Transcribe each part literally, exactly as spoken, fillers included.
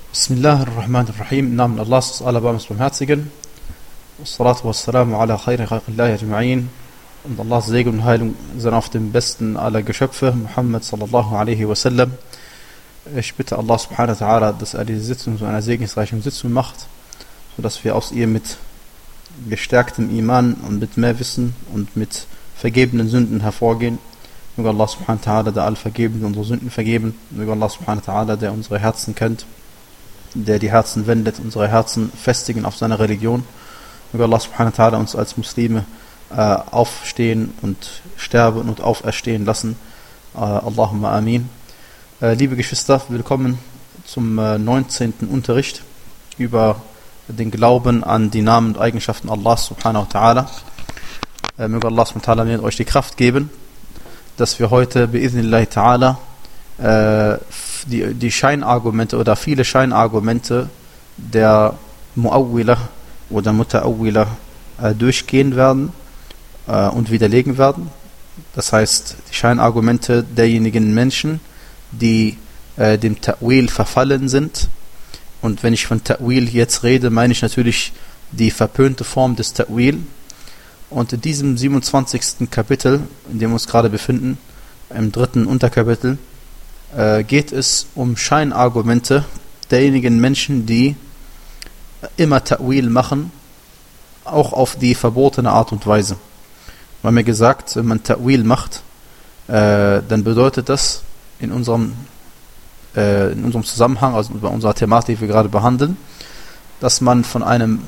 Bismillahirrahmanirrahim. Im Namen Allahs, des Allerbarmers Barmherzigen. Wassalatu wassalamu ala khayri khalqillahi ajma'in. Und Allahs Segen und Heilung sind auf dem besten aller Geschöpfe, Muhammad sallallahu alaihi wasallam. Ich bitte Allah subhanahu wa ta'ala, dass er diese Sitzung zu einer segensreichen Sitzung macht, sodass wir aus ihr mit gestärktem Iman und mit mehr Wissen und mit vergebenen Sünden hervorgehen. Möge Allah subhanahu wa ta'ala, der Allvergebende, unsere Sünden vergeben. Möge Allah subhanahu wa ta'ala, der unsere Herzen kennt, der die Herzen wendet, unsere Herzen festigen auf seiner Religion. Möge Allah subhanahu wa ta'ala uns als Muslime äh, aufstehen und sterben und auferstehen lassen. Äh, Allahumma amin. Äh, liebe Geschwister, willkommen zum äh, neunzehnten Unterricht über den Glauben an die Namen und Eigenschaften Allahs subhanahu wa ta'ala. Äh, möge Allah subhanahu wa ta'ala euch die Kraft geben, dass wir heute bi'idhnillahi ta'ala äh, die, die Scheinargumente oder viele Scheinargumente der Mu'awwila oder Muta'awwila äh, durchgehen werden äh, und widerlegen werden. Das heißt, die Scheinargumente derjenigen Menschen, die äh, dem Ta'wil verfallen sind. Und wenn ich von Ta'wil jetzt rede, meine ich natürlich die verpönte Form des Ta'wil. Und in diesem siebenundzwanzigsten Kapitel, in dem wir uns gerade befinden, im dritten Unterkapitel, äh, geht es um Scheinargumente derjenigen Menschen, die immer Ta'wil machen, auch auf die verbotene Art und Weise. Wir haben ja gesagt, wenn man Ta'wil macht, äh, dann bedeutet das in unserem, äh, in unserem Zusammenhang, also bei unserer Thematik, die wir gerade behandeln, dass man von einem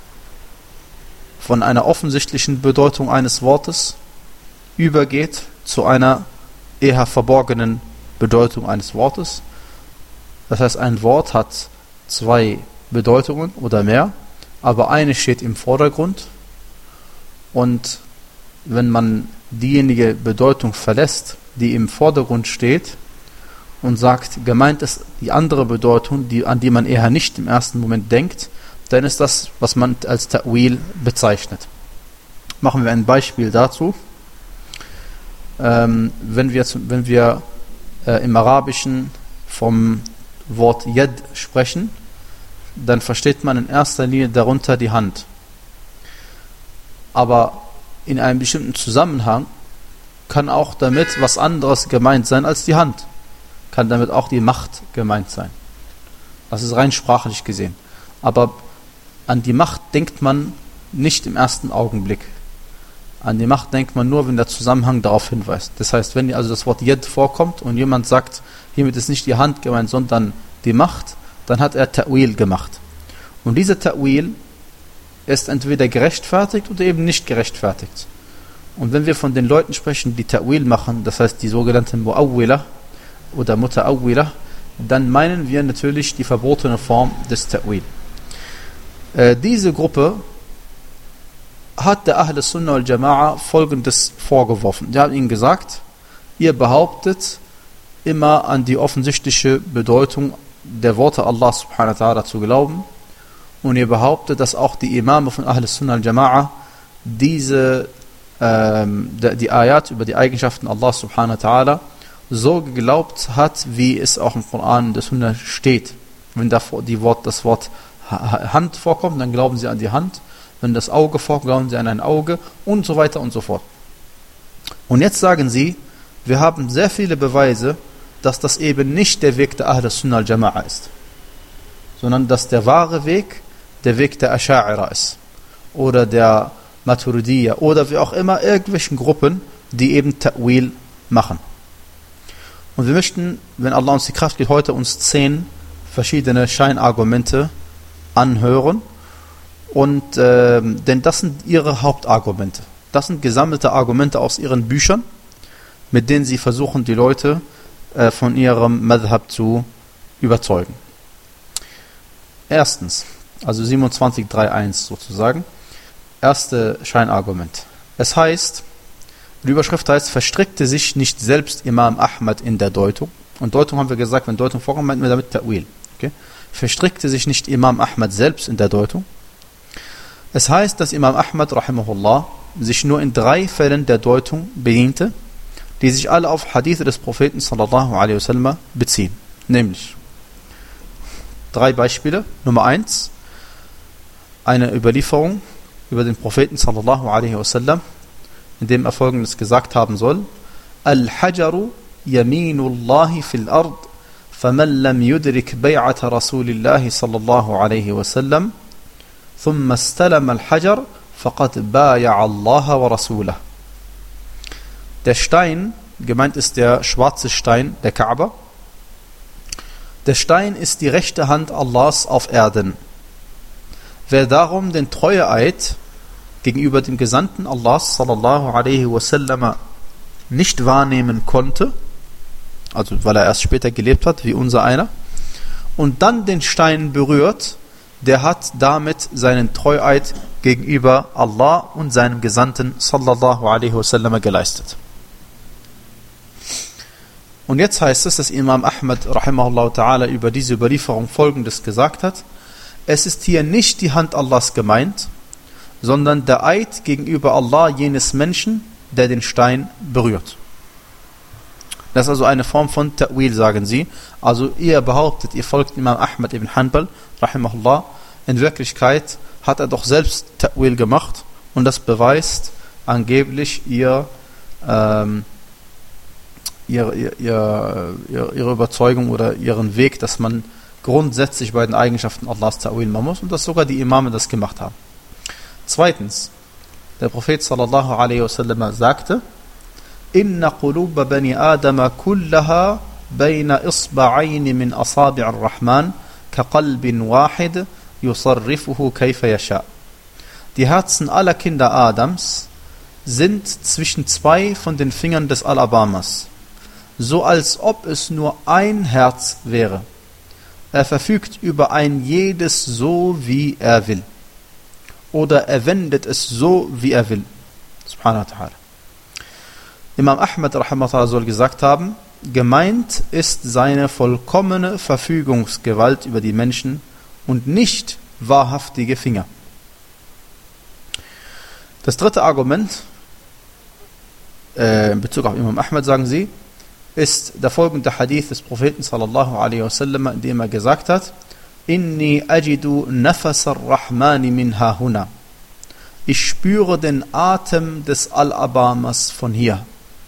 von einer offensichtlichen Bedeutung eines Wortes übergeht zu einer eher verborgenen Bedeutung eines Wortes. Das heißt, ein Wort hat zwei Bedeutungen oder mehr, aber eine steht im Vordergrund, und wenn man diejenige Bedeutung verlässt, die im Vordergrund steht, und sagt, gemeint ist die andere Bedeutung, die, an die man eher nicht im ersten Moment denkt, dann ist das, was man als Ta'wil bezeichnet. Machen wir ein Beispiel dazu. Ähm, wenn wir, wenn wir äh, im Arabischen vom Wort Yad sprechen, dann versteht man in erster Linie darunter die Hand. Aber in einem bestimmten Zusammenhang kann auch damit was anderes gemeint sein als die Hand. Kann damit auch die Macht gemeint sein. Das ist rein sprachlich gesehen. Aber an die Macht denkt man nicht im ersten Augenblick. An die Macht denkt man nur, wenn der Zusammenhang darauf hinweist. Das heißt, wenn also das Wort Yad vorkommt und jemand sagt, hiermit ist nicht die Hand gemeint, sondern die Macht, dann hat er Ta'wil gemacht. Und dieser Ta'wil ist entweder gerechtfertigt oder eben nicht gerechtfertigt. Und wenn wir von den Leuten sprechen, die Ta'wil machen, das heißt die sogenannten Mu'awwila oder Muta'awwila, dann meinen wir natürlich die verbotene Form des Ta'wil. Äh, diese Gruppe hat der Ahl Sunnah wal Jama'a Folgendes vorgeworfen. Die haben ihnen gesagt, ihr behauptet immer an die offensichtliche Bedeutung der Worte Allah subhanahu wa ta'ala zu glauben, und ihr behauptet, dass auch die Imame von Ahl Sunnah wal Jama'a diese ähm, die Ayat über die Eigenschaften Allah subhanahu wa ta'ala so geglaubt hat, wie es auch im Koran und der Sunna steht. Wenn da die Wort, das Wort Hand vorkommt, dann glauben sie an die Hand. Wenn das Auge vorkommt, glauben sie an ein Auge und so weiter und so fort. Und jetzt sagen sie, wir haben sehr viele Beweise, dass das eben nicht der Weg der Ahl Sunnah wal Jama'a ist, sondern dass der wahre Weg der Weg der Asha'ira ist oder der Maturidiyya oder wie auch immer, irgendwelchen Gruppen, die eben Ta'wil machen. Und wir möchten, wenn Allah uns die Kraft gibt, heute uns zehn verschiedene Scheinargumente anhören. Und äh, denn das sind ihre Hauptargumente. Das sind gesammelte Argumente aus ihren Büchern, mit denen sie versuchen, die Leute äh, von ihrem Madhab zu überzeugen. Erstens, also siebenundzwanzig Punkt drei Punkt eins sozusagen. Erste Scheinargument. Es heißt, die Überschrift heißt, verstrickte sich nicht selbst Imam Ahmad in der Deutung. Und Deutung haben wir gesagt, wenn Deutung vorkommt, meint man damit Ta'wil. Okay? Verstrickte sich nicht Imam Ahmad selbst in der Deutung. Es heißt, dass Imam Ahmad rahimahullah sich nur in drei Fällen der Deutung bediente, die sich alle auf Hadithe des Propheten sallallahu alaihi wasallam beziehen. Nämlich drei Beispiele. Nummer eins, eine Überlieferung über den Propheten sallallahu alaihi wasallam, in dem er Folgendes gesagt haben soll: Al-Hajaru yaminullahi fil ard, faman lam yudrik bay'ata Rasulillahi sallallahu alaihi wasallam, thumma istalama al-Hajar, faqad baya'a Allah wa Rasulah. Der Stein, gemeint ist der schwarze Stein der Kaaba. Der Stein ist die rechte Hand Allahs auf Erden. Wer darum den Treueeid gegenüber dem Gesandten Allahs sallallahu alaihi wasallam nicht wahrnehmen konnte, also weil er erst später gelebt hat, wie unser einer, und dann den Stein berührt, der hat damit seinen Treueid gegenüber Allah und seinem Gesandten sallallahu alaihi wasallam geleistet. Und jetzt heißt es, dass Imam Ahmad rahimahullah ta'ala über diese Überlieferung Folgendes gesagt hat: Es ist hier nicht die Hand Allahs gemeint, sondern der Eid gegenüber Allah jenes Menschen, der den Stein berührt. Das ist also eine Form von Ta'wil, sagen sie. Also ihr behauptet, ihr folgt Imam Ahmad ibn Hanbal rahimahullah. In Wirklichkeit hat er doch selbst Ta'wil gemacht, und das beweist angeblich ihr ähm, Ihre, ihre, ihre Überzeugung oder ihren Weg, dass man grundsätzlich bei den Eigenschaften Allahs Ta'wil machen muss, und dass sogar die Imame das gemacht haben. Zweitens, der Prophet sallallahu alaihi wasallam sagte: Inna quluba bani Adama kullaha bayna isba'ayni min asabi' ar-Rahman ka qalbin wahid yusarrifuhu kayfa yasha. Die Herzen aller Kinder Adams sind zwischen zwei von den Fingern des Alabamas, so als ob es nur ein Herz wäre. Er verfügt über ein jedes so, wie er will. Oder er wendet es so, wie er will. Subhanahu wa ta'ala. Imam Ahmad rahimahullah soll gesagt haben: Gemeint ist seine vollkommene Verfügungsgewalt über die Menschen und nicht wahrhaftige Finger. Das dritte Argument äh, in Bezug auf Imam Ahmad, sagen sie, ist der folgende Hadith des Propheten sallallahu alaihi wasallam, in dem er gesagt hat: Inni ajidu nafas ar-Rahmani min hahuna. Ich spüre den Atem des Al-Abamas von hier.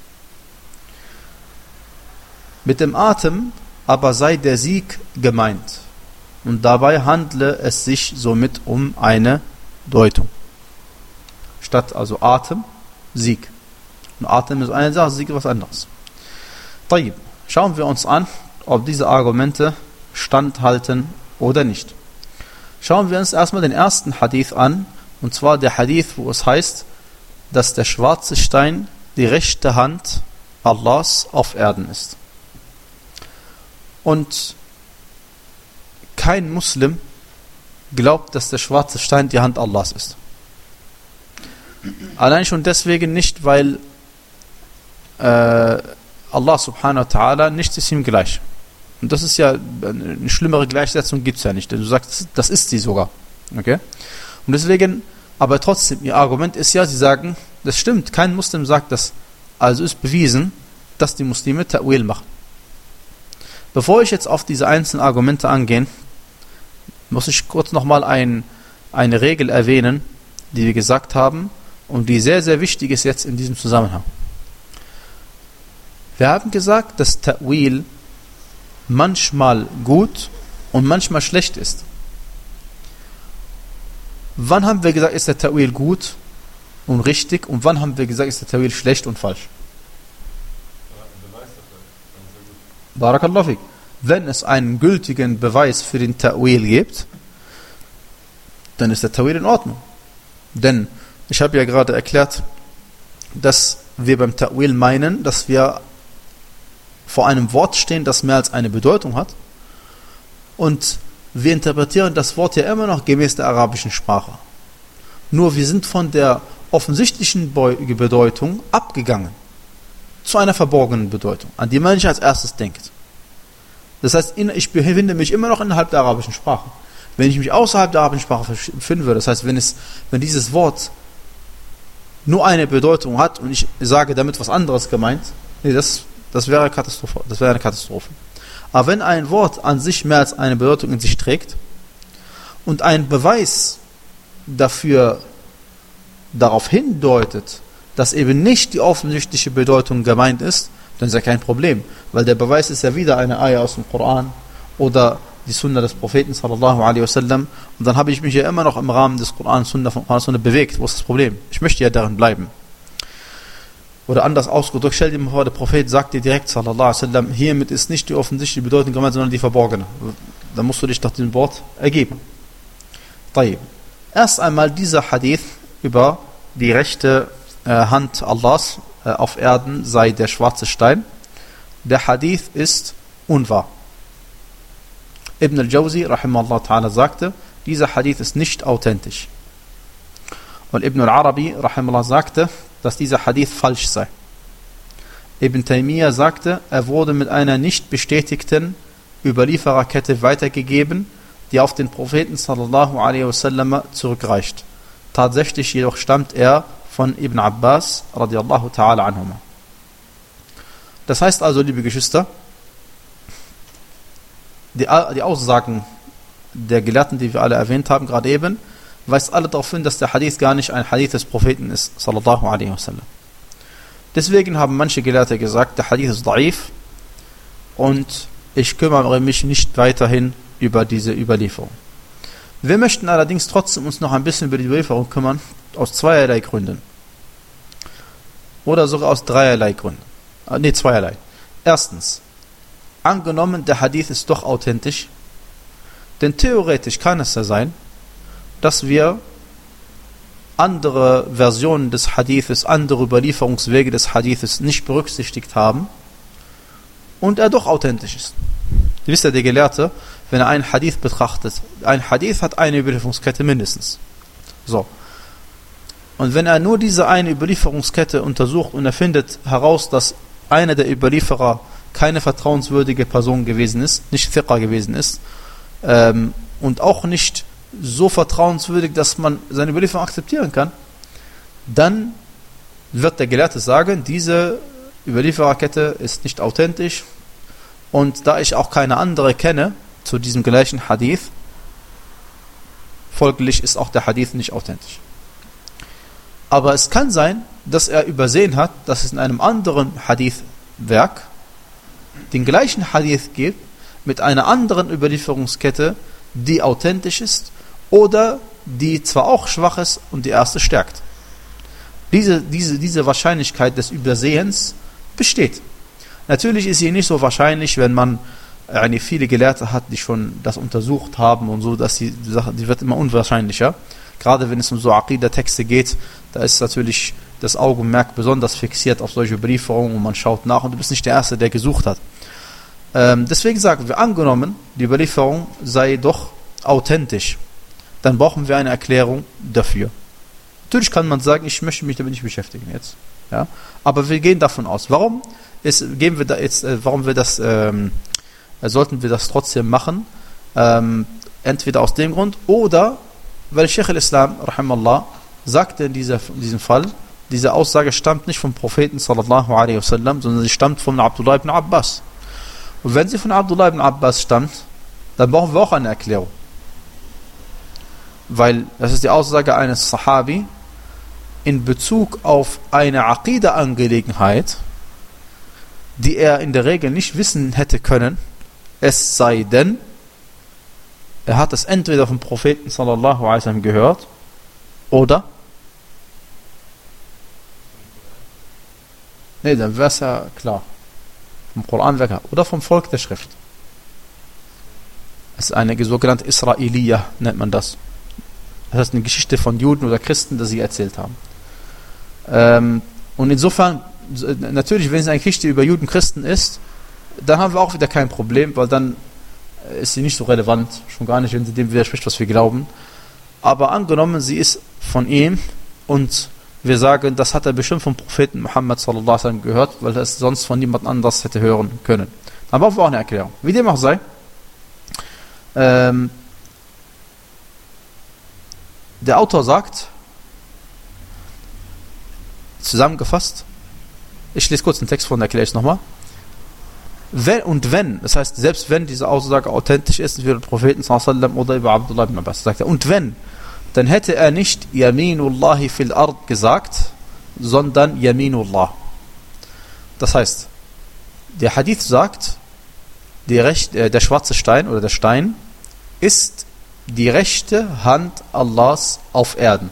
Mit dem Atem aber sei der Sieg gemeint, und dabei handle es sich somit um eine Deutung. Statt also Atem, Sieg. Und Atem ist eine Sache, Sieg ist was anderes. Schauen wir uns an, ob diese Argumente standhalten oder nicht. Schauen wir uns erstmal den ersten Hadith an, und zwar der Hadith, wo es heißt, dass der schwarze Stein die rechte Hand Allahs auf Erden ist. Und kein Muslim glaubt, dass der schwarze Stein die Hand Allahs ist. Allein schon deswegen nicht, weil äh, Allah subhanahu wa ta'ala, nichts ist ihm gleich. Und das ist ja, eine schlimmere Gleichsetzung gibt es ja nicht, denn du sagst, das ist sie sogar. Okay? Und deswegen, aber trotzdem, ihr Argument ist ja, sie sagen, das stimmt, kein Muslim sagt das, also ist bewiesen, dass die Muslime Ta'wil machen. Bevor ich jetzt auf diese einzelnen Argumente angehe, muss ich kurz nochmal ein, eine Regel erwähnen, die wir gesagt haben und die sehr, sehr wichtig ist jetzt in diesem Zusammenhang. Wir haben gesagt, dass Ta'wil manchmal gut und manchmal schlecht ist. Wann haben wir gesagt, ist der Ta'wil gut und richtig, und wann haben wir gesagt, ist der Ta'wil schlecht und falsch? Barakallahu fik. Wenn es einen gültigen Beweis für den Ta'wil gibt, dann ist der Ta'wil in Ordnung. Denn ich habe ja gerade erklärt, dass wir beim Ta'wil meinen, dass wir vor einem Wort stehen, das mehr als eine Bedeutung hat, und wir interpretieren das Wort ja immer noch gemäß der arabischen Sprache. Nur wir sind von der offensichtlichen Bedeutung abgegangen zu einer verborgenen Bedeutung, an die man nicht als erstes denkt. Das heißt, ich befinde mich immer noch innerhalb der arabischen Sprache. Wenn ich mich außerhalb der arabischen Sprache befinden würde, das heißt, wenn, es, wenn dieses Wort nur eine Bedeutung hat und ich sage damit was anderes gemeint, nee, das, das wäre Katastrophe, das wäre eine Katastrophe. Aber wenn ein Wort an sich mehr als eine Bedeutung in sich trägt und ein Beweis dafür darauf hindeutet, dass eben nicht die offensichtliche Bedeutung gemeint ist, dann ist ja kein Problem, weil der Beweis ist ja wieder eine Ayah aus dem Koran oder die Sunna des Propheten sallallahu alaihi wasallam, und dann habe ich mich ja immer noch im Rahmen des Koran Sunna von Koran Sunna bewegt. Wo ist das Problem? Ich möchte ja darin bleiben. Oder anders ausgedrückt, stell dir mal vor, der Prophet sagt dir direkt sallallahu alaihi wasallam, hiermit ist nicht die offensichtliche Bedeutung gemeint, sondern die verborgene. Dann musst du dich nach dem Wort ergeben. طيب. Erst einmal dieser Hadith über die rechte äh, Hand Allahs äh, auf Erden sei der schwarze Stein. Der Hadith ist unwahr. Ibn al-Jawzi rahimahullah ta'ala sagte, dieser Hadith ist nicht authentisch. Und Ibn al-Arabi rahimahullah sagte, dass dieser Hadith falsch sei. Ibn Taymiyyah sagte, er wurde mit einer nicht bestätigten Überliefererkette weitergegeben, die auf den Propheten sallallahu alaihi wasallam zurückreicht. Tatsächlich jedoch stammt er von Ibn Abbas radiyallahu ta'ala anhuma. Das heißt also, liebe Geschwister, die, die Aussagen der Gelehrten, die wir alle erwähnt haben, gerade eben, weist alle darauf hin, dass der Hadith gar nicht ein Hadith des Propheten ist, sallallahu alaihi wasallam. Deswegen haben manche Gelehrte gesagt, der Hadith ist da'if und ich kümmere mich nicht weiterhin über diese Überlieferung. Wir möchten allerdings trotzdem uns noch ein bisschen über die Überlieferung kümmern, aus zweierlei Gründen. Oder sogar aus dreierlei Gründen. Ne, zweierlei. Erstens, angenommen, der Hadith ist doch authentisch, denn theoretisch kann es ja sein, dass wir andere Versionen des Hadithes, andere Überlieferungswege des Hadithes nicht berücksichtigt haben und er doch authentisch ist. Ihr wisst ja, der Gelehrte, wenn er einen Hadith betrachtet, ein Hadith hat eine Überlieferungskette mindestens. So. Und wenn er nur diese eine Überlieferungskette untersucht und er findet heraus, dass einer der Überlieferer keine vertrauenswürdige Person gewesen ist, nicht Thiqa gewesen ist, ähm, und auch nicht so vertrauenswürdig, dass man seine Überlieferung akzeptieren kann, dann wird der Gelehrte sagen, diese Überliefererkette ist nicht authentisch, und da ich auch keine andere kenne zu diesem gleichen Hadith, folglich ist auch der Hadith nicht authentisch. Aber es kann sein, dass er übersehen hat, dass es in einem anderen Hadith-Werk den gleichen Hadith gibt, mit einer anderen Überlieferungskette, die authentisch ist oder die zwar auch schwach ist und die erste stärkt. Diese, diese, diese Wahrscheinlichkeit des Übersehens besteht. Natürlich ist sie nicht so wahrscheinlich, wenn man eine viele Gelehrte hat, die schon das untersucht haben und so, dass die Sache, die wird immer unwahrscheinlicher. Gerade wenn es um so Aqidah-Texte geht, da ist natürlich das Augenmerk besonders fixiert auf solche Überlieferungen und man schaut nach und du bist nicht der Erste, der gesucht hat. Ähm, deswegen sagen wir, angenommen, die Überlieferung sei doch authentisch, dann brauchen wir eine Erklärung dafür. Natürlich kann man sagen, ich möchte mich damit nicht beschäftigen jetzt. Ja? Aber wir gehen davon aus. Warum ist, gehen wir da jetzt, äh, warum wir das, ähm, sollten wir das trotzdem machen? Ähm, entweder aus dem Grund oder weil Sheikh al-Islam, rahimallah, sagte in, dieser, in diesem Fall, diese Aussage stammt nicht vom Propheten sallallahu alaihi wasallam, sondern sie stammt von Abdullah ibn Abbas. Und wenn sie von Abdullah ibn Abbas stammt, dann brauchen wir auch eine Erklärung. Weil das ist die Aussage eines Sahabi in Bezug auf eine Aqidah-Angelegenheit, die er in der Regel nicht wissen hätte können, es sei denn, er hat es entweder vom Propheten sallallahu alaihi wasallam gehört oder nee, dann wäre es ja klar. Vom Koran weg oder vom Volk der Schrift. Es ist eine sogenannte Israeliyah, nennt man das. Das ist eine Geschichte von Juden oder Christen, die sie erzählt haben. Ähm, und insofern, natürlich, wenn es eine Geschichte über Juden, Christen ist, dann haben wir auch wieder kein Problem, weil dann ist sie nicht so relevant, schon gar nicht, wenn sie dem widerspricht, was wir glauben. Aber angenommen, sie ist von ihm und wir sagen, das hat er bestimmt vom Propheten Muhammad sallallahu alaihi wasallam gehört, weil er es sonst von niemand anders hätte hören können. Dann brauchen wir auch eine Erklärung. Wie dem auch sei, ähm, der Autor sagt, zusammengefasst, ich lese kurz den Text vor und erkläre es nochmal. Wenn, und wenn, das heißt, selbst wenn diese Aussage authentisch ist, wie der Propheten sallallahu alaihi wasallam oder über Abdullah ibn Abbas, sagt er, und wenn, dann hätte er nicht Yaminullahi fil Ard gesagt, sondern Yaminullah. Das heißt, der Hadith sagt, die Recht, äh, der schwarze Stein oder der Stein ist die rechte Hand Allahs auf Erden.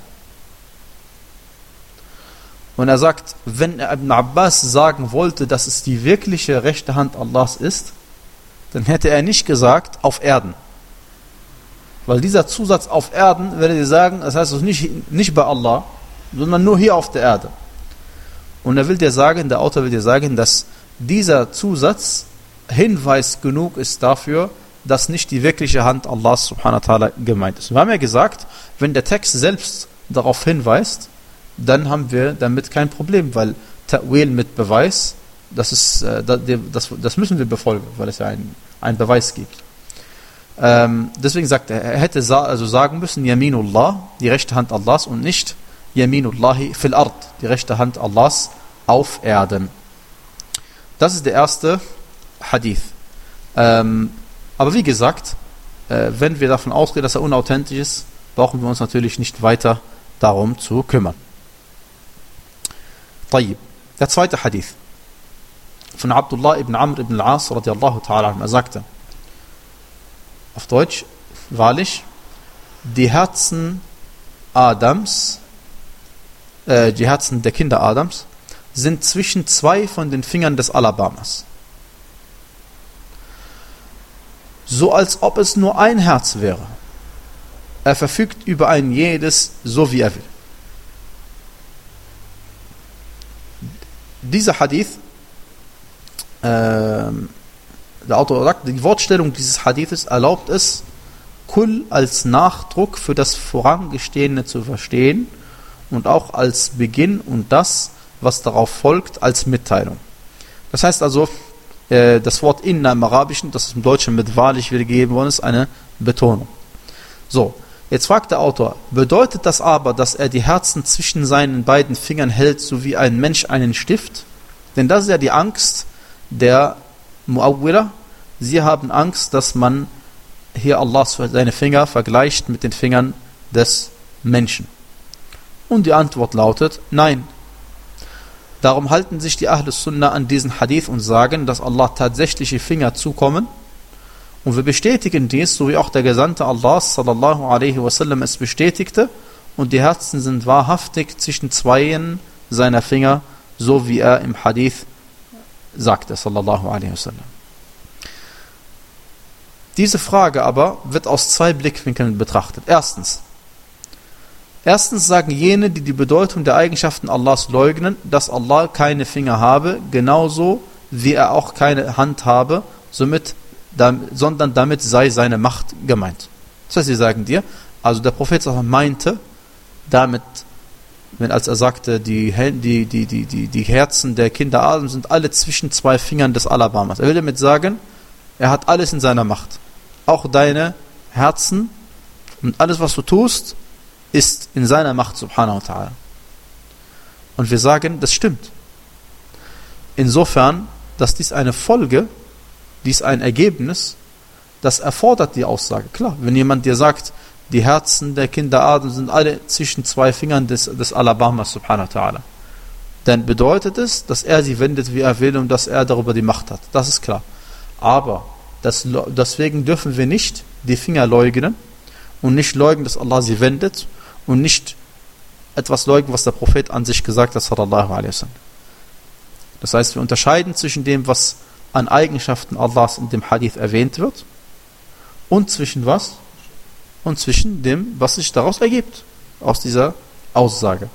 Und er sagt, wenn Ibn Abbas sagen wollte, dass es die wirkliche rechte Hand Allahs ist, dann hätte er nicht gesagt, auf Erden. Weil dieser Zusatz auf Erden, würde er sagen, das heißt nicht, nicht bei Allah, sondern nur hier auf der Erde. Und er will dir sagen, der Autor will dir sagen, dass dieser Zusatz Hinweis genug ist dafür, dass nicht die wirkliche Hand Allahs subhanahu wa ta'ala gemeint ist. Wir haben ja gesagt, wenn der Text selbst darauf hinweist, dann haben wir damit kein Problem, weil Ta'wil mit Beweis, das, ist, äh, das, das müssen wir befolgen, weil es ja einen, einen Beweis gibt. Ähm, deswegen sagt er, er hätte sa- also sagen müssen, Yaminullah, die rechte Hand Allahs, und nicht Yaminullahi fil Ard, die rechte Hand Allahs auf Erden. Das ist der erste Hadith. Ähm, aber wie gesagt, äh, wenn wir davon ausgehen, dass er unauthentisch ist, brauchen wir uns natürlich nicht weiter darum zu kümmern. طيب. Der zweite Hadith von Abdullah ibn Amr ibn al-As radiallahu ta'ala anhu. Er sagte auf Deutsch, wahrlich, die Herzen Adams, äh, die Herzen der Kinder Adams sind zwischen zwei von den Fingern des Alabamas. So als ob es nur ein Herz wäre. Er verfügt über ein jedes, so wie er will. Dieser Hadith, äh, der Autor sagt, die Wortstellung dieses Hadithes erlaubt es, Kull als Nachdruck für das Vorangestehende zu verstehen und auch als Beginn und das, was darauf folgt, als Mitteilung. Das heißt also, äh, das Wort Inna im Arabischen, das im Deutschen mit wahrlich wiedergegeben worden ist, eine Betonung. So, jetzt fragt der Autor, bedeutet das aber, dass er die Herzen zwischen seinen beiden Fingern hält, so wie ein Mensch einen Stift? Denn das ist ja die Angst der Mu'awwila. Sie haben Angst, dass man hier Allah seine Finger vergleicht mit den Fingern des Menschen. Und die Antwort lautet, nein. Darum halten sich die Ahlus Sunnah an diesen Hadith und sagen, dass Allah tatsächliche Finger zukommen. Und wir bestätigen dies, so wie auch der Gesandte Allah sallallahu alaihi wasallam es bestätigte. Und die Herzen sind wahrhaftig zwischen zweien seiner Finger, so wie er im Hadith sagte, sallallahu alaihi wasallam. Diese Frage aber wird aus zwei Blickwinkeln betrachtet. Erstens, erstens sagen jene, die die Bedeutung der Eigenschaften Allahs leugnen, dass Allah keine Finger habe, genauso wie er auch keine Hand habe, somit, damit, sondern damit sei seine Macht gemeint. Das heißt, sie sagen dir, also der Prophet meinte damit, wenn als er sagte, die, die, die, die, die, die Herzen der Kinder Adam sind alle zwischen zwei Fingern des Alabamas. Er will damit sagen, er hat alles in seiner Macht. Auch deine Herzen und alles, was du tust, ist in seiner Macht, subhanahu wa ta'ala. Und wir sagen, das stimmt. Insofern, dass dies eine Folge, dies ein Ergebnis, das erfordert die Aussage. Klar, wenn jemand dir sagt, die Herzen der Kinder Adam sind alle zwischen zwei Fingern des, des Alabamas, subhanahu wa ta'ala, dann bedeutet es, dass er sie wendet, wie er will, und dass er darüber die Macht hat. Das ist klar. Aber das, deswegen dürfen wir nicht die Finger leugnen und nicht leugnen, dass Allah sie wendet und nicht etwas leugnen, was der Prophet an sich gesagt hat, sallallahu alaihi wasallam. Das heißt, wir unterscheiden zwischen dem, was an Eigenschaften Allahs in dem Hadith erwähnt wird, und zwischen was? Und zwischen dem, was sich daraus ergibt, aus dieser Aussage.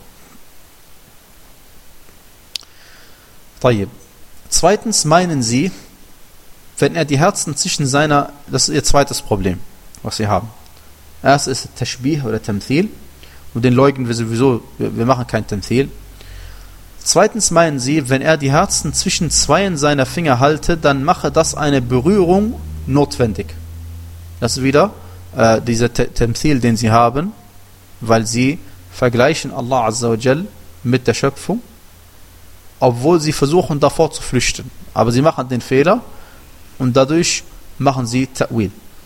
طيب. Zweitens meinen sie, wenn er die Herzen zwischen seiner, das ist ihr zweites Problem, was sie haben. Erst ist Tashbih oder Tamthil, und den leugnen wir sowieso, wir, wir machen kein Tamthil. Zweitens meinen sie, wenn er die Herzen zwischen zweien seiner Finger halte, dann mache das eine Berührung notwendig. Das ist wieder äh, dieser Tamthil, den sie haben, weil sie vergleichen Allah Azza wa Jal mit der Schöpfung, obwohl sie versuchen davor zu flüchten. Aber sie machen den Fehler, Und dadurch machen sie Ta'wil.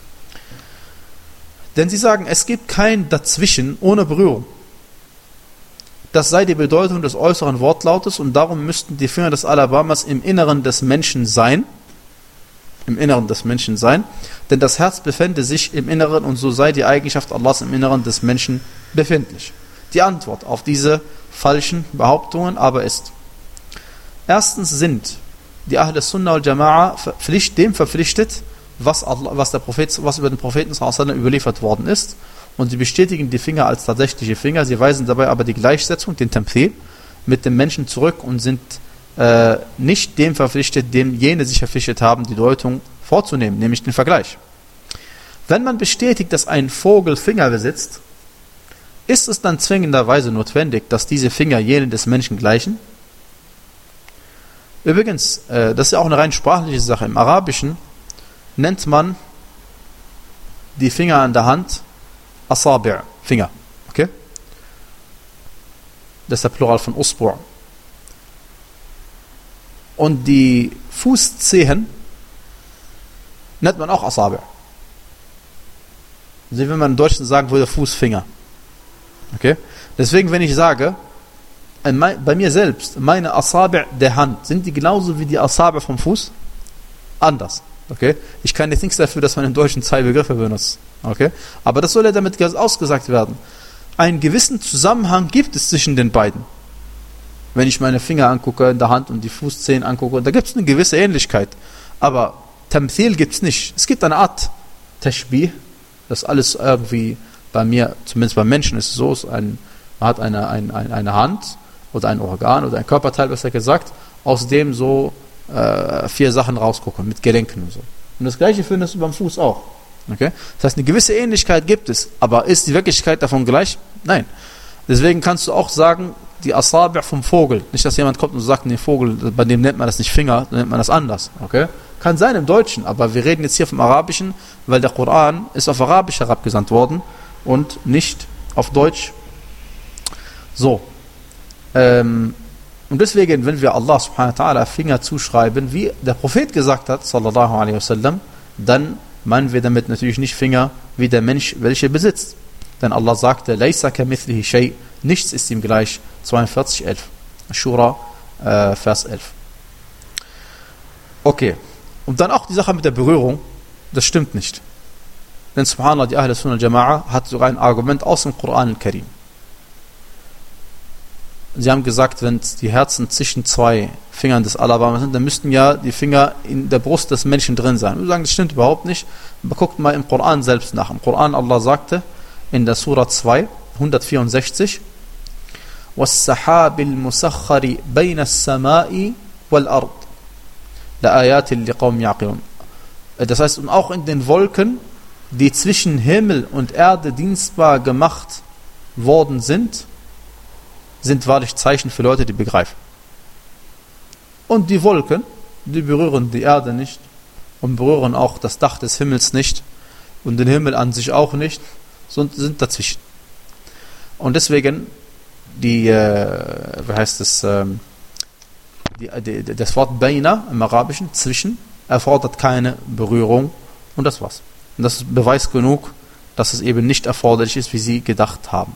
Denn sie sagen, es gibt kein Dazwischen ohne Berührung. Das sei die Bedeutung des äußeren Wortlautes und darum müssten die Finger des Alabamas im Inneren des Menschen sein. Im Inneren des Menschen sein. Denn das Herz befände sich im Inneren und so sei die Eigenschaft Allahs im Inneren des Menschen befindlich. Die Antwort auf diese falschen Behauptungen aber ist: Erstens sind die Ahl Sunnah wal Jama'a Pflicht, dem verpflichtet, was, Allah, was, der Prophet, was über den Propheten sallallahu alaihi wasallam überliefert worden ist. Und sie bestätigen die Finger als tatsächliche Finger. Sie weisen dabei aber die Gleichsetzung, den Tamthil, mit dem Menschen zurück und sind äh, nicht dem verpflichtet, dem jene sich verpflichtet haben, die Deutung vorzunehmen, nämlich den Vergleich. Wenn man bestätigt, dass ein Vogel Finger besitzt, ist es dann zwingenderweise notwendig, dass diese Finger jenen des Menschen gleichen? Übrigens, äh, das ist ja auch eine rein sprachliche Sache. Im Arabischen nennt man die Finger an der Hand Asabi', Finger. Okay? Das ist der Plural von Usbu'. Und die Fußzehen nennt man auch Asabi'. Also wenn man im Deutschen sagen würde, Fußfinger. Okay? Deswegen, wenn ich sage, bei mir selbst, meine Asabi' der Hand, sind die genauso wie die Asabi' vom Fuß? Anders. Okay? Ich kann jetzt nichts dafür, dass man im Deutschen zwei Begriffe benutzt. Okay? Aber das soll ja damit ausgesagt werden. Einen gewissen Zusammenhang gibt es zwischen den beiden. Wenn ich meine Finger angucke in der Hand und die Fußzehen angucke, da gibt es eine gewisse Ähnlichkeit. Aber Tamthil gibt es nicht. Es gibt eine Art Tashbih, das alles irgendwie bei mir, zumindest beim Menschen ist es so, ist ein, man hat eine, eine, eine Hand oder ein Organ oder ein Körperteil, besser gesagt, aus dem so äh, vier Sachen rausgucken, mit Gelenken und so. Und das gleiche findest du beim Fuß auch. Okay? Das heißt, eine gewisse Ähnlichkeit gibt es, aber ist die Wirklichkeit davon gleich? Nein. Deswegen kannst du auch sagen, die Asabi' vom Vogel, nicht, dass jemand kommt und sagt, nee, Vogel, bei dem nennt man das nicht Finger, dann nennt man das anders. Okay? Kann sein im Deutschen, aber wir reden jetzt hier vom Arabischen, weil der Koran ist auf Arabisch herabgesandt worden und nicht auf Deutsch. So. Ähm, und deswegen, wenn wir Allah subhanahu wa ta'ala Finger zuschreiben, wie der Prophet gesagt hat, sallallahu alaihi wasallam, dann meinen wir damit natürlich nicht Finger wie der Mensch, welche besitzt. Denn Allah sagte, Laysa kamithlihi shay, nichts ist ihm gleich. zweiundvierzig, elf. Shura, äh, Vers elf. Okay. Und dann auch die Sache mit der Berührung, das stimmt nicht. Denn subhanallah, die Ahl Sunnah wal Jama'a hat sogar ein Argument aus dem Koran al-Karim. Sie haben gesagt, wenn die Herzen zwischen zwei Fingern des Alabamas sind, dann müssten ja die Finger in der Brust des Menschen drin sein. Wir sagen, das stimmt überhaupt nicht. Aber guckt mal im Koran selbst nach. Im Koran, Allah sagte in der Surah zwei, hundertvierundsechzig, وَالسَّحَابِ الْمُسَخَّرِ بَيْنَ السَّمَاءِ وَالْأَرْضِ لَآيَاتٍ لِقَوْمٍ يَعْقِلُونَ. Das heißt, und auch in den Wolken, die zwischen Himmel und Erde dienstbar gemacht worden sind, sind wahrlich Zeichen für Leute, die begreifen. Und die Wolken, die berühren die Erde nicht und berühren auch das Dach des Himmels nicht und den Himmel an sich auch nicht, sondern sind dazwischen. Und deswegen die, äh, wie heißt es, ähm, die, die, das Wort Baina im Arabischen, zwischen, erfordert keine Berührung und das war's. Und das ist Beweis genug, dass es eben nicht erforderlich ist, wie sie gedacht haben.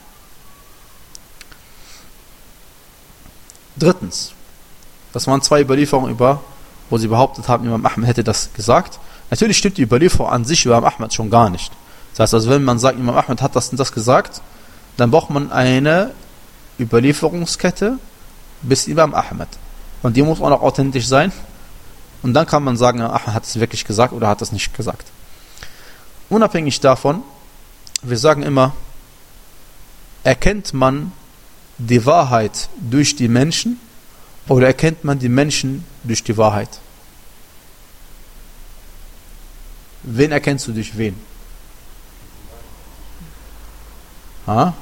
Drittens, das waren zwei Überlieferungen über, wo sie behauptet haben, Imam Ahmad hätte das gesagt. Natürlich stimmt die Überlieferung an sich über Imam Ahmad schon gar nicht. Das heißt also, wenn man sagt, Imam Ahmad hat das und das gesagt, dann braucht man eine Überlieferungskette bis Imam Ahmad. Und die muss auch noch authentisch sein. Und dann kann man sagen, Imam Ahmad hat es wirklich gesagt oder hat es nicht gesagt. Unabhängig davon, wir sagen immer, erkennt man die Wahrheit durch die Menschen oder erkennt man die Menschen durch die Wahrheit? Wen erkennst du durch wen? Ha?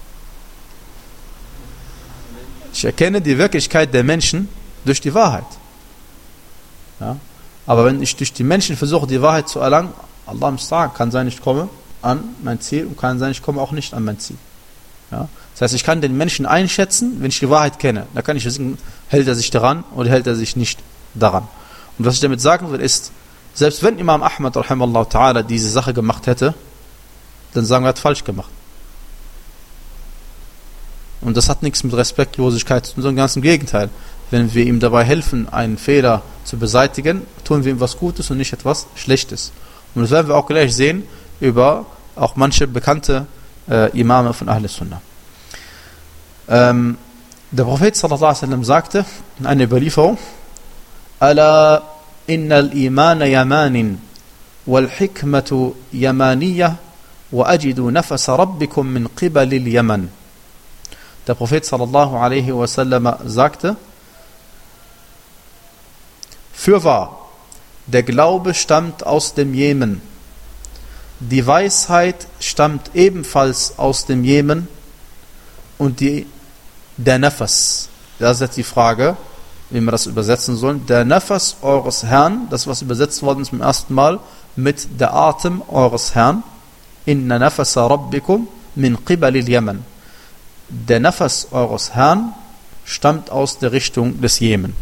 Ich erkenne die Wirklichkeit der Menschen durch die Wahrheit. Ja? Aber wenn ich durch die Menschen versuche, die Wahrheit zu erlangen, Allah musta'an, kann sein, ich komme an mein Ziel und kann sein, ich komme auch nicht an mein Ziel. Ja? Das heißt, ich kann den Menschen einschätzen, wenn ich die Wahrheit kenne. Da kann ich wissen, hält er sich daran oder hält er sich nicht daran. Und was ich damit sagen will, ist, Selbst wenn Imam Ahmad rahimahullah ta'ala diese Sache gemacht hätte, dann sagen wir, er hat falsch gemacht. Und das hat nichts mit Respektlosigkeit zu tun, sondern ganz im Gegenteil. Wenn wir ihm dabei helfen, einen Fehler zu beseitigen, tun wir ihm was Gutes und nicht etwas Schlechtes. Und das werden wir auch gleich sehen über auch manche bekannte äh, Imame von Ahl Sunnah. Ähm, der Prophet sallallahu alaihi wasallam sagte in einer Überlieferung: Ala innal imana yamanin wal hikmatu yamaniyah wa ajidu nafasa rabbikum min qibalil yaman. Der Prophet sallallahu alaihi wasallam sagte: Fürwahr, der Glaube stammt aus dem Jemen. Die Weisheit stammt ebenfalls aus dem Jemen. Und die, der Nafas, das ist jetzt die Frage, wie wir das übersetzen sollen. Der Nafas eures Herrn, das was übersetzt worden ist zum ersten Mal, mit der Atem eures Herrn. Inna nafasa rabbikum min qibalil Yaman. Der Nafas eures Herrn stammt aus der Richtung des Jemen.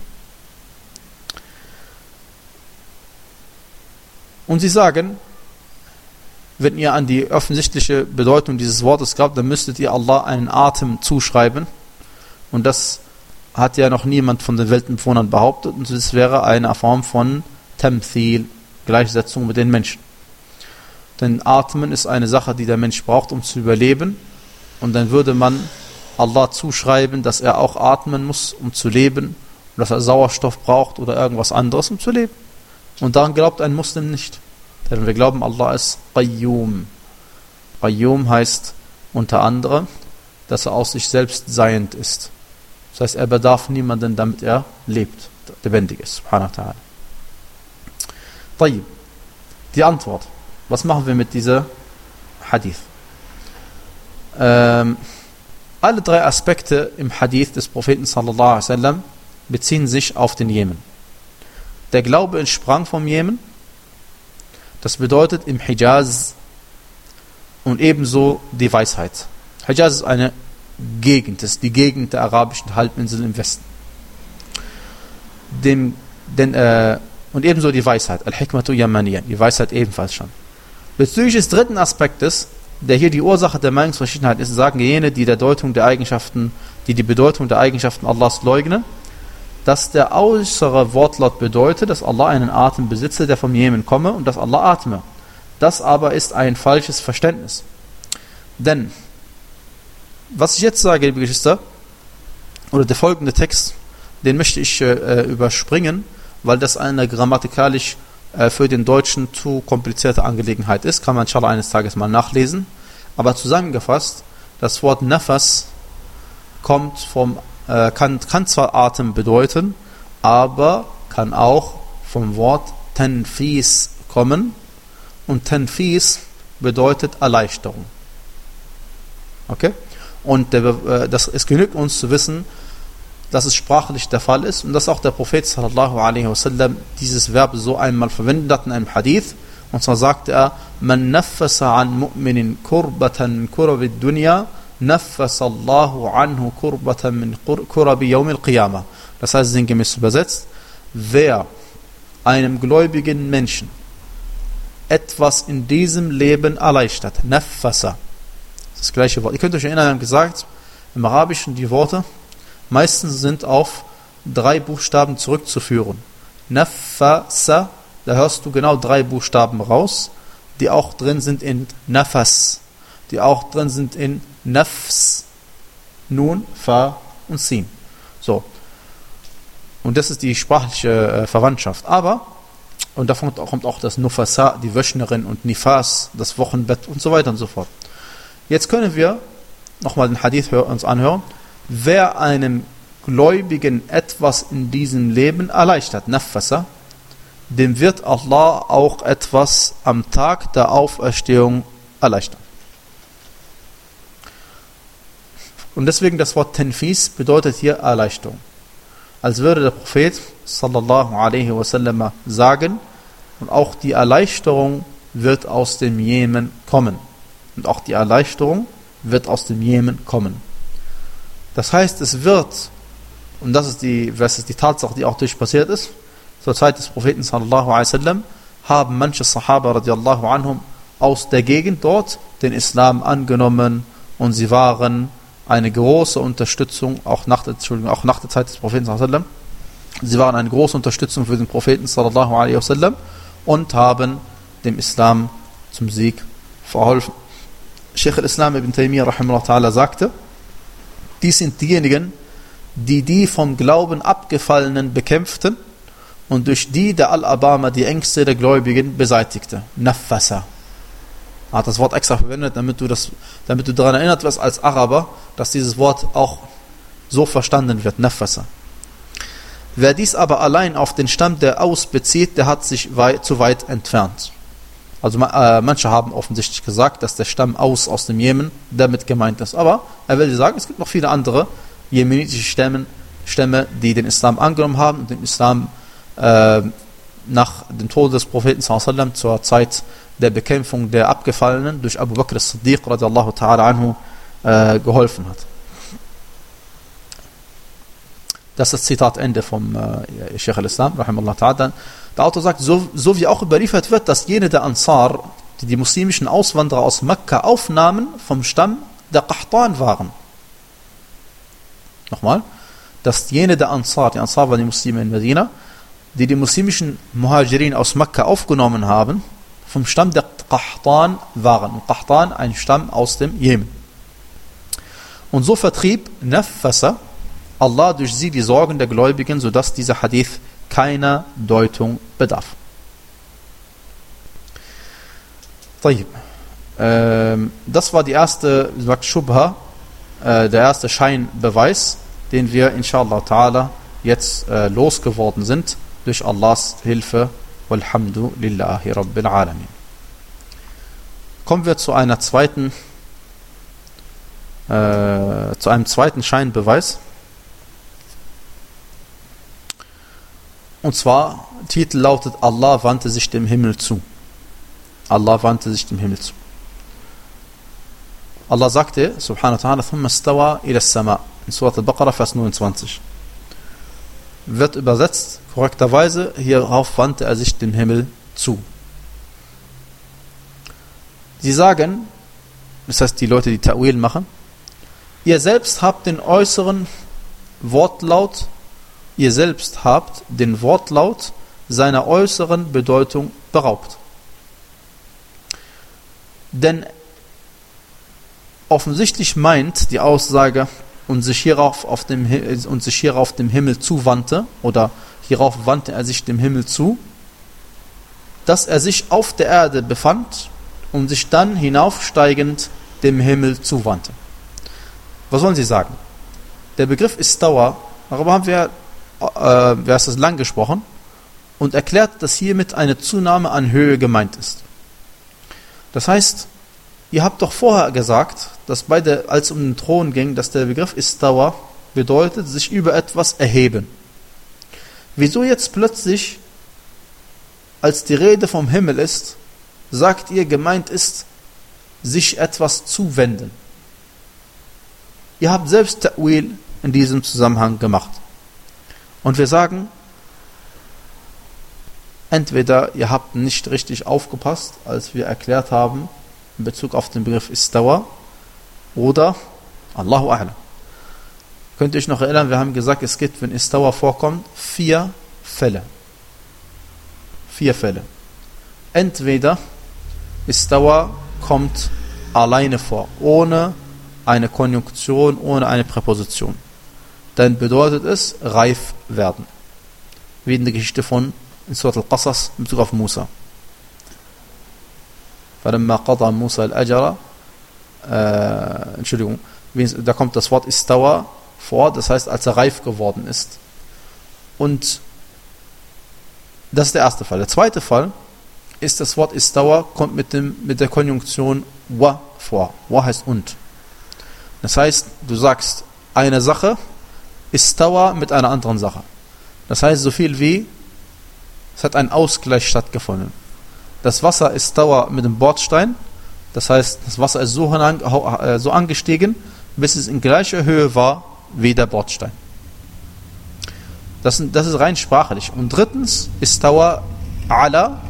Und sie sagen, wenn ihr an die offensichtliche Bedeutung dieses Wortes glaubt, dann müsstet ihr Allah einen Atem zuschreiben. Und das hat ja noch niemand von den Weltenbewohnern behauptet. Und das wäre eine Form von Tamthil, Gleichsetzung mit den Menschen. Denn Atmen ist eine Sache, die der Mensch braucht, um zu überleben. Und dann würde man Allah zuschreiben, dass er auch atmen muss, um zu leben. Und dass er Sauerstoff braucht oder irgendwas anderes, um zu leben. Und daran glaubt ein Muslim nicht. Denn wir glauben, Allah ist Qayyum. Qayyum heißt unter anderem, dass er aus sich selbst seiend ist. Das heißt, er bedarf niemanden, damit er lebt, lebendig ist. Subhanahu wa ta'ala. Tayyib. Die Antwort. Was machen wir mit dieser Hadith? Ähm, alle drei Aspekte im Hadith des Propheten sallallahu alaihi wasallam beziehen sich auf den Jemen. Der Glaube entsprang vom Jemen. Das bedeutet im Hijaz und ebenso die Weisheit. Hijaz ist eine Gegend, das ist die Gegend der arabischen Halbinsel im Westen. Dem, den, äh, und ebenso die Weisheit, Al-Hikmatu Yamaniyah, die Weisheit ebenfalls schon. Bezüglich des dritten Aspektes, der hier die Ursache der Meinungsverschiedenheit ist, sagen jene, die der Deutung der Eigenschaften, die die Bedeutung der Eigenschaften Allahs leugnen, dass der äußere Wortlaut bedeutet, dass Allah einen Atem besitze, der vom Jemen komme und dass Allah atme. Das aber ist ein falsches Verständnis. Denn, was ich jetzt sage, liebe Geschwister, oder der folgende Text, den möchte ich äh, überspringen, weil das eine grammatikalisch äh, für den Deutschen zu komplizierte Angelegenheit ist. Kann man inshallah eines Tages mal nachlesen. Aber zusammengefasst, das Wort Nafas kommt vom Kann, kann zwar Atem bedeuten, aber kann auch vom Wort Tanfis kommen. Und Tanfis bedeutet Erleichterung. Okay? Und der, das, es genügt uns zu wissen, dass es sprachlich der Fall ist und dass auch der Prophet sallallahu alaihi wasallam dieses Verb so einmal verwendet hat in einem Hadith. Und zwar sagte er: Man naffasa an mu'minin kurbatan kurabid dunya Naffasallahu anhu kurbatan min kurabi yawm al-qiyamah. Das heißt, sinngemäß übersetzt, wer einem gläubigen Menschen etwas in diesem Leben erleichtert, naffasa, das, das gleiche Wort. Ihr könnt euch erinnern, wir haben gesagt, im Arabischen die Worte meistens sind auf drei Buchstaben zurückzuführen. Naffasa, da hörst du genau drei Buchstaben raus, die auch drin sind in Nafas, die auch drin sind in Nafs, Nun, Fa und Sin. So. Und das ist die sprachliche äh, Verwandtschaft. Aber, und davon kommt auch das Nufasa, die Wöchnerin, und Nifas, das Wochenbett und so weiter und so fort. Jetzt können wir nochmal den Hadith uns anhören. Wer einem Gläubigen etwas in diesem Leben erleichtert, Nafasa, dem wird Allah auch etwas am Tag der Auferstehung erleichtern. Und deswegen das Wort Tanfis bedeutet hier Erleichterung. Als würde der Prophet sallallahu alaihi wasallam sagen, und auch die Erleichterung wird aus dem Jemen kommen. Und auch die Erleichterung wird aus dem Jemen kommen. Das heißt, es wird, und das ist die, das ist die Tatsache, die auch durch passiert ist, zur Zeit des Propheten sallallahu alaihi wasallam, haben manche Sahaba radiallahu anhum aus der Gegend dort den Islam angenommen und sie waren eine große Unterstützung, auch nach der, Entschuldigung, auch nach der Zeit des Propheten sallallahu alaihi wasallam. Sie waren eine große Unterstützung für den Propheten sallallahu alaihi wasallam und haben dem Islam zum Sieg verholfen. Sheikh al-Islam ibn Taymiyyah rahimahullah ta'ala sagte, dies sind diejenigen, die die vom Glauben abgefallenen bekämpften und durch die der Al-Abama die Ängste der Gläubigen beseitigte. Naffasa. Er hat das Wort extra verwendet, damit du, das, damit du daran erinnert wirst als Araber, dass dieses Wort auch so verstanden wird. Naffasa. Wer dies aber allein auf den Stamm der Aus bezieht, der hat sich weit, zu weit entfernt. Also äh, manche haben offensichtlich gesagt, dass der Stamm Aus aus dem Jemen damit gemeint ist. Aber er will sagen, es gibt noch viele andere jemenitische Stämme, Stämme, die den Islam angenommen haben und den Islam äh, nach dem Tod des Propheten sallallahu alaihi wasallam zur Zeit der Bekämpfung der Abgefallenen durch Abu Bakr as-Siddiq radiallahu ta'ala anhu äh, geholfen hat. Das ist das Zitatende vom äh, Sheikh al-Islam rahimahullah ta'ala. Der Autor sagt, so, so wie auch überliefert wird, dass jene der Ansar, die die muslimischen Auswanderer aus Mekka aufnahmen, vom Stamm der Qahtan waren. Nochmal, dass jene der Ansar, die Ansar waren die Muslime in Medina, die die muslimischen Muhajirin aus Mekka aufgenommen haben, vom Stamm der Qahtan waren. Und Qahtan, ein Stamm aus dem Jemen. Und so vertrieb Naffasa Allah durch sie die Sorgen der Gläubigen, sodass dieser Hadith keiner Deutung bedarf. Ähm, das war die erste, wie gesagt, Shubha, äh, der erste Scheinbeweis, den wir inshallah ta'ala jetzt äh, losgeworden sind durch Allahs Hilfe. Walhamdulillahi Rabbil Alamin. Kommen wir zu einer zweiten, äh, zu einem zweiten Scheinbeweis. Und zwar, Titel lautet, Allah wandte sich dem Himmel zu. Allah wandte sich dem Himmel zu. Allah sagte, subhanahu wa ta'ala, ثُمَّ اسْتَوَى إِلَى السَّمَاءِ in Surat al-Baqarah, Vers neunundzwanzig. Wird übersetzt, korrekterweise, hierauf wandte er sich dem Himmel zu. Sie sagen, das heißt die Leute, die Ta'wil machen, ihr selbst habt den äußeren Wortlaut, ihr selbst habt den Wortlaut seiner äußeren Bedeutung beraubt. Denn offensichtlich meint die Aussage, und sich hierauf auf dem, und sich hierauf dem Himmel zuwandte, oder hierauf wandte er sich dem Himmel zu, dass er sich auf der Erde befand und sich dann hinaufsteigend dem Himmel zuwandte. Was wollen Sie sagen? Der Begriff Istawa, darüber haben wir, äh, wir haben das lang gesprochen, und erklärt, dass hiermit eine Zunahme an Höhe gemeint ist. Das heißt, ihr habt doch vorher gesagt, dass bei der, als es um den Thron ging, dass der Begriff Istawa bedeutet, sich über etwas erheben. Wieso jetzt plötzlich, als die Rede vom Himmel ist, sagt ihr, gemeint ist, sich etwas zuwenden? Ihr habt selbst Ta'wil in diesem Zusammenhang gemacht. Und wir sagen, entweder ihr habt nicht richtig aufgepasst, als wir erklärt haben, in Bezug auf den Begriff Istawa, oder Allahu A'lam. Könnt ihr euch noch erinnern, wir haben gesagt, es gibt, wenn Istawa vorkommt, vier Fälle. Vier Fälle. Entweder Istawa kommt alleine vor, ohne eine Konjunktion, ohne eine Präposition. Dann bedeutet es reif werden. Wie in der Geschichte von in Surat al-Qasas in Bezug auf Musa. فَلَمَّا قَضَى مُوسَى الْأَجَرَ äh, Entschuldigung, da kommt das Wort Istawa vor, das heißt, als er reif geworden ist. Und das ist der erste Fall. Der zweite Fall ist, das Wort Istawa kommt mit, dem, mit der Konjunktion wa vor. Wa heißt und. Das heißt, du sagst eine Sache, Istawa mit einer anderen Sache. Das heißt, so viel wie, es hat ein Ausgleich stattgefunden. Das Wasser ist Istawa mit dem Bordstein, das heißt, das Wasser ist so, so angestiegen, bis es in gleicher Höhe war wie der Bordstein. Das, das ist rein sprachlich. Und drittens, Istawa ala,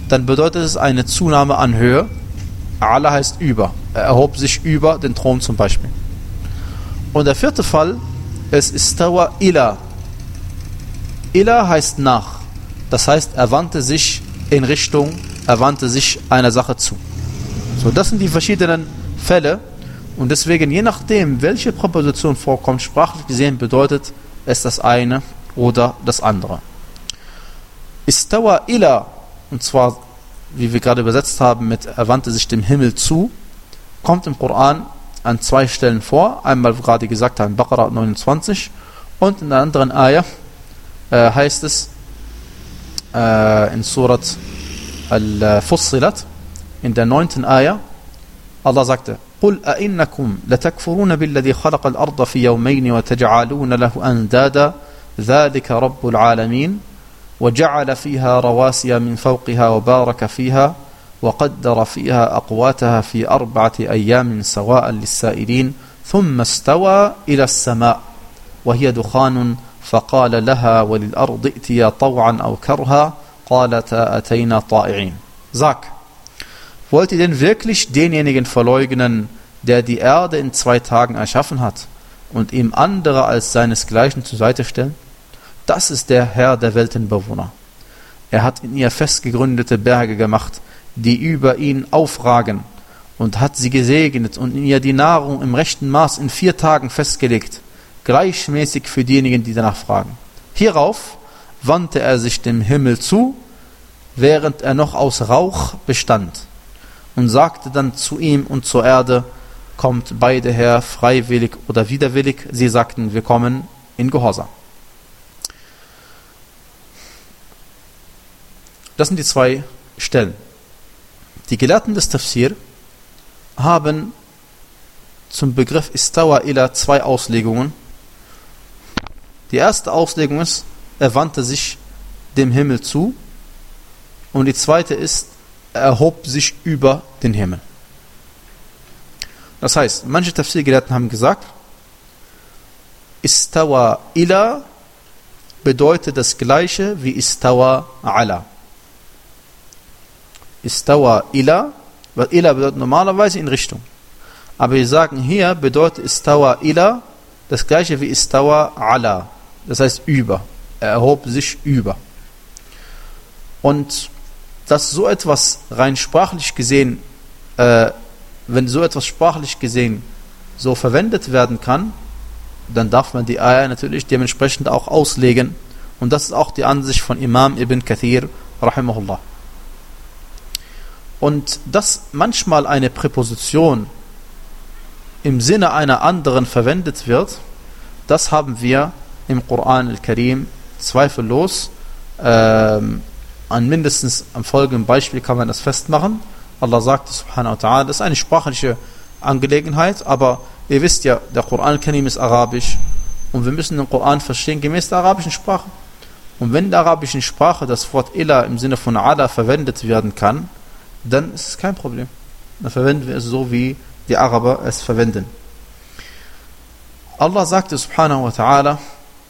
dann bedeutet es eine Zunahme an Höhe. Ala heißt über. Er erhob sich über den Thron zum Beispiel. Und der vierte Fall ist istawa ila. Ila heißt nach. Das heißt, er wandte sich in Richtung, er wandte sich einer Sache zu. So, das sind die verschiedenen Fälle. Und deswegen, je nachdem, welche Präposition vorkommt, sprachlich gesehen bedeutet es das eine oder das andere. Istawa ila, und zwar, wie wir gerade übersetzt haben, mit er wandte sich dem Himmel zu, kommt im Koran an zwei Stellen vor. Einmal, wie wir gerade gesagt haben, Baqarah neunundzwanzig, und in der anderen Ayah äh, heißt es äh, in Surat Al-Fussilat, in der neunten Ayah, Allah sagte: قل أئنكم لتكفرون بالذي خلق الأرض في يومين وتجعلون له أندادا ذلك رب العالمين وجعل فيها رواسي من فوقها وبارك فيها وقدر فيها أقواتها في أربعة أيام سواء للسائلين ثم استوى إلى السماء وهي دخان فقال لها وللأرض ائتيا طوعا أو كرها قالتا أتينا طائعين. Sag, wollt ihr denn wirklich denjenigen verleugnen, der die Erde in zwei Tagen erschaffen hat und ihm andere als seinesgleichen zur Seite stellen? Das ist der Herr der Weltenbewohner. Er hat in ihr festgegründete Berge gemacht, die über ihn aufragen, und hat sie gesegnet und in ihr die Nahrung im rechten Maß in vier Tagen festgelegt, gleichmäßig für diejenigen, die danach fragen. Hierauf wandte er sich dem Himmel zu, während er noch aus Rauch bestand, und sagte dann zu ihm und zur Erde: Kommt beide her, freiwillig oder widerwillig? Sie sagten: Wir kommen in Gehorsam. Das sind die zwei Stellen. Die Gelehrten des Tafsir haben zum Begriff Istawa ila zwei Auslegungen. Die erste Auslegung ist, er wandte sich dem Himmel zu, und die zweite ist, er erhob sich über den Himmel. Das heißt, manche Tafsir-Gelehrten haben gesagt, Istawa ila bedeutet das gleiche wie Istawa ala. Istawa ila, weil ila bedeutet normalerweise in Richtung. Aber wir sagen, hier bedeutet Istawa ila das gleiche wie Istawa ala. Das heißt über. Er erhob sich über. Und dass so etwas rein sprachlich gesehen, äh, wenn so etwas sprachlich gesehen so verwendet werden kann, dann darf man die Ayah natürlich dementsprechend auch auslegen. Und das ist auch die Ansicht von Imam Ibn Kathir, rahimahullah. Und dass manchmal eine Präposition im Sinne einer anderen verwendet wird, das haben wir im Koran al-Karim zweifellos. Ähm, an mindestens am folgenden Beispiel kann man das festmachen. Allah sagt subhanahu wa ta'ala, das ist eine sprachliche Angelegenheit, aber ihr wisst ja, der Koran al-Karim ist arabisch, und wir müssen den Koran verstehen gemäß der arabischen Sprache. Und wenn in der arabischen Sprache das Wort ila im Sinne von ala verwendet werden kann, dann ist es kein Problem. Dann verwenden wir es so, wie die Araber es verwenden. Allah sagte subhanahu wa ta'ala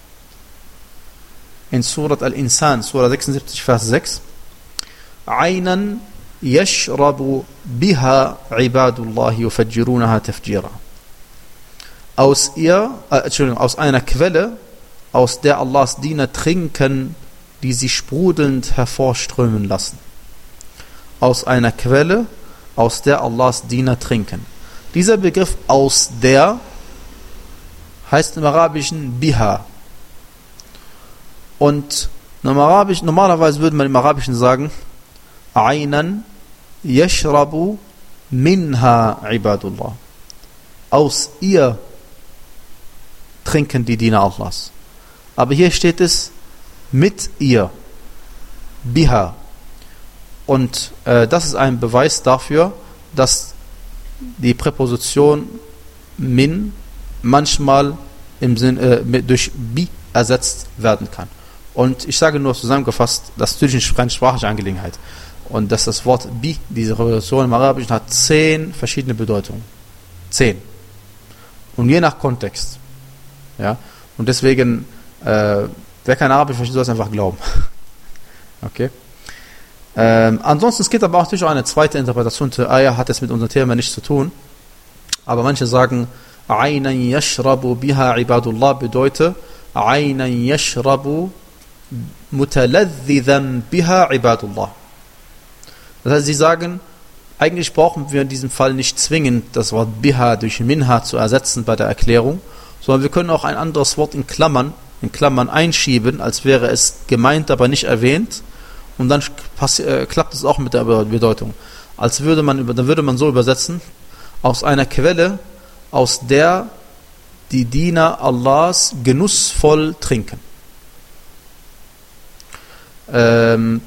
in Surat Al-Insan, Surah sechsundsiebzig, Vers sechs: Aynan yashrabu biha ibadullahi yufajjirunaha tafjira. Aus ihr, äh, Entschuldigung, aus einer Quelle, aus der Allahs Diener trinken, die sie sprudelnd hervorströmen lassen. Aus einer Quelle, aus der Allahs Diener trinken. Dieser Begriff aus der heißt im Arabischen biha. Und im Arabisch, normalerweise würde man im Arabischen sagen, Aynan yashrabu minha ibadullah. Aus ihr trinken die Diener Allahs. Aber hier steht es mit ihr, biha. Und äh, das ist ein Beweis dafür, dass die Präposition min manchmal im Sinn, äh, mit, durch bi ersetzt werden kann. Und ich sage nur zusammengefasst, das ist natürlich eine sprachliche Angelegenheit. Und dass das Wort bi, diese Präposition im Arabischen, hat zehn verschiedene Bedeutungen. Zehn. Und je nach Kontext. Ja? Und deswegen, äh, wer kein Arabisch versteht, soll es einfach glauben. Okay? Ähm, ansonsten, es gibt aber auch natürlich auch eine zweite Interpretation der Ayah, hat es mit unserem Thema nichts zu tun. Aber manche sagen, Aynan yashrabu biha ibadullah bedeutet, Aynan yashrabu mutaladhdhidan biha ibadullah. Das heißt, sie sagen, eigentlich brauchen wir in diesem Fall nicht zwingend das Wort biha durch minha zu ersetzen bei der Erklärung, sondern wir können auch ein anderes Wort in Klammern, in Klammern einschieben, als wäre es gemeint, aber nicht erwähnt. Und dann äh, klappt es auch mit der Bedeutung. Als würde man, dann würde man so übersetzen, aus einer Quelle, aus der die Diener Allahs genussvoll trinken. Ähm,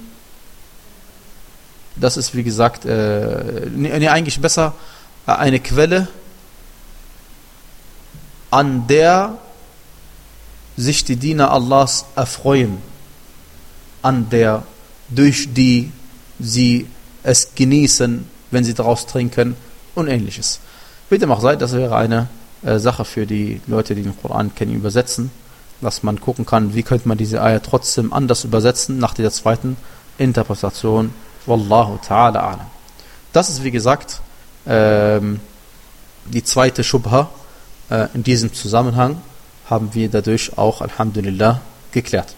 das ist wie gesagt, äh, nee, nee, eigentlich besser, äh, eine Quelle, an der sich die Diener Allahs erfreuen, an der, durch die sie es genießen, wenn sie daraus trinken und ähnliches. Wie dem auch sei, das wäre eine äh, Sache für die Leute, die den Koran kennen, übersetzen, dass man gucken kann, wie könnte man diese Ayah trotzdem anders übersetzen, nach der zweiten Interpretation. Wallahu ta'ala a'lam. Das ist wie gesagt ähm, die zweite Schubha. Äh, in diesem Zusammenhang haben wir dadurch auch, Alhamdulillah, geklärt.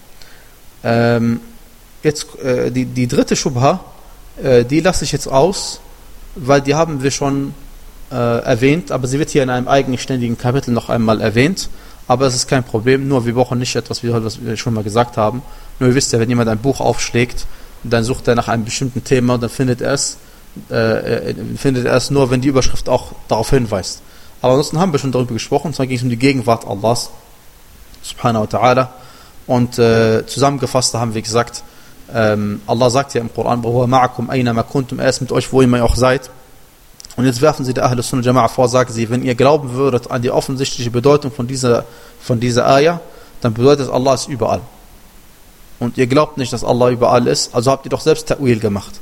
Ähm, Jetzt äh, die, die dritte Schubha, äh, die lasse ich jetzt aus, weil die haben wir schon äh, erwähnt, aber sie wird hier in einem eigenständigen Kapitel noch einmal erwähnt. Aber es ist kein Problem, nur wir brauchen nicht etwas, was wir schon mal gesagt haben. Nur ihr wisst ja, wenn jemand ein Buch aufschlägt, dann sucht er nach einem bestimmten Thema, dann findet er es, äh, findet er es nur, wenn die Überschrift auch darauf hinweist. Aber ansonsten haben wir schon darüber gesprochen, und zwar ging es um die Gegenwart Allahs, subhanahu wa ta'ala. Und äh, zusammengefasst haben wir gesagt, Ähm, Allah sagt ja im Koran, er ist mit euch, wo immer ihr auch seid. Und jetzt werfen sie der Ahl Sunnah Jama'a vor, sagen sie, wenn ihr glauben würdet an die offensichtliche Bedeutung von dieser, von dieser Ayah, dann bedeutet Allah ist überall. Und ihr glaubt nicht, dass Allah überall ist, also habt ihr doch selbst Ta'wil gemacht.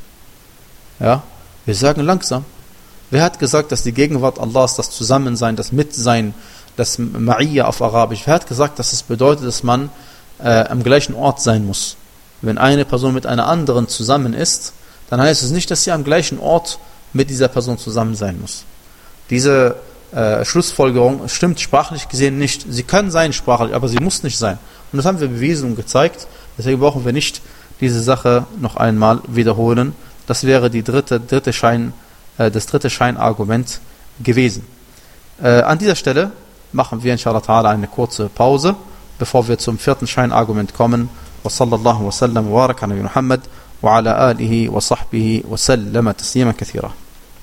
Ja? Wir sagen langsam. Wer hat gesagt, dass die Gegenwart Allahs, das Zusammensein, das Mitsein, das Ma'iyya auf Arabisch, wer hat gesagt, dass es bedeutet, dass man äh, am gleichen Ort sein muss? Wenn eine Person mit einer anderen zusammen ist, dann heißt es nicht, dass sie am gleichen Ort mit dieser Person zusammen sein muss. Diese äh, Schlussfolgerung stimmt sprachlich gesehen nicht. Sie kann sein sprachlich, aber sie muss nicht sein. Und das haben wir bewiesen und gezeigt. Deswegen brauchen wir nicht diese Sache noch einmal wiederholen. Das wäre die dritte, dritte Schein, äh, das dritte Scheinargument gewesen. Äh, an dieser Stelle machen wir inshallah ta'ala eine kurze Pause, bevor wir zum vierten Scheinargument kommen. وصلى الله وسلم وبارك على محمد وعلى آله وصحبه وسلم تسليما كثيرا.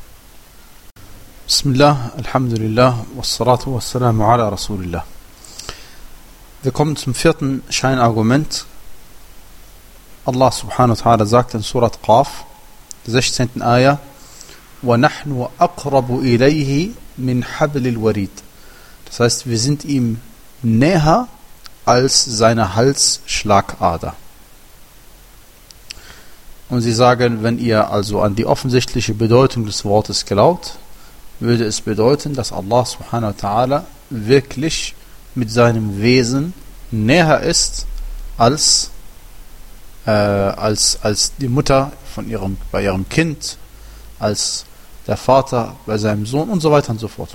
بسم الله الحمد لله والصلاة والسلام على رسول الله. Wir kommen zum vierten Scheinargument. Allah subhanahu wa ta'ala sagt in Surat Qaf, der sechzehnten Ayah, وَنَحْنُ أَقْرَبُ إِلَيْهِ مِنْ حَبْلِ الْوَرِيدِ. Das heißt, wir sind ihm näher als seine Halsschlagader. Und sie sagen, wenn ihr also an die offensichtliche Bedeutung des Wortes glaubt, würde es bedeuten, dass Allah subhanahu wa ta'ala wirklich mit seinem Wesen näher ist als, äh, als, als die Mutter von ihrem, bei ihrem Kind, als der Vater bei seinem Sohn und so weiter und so fort.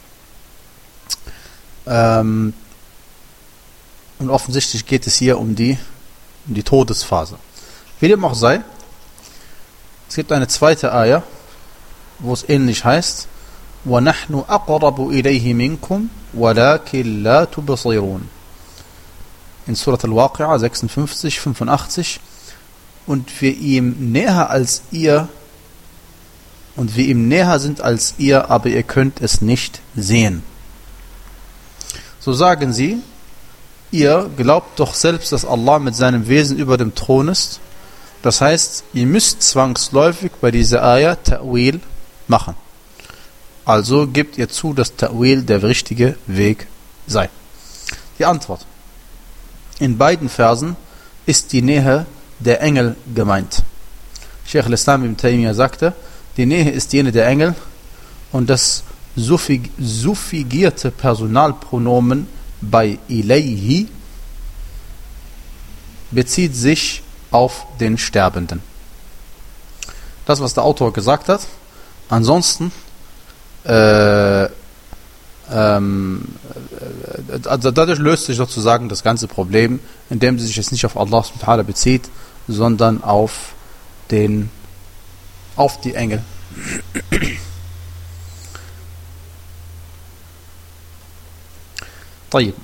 Ähm, Und offensichtlich geht es hier um die, um die Todesphase. Wie dem auch sei, es gibt eine zweite Ayah, wo es ähnlich heißt, وَنَحْنُ أَقْرَبُ إِلَيْهِ مِنْكُمْ وَلَكِنْ لَا تُبْصِرُونَ. In Surat Al-Waqi'a sechsundfünfzig, fünfundachtzig. Und wir ihm näher als ihr, und wir ihm näher sind als ihr, aber ihr könnt es nicht sehen. So sagen sie, ihr glaubt doch selbst, dass Allah mit seinem Wesen über dem Thron ist. Das heißt, ihr müsst zwangsläufig bei dieser Ayah Ta'wil machen. Also gebt ihr zu, dass Ta'wil der richtige Weg sei. Die Antwort. In beiden Versen ist die Nähe der Engel gemeint. Sheikh al-Islam ibn Taymiyyah sagte, die Nähe ist jene der Engel und das suffigierte Personalpronomen bei Ilayhi bezieht sich auf den Sterbenden. Das, was der Autor gesagt hat. Ansonsten äh, ähm, also dadurch löst sich sozusagen das ganze Problem, indem sie sich jetzt nicht auf Allah subhanahu wa ta'ala bezieht, sondern auf den auf die Engel. طيب.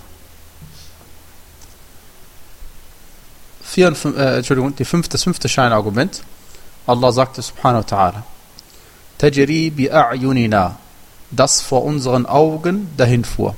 Vier, äh, Entschuldigung, die fünfte, das fünfte Scheinargument. Allah sagte subhanahu wa ta'ala: Tajri bi a'yunina, das vor unseren Augen dahin fuhr.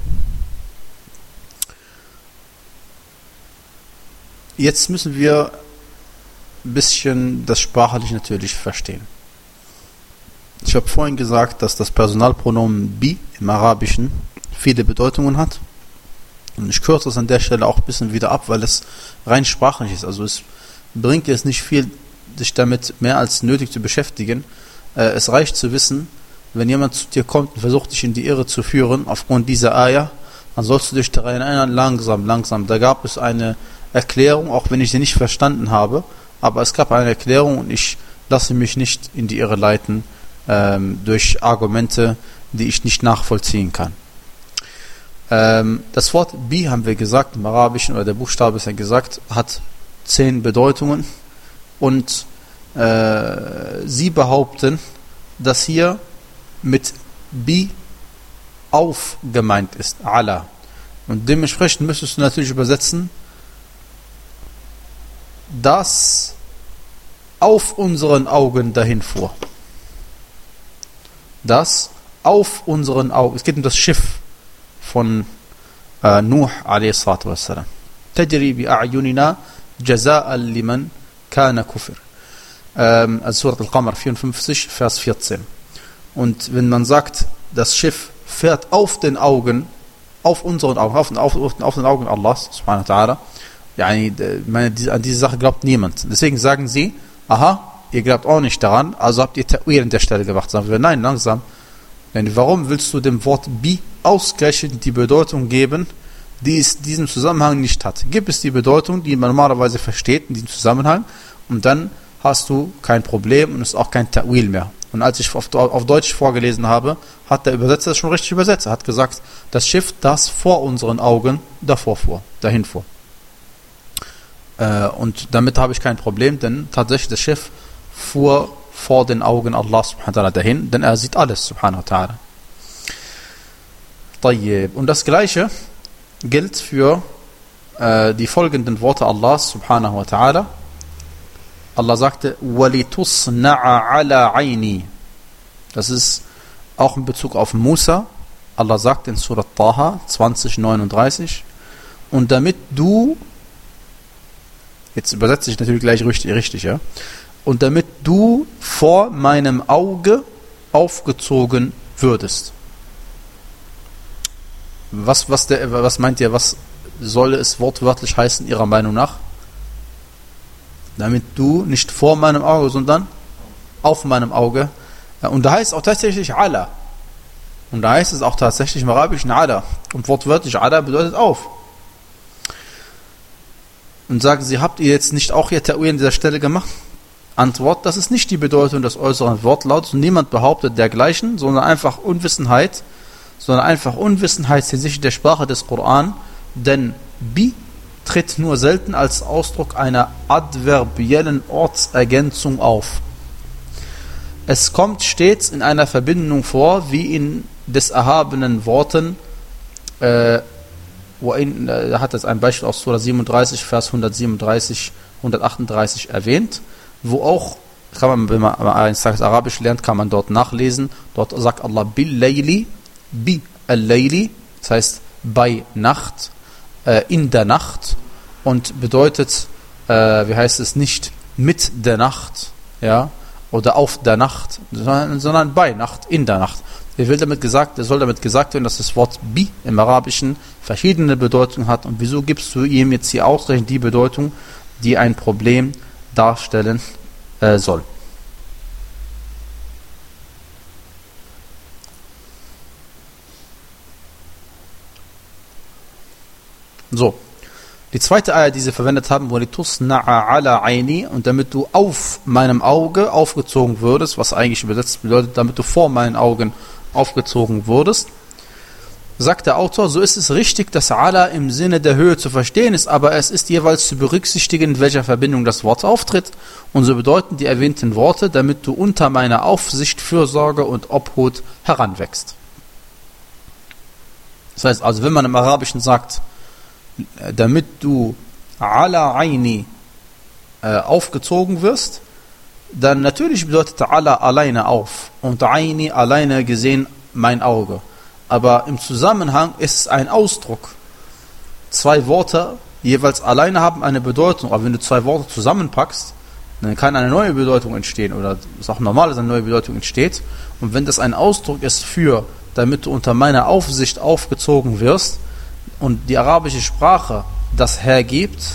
Jetzt müssen wir ein bisschen das sprachlich natürlich verstehen. Ich habe vorhin gesagt, dass das Personalpronomen bi im Arabischen viele Bedeutungen hat. Und ich kürze es an der Stelle auch ein bisschen wieder ab, weil es rein sprachlich ist. Also es bringt jetzt nicht viel, sich damit mehr als nötig zu beschäftigen. Äh, es reicht zu wissen, wenn jemand zu dir kommt und versucht, dich in die Irre zu führen, aufgrund dieser Ayah, dann sollst du dich daran erinnern, langsam, langsam. Da gab es eine Erklärung, auch wenn ich sie nicht verstanden habe, aber es gab eine Erklärung und ich lasse mich nicht in die Irre leiten ähm, durch Argumente, die ich nicht nachvollziehen kann. Ähm, das Wort bi, haben wir gesagt, im Arabischen, oder der Buchstabe ist ja gesagt, hat zehn Bedeutungen und äh, sie behaupten, dass hier mit bi auf gemeint ist, ala. Und dementsprechend müsstest du natürlich übersetzen, das auf unseren Augen dahin fuhr. Das auf unseren Augen. Es geht um das Schiff von äh, Nuh alayhi salatu wassalam. Tajri bi a'yunina jaza'an liman kana kufr. Ähm, also Surat Al-Qamar vierundfünfzig, Vers vierzehn. Und wenn man sagt, das Schiff fährt auf den Augen, auf unseren Augen, auf, auf, auf den Augen Allahs, subhanahu wa ta'ala, yani, meine, an diese Sache glaubt niemand. Deswegen sagen sie, aha, ihr glaubt auch nicht daran, also habt ihr Ta'wil an der Stelle gemacht. Sagen wir, nein, langsam. Denn warum willst du dem Wort bi ausgerechnet die Bedeutung geben, die es in diesem Zusammenhang nicht hat? Gib es die Bedeutung, die man normalerweise versteht in diesem Zusammenhang, und dann hast du kein Problem und es ist auch kein Ta'wil mehr. Und als ich auf, auf Deutsch vorgelesen habe, hat der Übersetzer das schon richtig übersetzt. Er hat gesagt, das Schiff, das vor unseren Augen davor fuhr, dahin fuhr. Äh, und damit habe ich kein Problem, denn tatsächlich das Schiff fuhr vor den Augen Allah subhanahu wa ta'ala dahin, denn er sieht alles subhanahu wa ta'ala. Tayyib. Und das Gleiche gilt für äh, die folgenden Worte Allahs subhanahu wa ta'ala. Allah sagte, وَلِتُصْنَعَ عَلَى عَيْنِي. Das ist auch in Bezug auf Musa. Allah sagt in Surat Taha zwanzig neununddreißig, und damit du, jetzt übersetze ich natürlich gleich richtig, richtig, ja, und damit du vor meinem Auge aufgezogen würdest. Was, was, der, was meint ihr, was soll es wortwörtlich heißen, Ihrer Meinung nach? Damit du nicht vor meinem Auge, sondern auf meinem Auge. Und da heißt es auch tatsächlich ala. Und da heißt es auch tatsächlich im Arabischen ala. Und wortwörtlich ala bedeutet auf. Und sagen sie, habt ihr jetzt nicht auch ihr Ta'wil an dieser Stelle gemacht? Antwort, das ist nicht die Bedeutung des äußeren Wortlauts. Und niemand behauptet dergleichen, sondern einfach Unwissenheit, sondern einfach Unwissenheit hinsichtlich der Sprache des Koran. Denn bi tritt nur selten als Ausdruck einer adverbiellen Ortsergänzung auf. Es kommt stets in einer Verbindung vor, wie in des erhabenen Worten, äh, wo in, äh, hat es ein Beispiel aus Surah siebenunddreißig, Vers hundertsiebenunddreißig, hundertachtunddreißig erwähnt, wo auch, kann man, wenn man eines Tages Arabisch lernt, kann man dort nachlesen, dort sagt Allah bil layli, bi al-layli, das heißt bei Nacht, äh, in der Nacht, und bedeutet, äh, wie heißt es, nicht mit der Nacht, ja, oder auf der Nacht, sondern, sondern bei Nacht, in der Nacht. Er will damit gesagt, er soll damit gesagt werden, dass das Wort bi im Arabischen verschiedene Bedeutungen hat. Und wieso gibst du ihm jetzt hier ausreichend die Bedeutung, die ein Problem darstellen äh, soll? So, Die zweite Ayah, die sie verwendet haben, وَلِتُصْنَعَ عَلَى عَيْنِي, und damit du auf meinem Auge aufgezogen würdest, was eigentlich übersetzt bedeutet, damit du vor meinen Augen aufgezogen wurdest, sagt der Autor, so ist es richtig, dass Ala im Sinne der Höhe zu verstehen ist, aber es ist jeweils zu berücksichtigen, in welcher Verbindung das Wort auftritt, und so bedeuten die erwähnten Worte, damit du unter meiner Aufsicht, Fürsorge und Obhut heranwächst. Das heißt also, wenn man im Arabischen sagt, damit du ala aini äh, aufgezogen wirst, dann natürlich bedeutet ala alleine auf und aini alleine gesehen mein Auge. Aber im Zusammenhang ist es ein Ausdruck. Zwei Worte jeweils alleine haben eine Bedeutung, aber wenn du zwei Worte zusammenpackst, dann kann eine neue Bedeutung entstehen, oder es ist auch normal, dass eine neue Bedeutung entsteht. Und wenn das ein Ausdruck ist für, damit du unter meiner Aufsicht aufgezogen wirst, und die arabische Sprache das hergibt,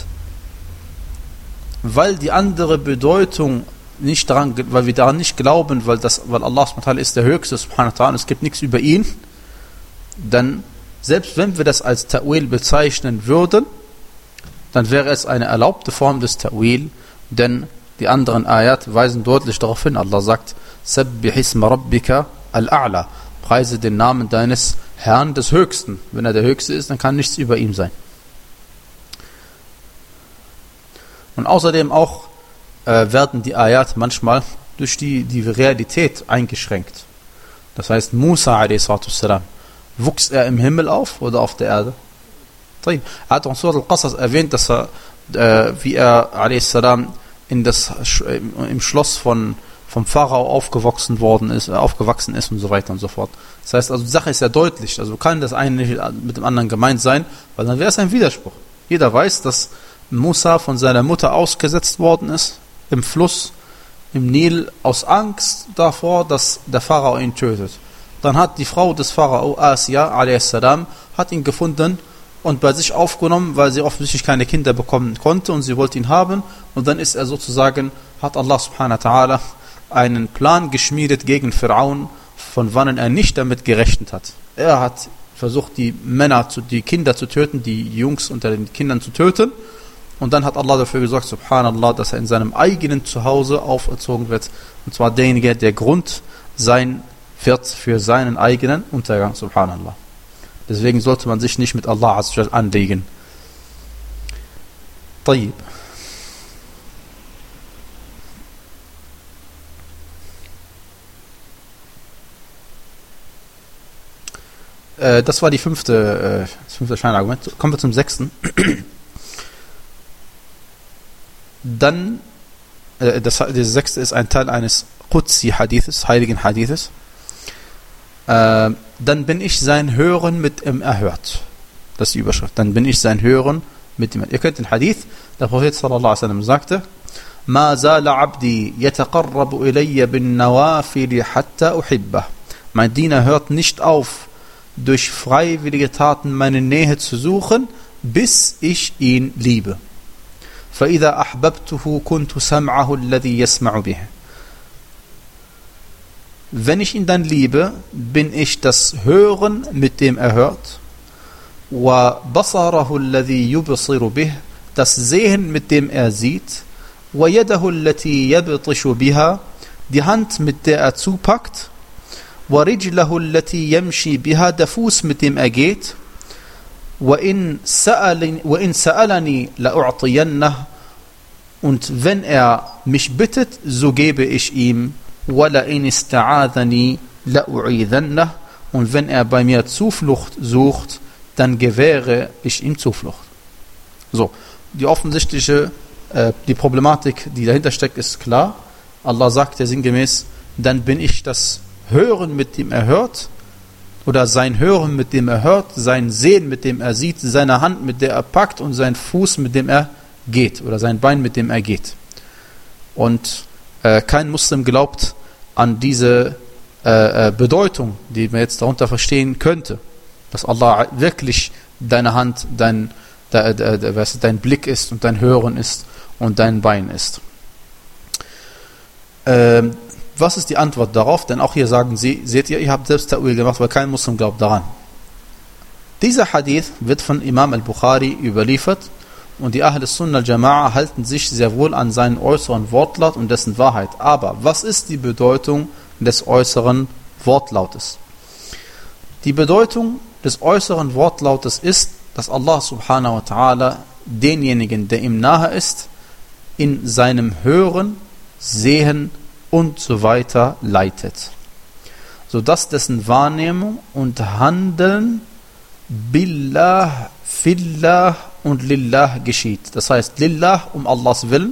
weil die andere Bedeutung nicht daran, weil wir daran nicht glauben, weil das, weil Allah subhanahu wa ta'ala ist der Höchste subhanahu wa ta'ala, es gibt nichts über ihn, dann, selbst wenn wir das als Ta'wil bezeichnen würden, dann wäre es eine erlaubte Form des Ta'wil, denn die anderen Ayat weisen deutlich darauf hin. Allah sagt, Sabbih isma rabbika al-a'la, preise den Namen deines Herrn des Höchsten. Wenn er der Höchste ist, dann kann nichts über ihm sein. Und außerdem auch äh, werden die Ayat manchmal durch die, die Realität eingeschränkt. Das heißt, Musa a s. wuchs er im Himmel auf oder auf der Erde? Er hat auch in Surah Al-Qasas erwähnt, dass er, äh, wie er a s. in das, im Schloss von vom Pharao aufgewachsen worden ist, äh, aufgewachsen ist und so weiter und so fort. Das heißt, also die Sache ist ja deutlich, also kann das eine nicht mit dem anderen gemeint sein, weil dann wäre es ein Widerspruch. Jeder weiß, dass Musa von seiner Mutter ausgesetzt worden ist, im Fluss, im Nil, aus Angst davor, dass der Pharao ihn tötet. Dann hat die Frau des Pharao, Asia, a s., hat ihn gefunden und bei sich aufgenommen, weil sie offensichtlich keine Kinder bekommen konnte und sie wollte ihn haben, und dann ist er sozusagen, hat Allah subhanahu wa ta'ala einen Plan geschmiedet gegen Pharaon, von wann er nicht damit gerechnet hat. Er hat versucht, die Männer, zu, die Kinder zu töten, die Jungs unter den Kindern zu töten, und dann hat Allah dafür gesorgt, subhanallah, dass er in seinem eigenen Zuhause auferzogen wird, und zwar derjenige, der Grund sein wird für seinen eigenen Untergang, subhanallah. Deswegen sollte man sich nicht mit Allah anlegen. طيب. Das war die fünfte, das fünfte Scheinargument. Kommen wir zum sechsten. Dann, äh, das, das sechste ist ein Teil eines Qudsi-Hadithes, heiligen Hadithes. Äh, dann bin ich sein Hören mit ihm erhört. Das ist die Überschrift. Dann bin ich sein Hören mit ihm erhört. Ihr kennt den Hadith, der Prophet sallallahu alaihi wasallam sagte, Ma zala abdi yataqarrabu ilayya bin nawafili hatta uhibbah. Mein Diener hört nicht auf, durch freiwillige Taten meine Nähe zu suchen, bis ich ihn liebe. فَإِذَا أَحْبَبْتُهُ كُنْتُ سَمْعَهُ الَّذِي يَسْمَعُ بِهِ. Wenn ich ihn dann liebe, bin ich das Hören, mit dem er hört. وَبَصَرَهُ الَّذِي يُبْصِرُ بِهِ. Das Sehen, mit dem er sieht. وَيَدَهُ الَّتِي يَبْطِشُ بِهَا. Die Hand, mit der er zupackt. وَرِجْلَهُ الَّتِي يَمْشِي بِهَا. Der Fuß, mit dem er geht. وَإِنْ سَأَلَنِي, وَإِنْ سَأَلَنِي لَأُعْطِيَنَّهُ. Und wenn er mich bittet, so gebe ich ihm. وَلَئِنْ اسْتَعَاذَنِي لَأُعِيذَنَّهُ. Und wenn er bei mir Zuflucht sucht, dann gewähre ich ihm Zuflucht. So, die offensichtliche, äh, die Problematik, die dahinter steckt, ist klar. Allah sagt ja sinngemäß, dann bin ich das Hören, mit dem er hört, oder sein Hören, mit dem er hört, sein Sehen, mit dem er sieht, seine Hand, mit der er packt, und sein Fuß, mit dem er geht, oder sein Bein, mit dem er geht. Und äh, kein Muslim glaubt an diese äh, Bedeutung, die man jetzt darunter verstehen könnte, dass Allah wirklich deine Hand, dein, de, de, de, was dein Blick ist und dein Hören ist und dein Bein ist. Ähm, Was ist die Antwort darauf? Denn auch hier sagen sie, seht ihr, ihr habt selbst Ta'wil gemacht, weil kein Muslim glaubt daran. Dieser Hadith wird von Imam al-Bukhari überliefert und die Ahl Sunnah al-Jama'a halten sich sehr wohl an seinen äußeren Wortlaut und dessen Wahrheit. Aber was ist die Bedeutung des äußeren Wortlautes? Die Bedeutung des äußeren Wortlautes ist, dass Allah subhanahu wa ta'ala denjenigen, der ihm nahe ist, in seinem Hören, Sehen und so weiter leitet, sodass dessen Wahrnehmung und Handeln billah, fillah und lillah geschieht. Das heißt, lillah um Allahs Willen,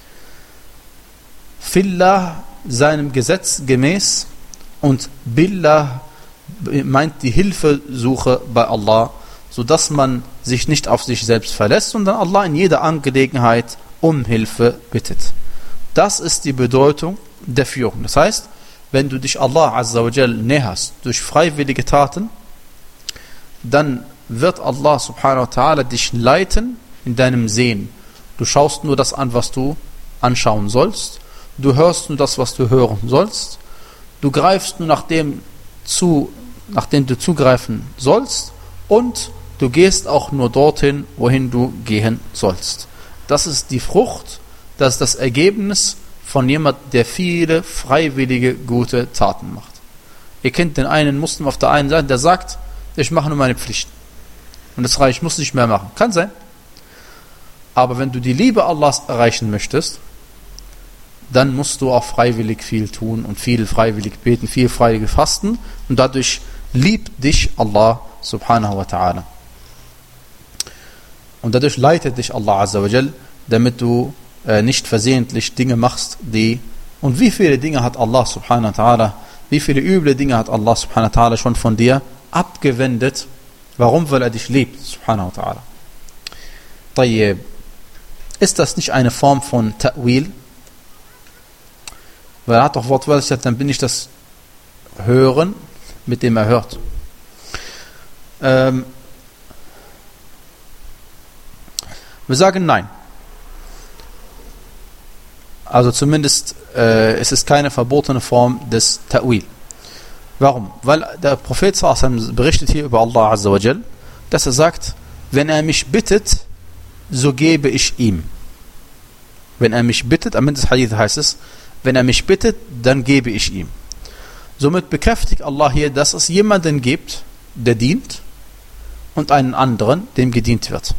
fillah seinem Gesetz gemäß und billah meint die Hilfesuche bei Allah, sodass man sich nicht auf sich selbst verlässt, sondern Allah in jeder Angelegenheit um Hilfe bittet. Das ist die Bedeutung der Führung. Das heißt, wenn du dich Allah Azza wa Jal näherst durch freiwillige Taten, dann wird Allah subhanahu wa ta'ala dich leiten in deinem Sehen. Du schaust nur das an, was du anschauen sollst. Du hörst nur das, was du hören sollst. Du greifst nur nach dem zu, nach dem du zugreifen sollst. Und du gehst auch nur dorthin, wohin du gehen sollst. Das ist die Frucht, das ist das Ergebnis von jemandem, der viele freiwillige gute Taten macht. Ihr kennt den einen Muslim auf der einen Seite, der sagt, ich mache nur meine Pflichten. Und das reicht, ich muss nicht mehr machen. Kann sein. Aber wenn du die Liebe Allahs erreichen möchtest, dann musst du auch freiwillig viel tun und viel freiwillig beten, viel freiwillig fasten. Und dadurch liebt dich Allah subhanahu wa ta'ala. Und dadurch leitet dich Allah Azza wa Jal, damit du äh, nicht versehentlich Dinge machst, die... Und wie viele Dinge hat Allah subhanahu wa ta'ala, wie viele üble Dinge hat Allah subhanahu wa ta'ala schon von dir abgewendet. Warum? Weil er dich liebt, subhanahu wa ta'ala. Tayyib. Ist das nicht eine Form von Ta'wil? Weil er hat doch wortwörtlich gesagt, dann bin ich das Hören, mit dem er hört. Ähm, wir sagen nein. Also zumindest äh, es ist keine verbotene Form des Ta'wil. Warum? Weil der Prophet sallallahu alaihi wasallam berichtet hier über Allah Azza wa Jal, dass er sagt, wenn er mich bittet, so gebe ich ihm. Wenn er mich bittet, am Ende des Hadith heißt es, wenn er mich bittet, dann gebe ich ihm. Somit bekräftigt Allah hier, dass es jemanden gibt, der dient und einen anderen, dem gedient wird.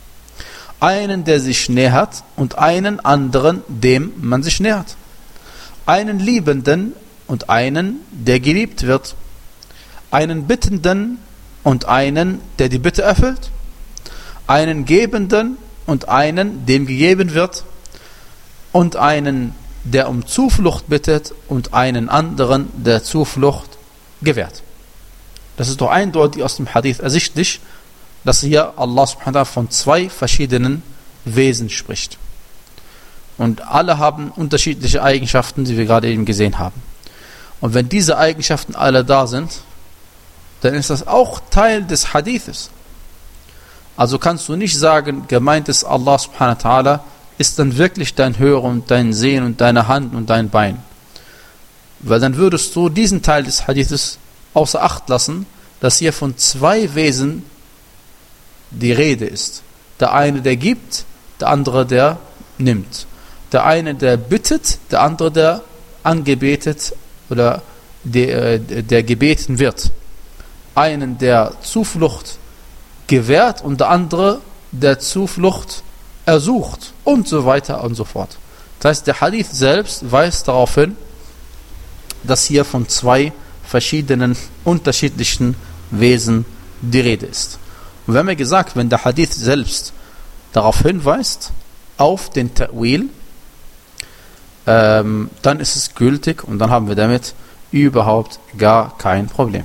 Einen, der sich nähert und einen anderen, dem man sich nähert. Einen Liebenden und einen, der geliebt wird. Einen Bittenden und einen, der die Bitte erfüllt. Einen Gebenden und einen, dem gegeben wird. Und einen, der um Zuflucht bittet und einen anderen, der Zuflucht gewährt. Das ist doch eindeutig aus dem Hadith ersichtlich, dass hier Allah subhanahu wa ta'ala von zwei verschiedenen Wesen spricht. Und alle haben unterschiedliche Eigenschaften, die wir gerade eben gesehen haben. Und wenn diese Eigenschaften alle da sind, dann ist das auch Teil des Hadithes. Also kannst du nicht sagen, gemeint ist Allah subhanahu wa ta'ala, ist dann wirklich dein Hören und dein Sehen und deine Hand und dein Bein. Weil dann würdest du diesen Teil des Hadithes außer Acht lassen, dass hier von zwei Wesen die Rede ist. Der eine, der gibt, der andere, der nimmt. Der eine, der bittet, der andere, der angebetet oder der, der gebeten wird. Einen, der Zuflucht gewährt und der andere, der Zuflucht ersucht und so weiter und so fort. Das heißt, der Hadith selbst weist darauf hin, dass hier von zwei verschiedenen, unterschiedlichen Wesen die Rede ist. Und wir haben ja gesagt, wenn der Hadith selbst darauf hinweist, auf den Ta'wil, ähm, dann ist es gültig und dann haben wir damit überhaupt gar kein Problem.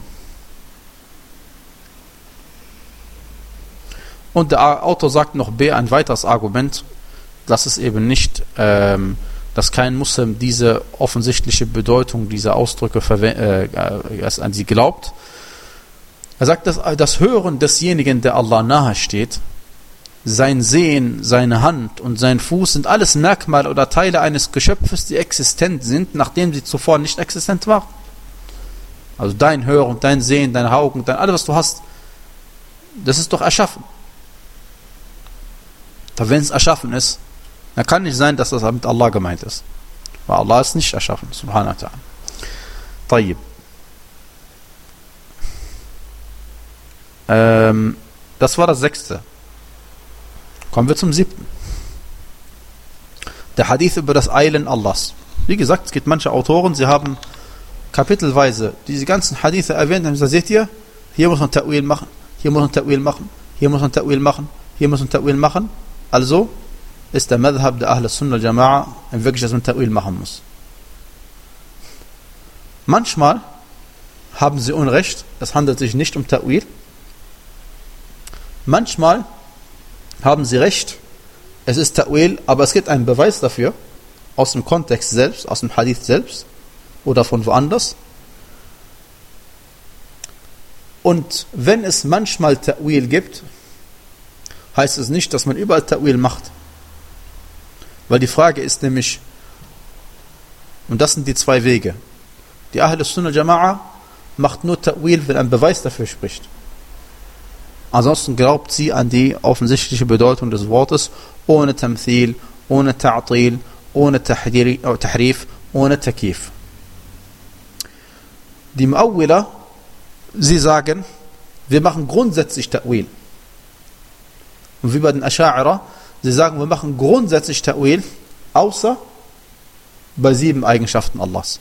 Und der Autor sagt noch B, ein weiteres Argument, dass es eben nicht, ähm, dass kein Muslim diese offensichtliche Bedeutung dieser Ausdrücke äh, äh, an sie glaubt. Er sagt, dass das Hören desjenigen, der Allah nahe steht, sein Sehen, seine Hand und sein Fuß sind alles Merkmale oder Teile eines Geschöpfes, die existent sind, nachdem sie zuvor nicht existent waren. Also dein Hören, dein Sehen, deine Augen, dein, alles was du hast, das ist doch erschaffen. Aber wenn es erschaffen ist, dann kann nicht sein, dass das mit Allah gemeint ist. Weil Allah ist nicht erschaffen, subhanahu wa ta'ala. Tayyib. Ähm, das war das sechste. Kommen wir zum siebten. Der Hadith über das Eilen Allahs. Wie gesagt, es gibt manche Autoren, sie haben kapitelweise diese ganzen Hadithe erwähnt, und gesagt, seht ihr, hier muss man Ta'wil machen, hier muss man Ta'wil machen, hier muss man Ta'wil machen, hier muss man Ta'wil machen. Also ist der Madhab der Ahl Sunnah al-Jama'a wirklich, dass man Ta'wil machen muss. Manchmal haben sie Unrecht, es handelt sich nicht um Ta'wil. Manchmal haben sie recht, es ist Ta'wil, aber es gibt einen Beweis dafür, aus dem Kontext selbst, aus dem Hadith selbst oder von woanders. Und wenn es manchmal Ta'wil gibt, heißt es nicht, dass man überall Ta'wil macht. Weil die Frage ist nämlich, und das sind die zwei Wege. Die Ahl Sunnah al-Jama'a macht nur Ta'wil, wenn ein Beweis dafür spricht. Ansonsten glaubt sie an die offensichtliche Bedeutung des Wortes, ohne Tamthil, ohne Ta'til, ohne Tahrif, ohne Takif. Die Mu'awwila, sie sagen, wir machen grundsätzlich Ta'wil. Und wie bei den Asha'ira, sie sagen, wir machen grundsätzlich Ta'wil, außer bei sieben Eigenschaften Allahs.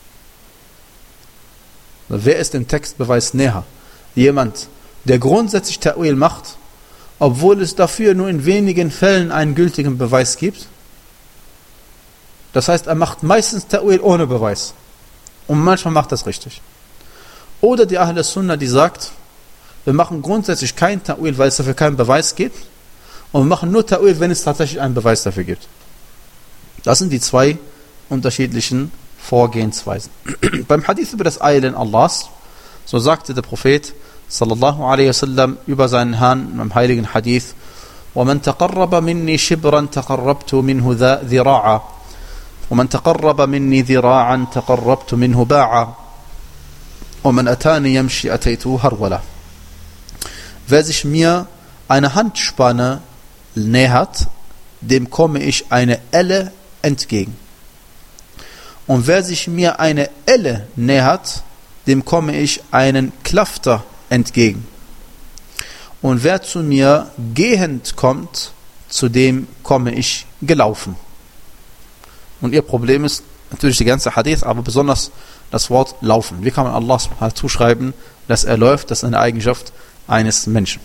Wer ist dem Textbeweis näher? Jemand, der grundsätzlich Ta'wil macht, obwohl es dafür nur in wenigen Fällen einen gültigen Beweis gibt. Das heißt, er macht meistens Ta'wil ohne Beweis. Und manchmal macht das richtig. Oder die Ahl Sunnah, die sagt, wir machen grundsätzlich kein Ta'wil, weil es dafür keinen Beweis gibt. Und wir machen nur Ta'wil, wenn es tatsächlich einen Beweis dafür gibt. Das sind die zwei unterschiedlichen Vorgehensweisen. Beim Hadith über das Eilen Allahs, so sagte der Prophet sallallahu alaihi wasallam über seinen Herrn im heiligen Hadith: وَمَنْ تَقَرَّبَ مِنِّي شِبْرًا تَقَرَّبْتُ مِنْهُ ذِرَاعًا وَمَنْ تَقَرَّبَ مِنِّي ذِرَاعًا تَقَرَّبْتُ مِنْهُ بَاعًا وَمَنْ أَتَانِي يَمْشِي أَتَيْتُهُ هَرْوَلًا. Wer sich mir eine Handspanne nähert, dem komme ich eine Elle entgegen. Und wer sich mir eine Elle nähert, dem komme ich einen Klafter entgegen. Und wer zu mir gehend kommt, zu dem komme ich gelaufen. Und ihr Problem ist natürlich die ganze Hadith, aber besonders das Wort laufen. Wie kann man Allah subhanahu zuschreiben, dass er läuft? Das ist eine Eigenschaft eines Menschen.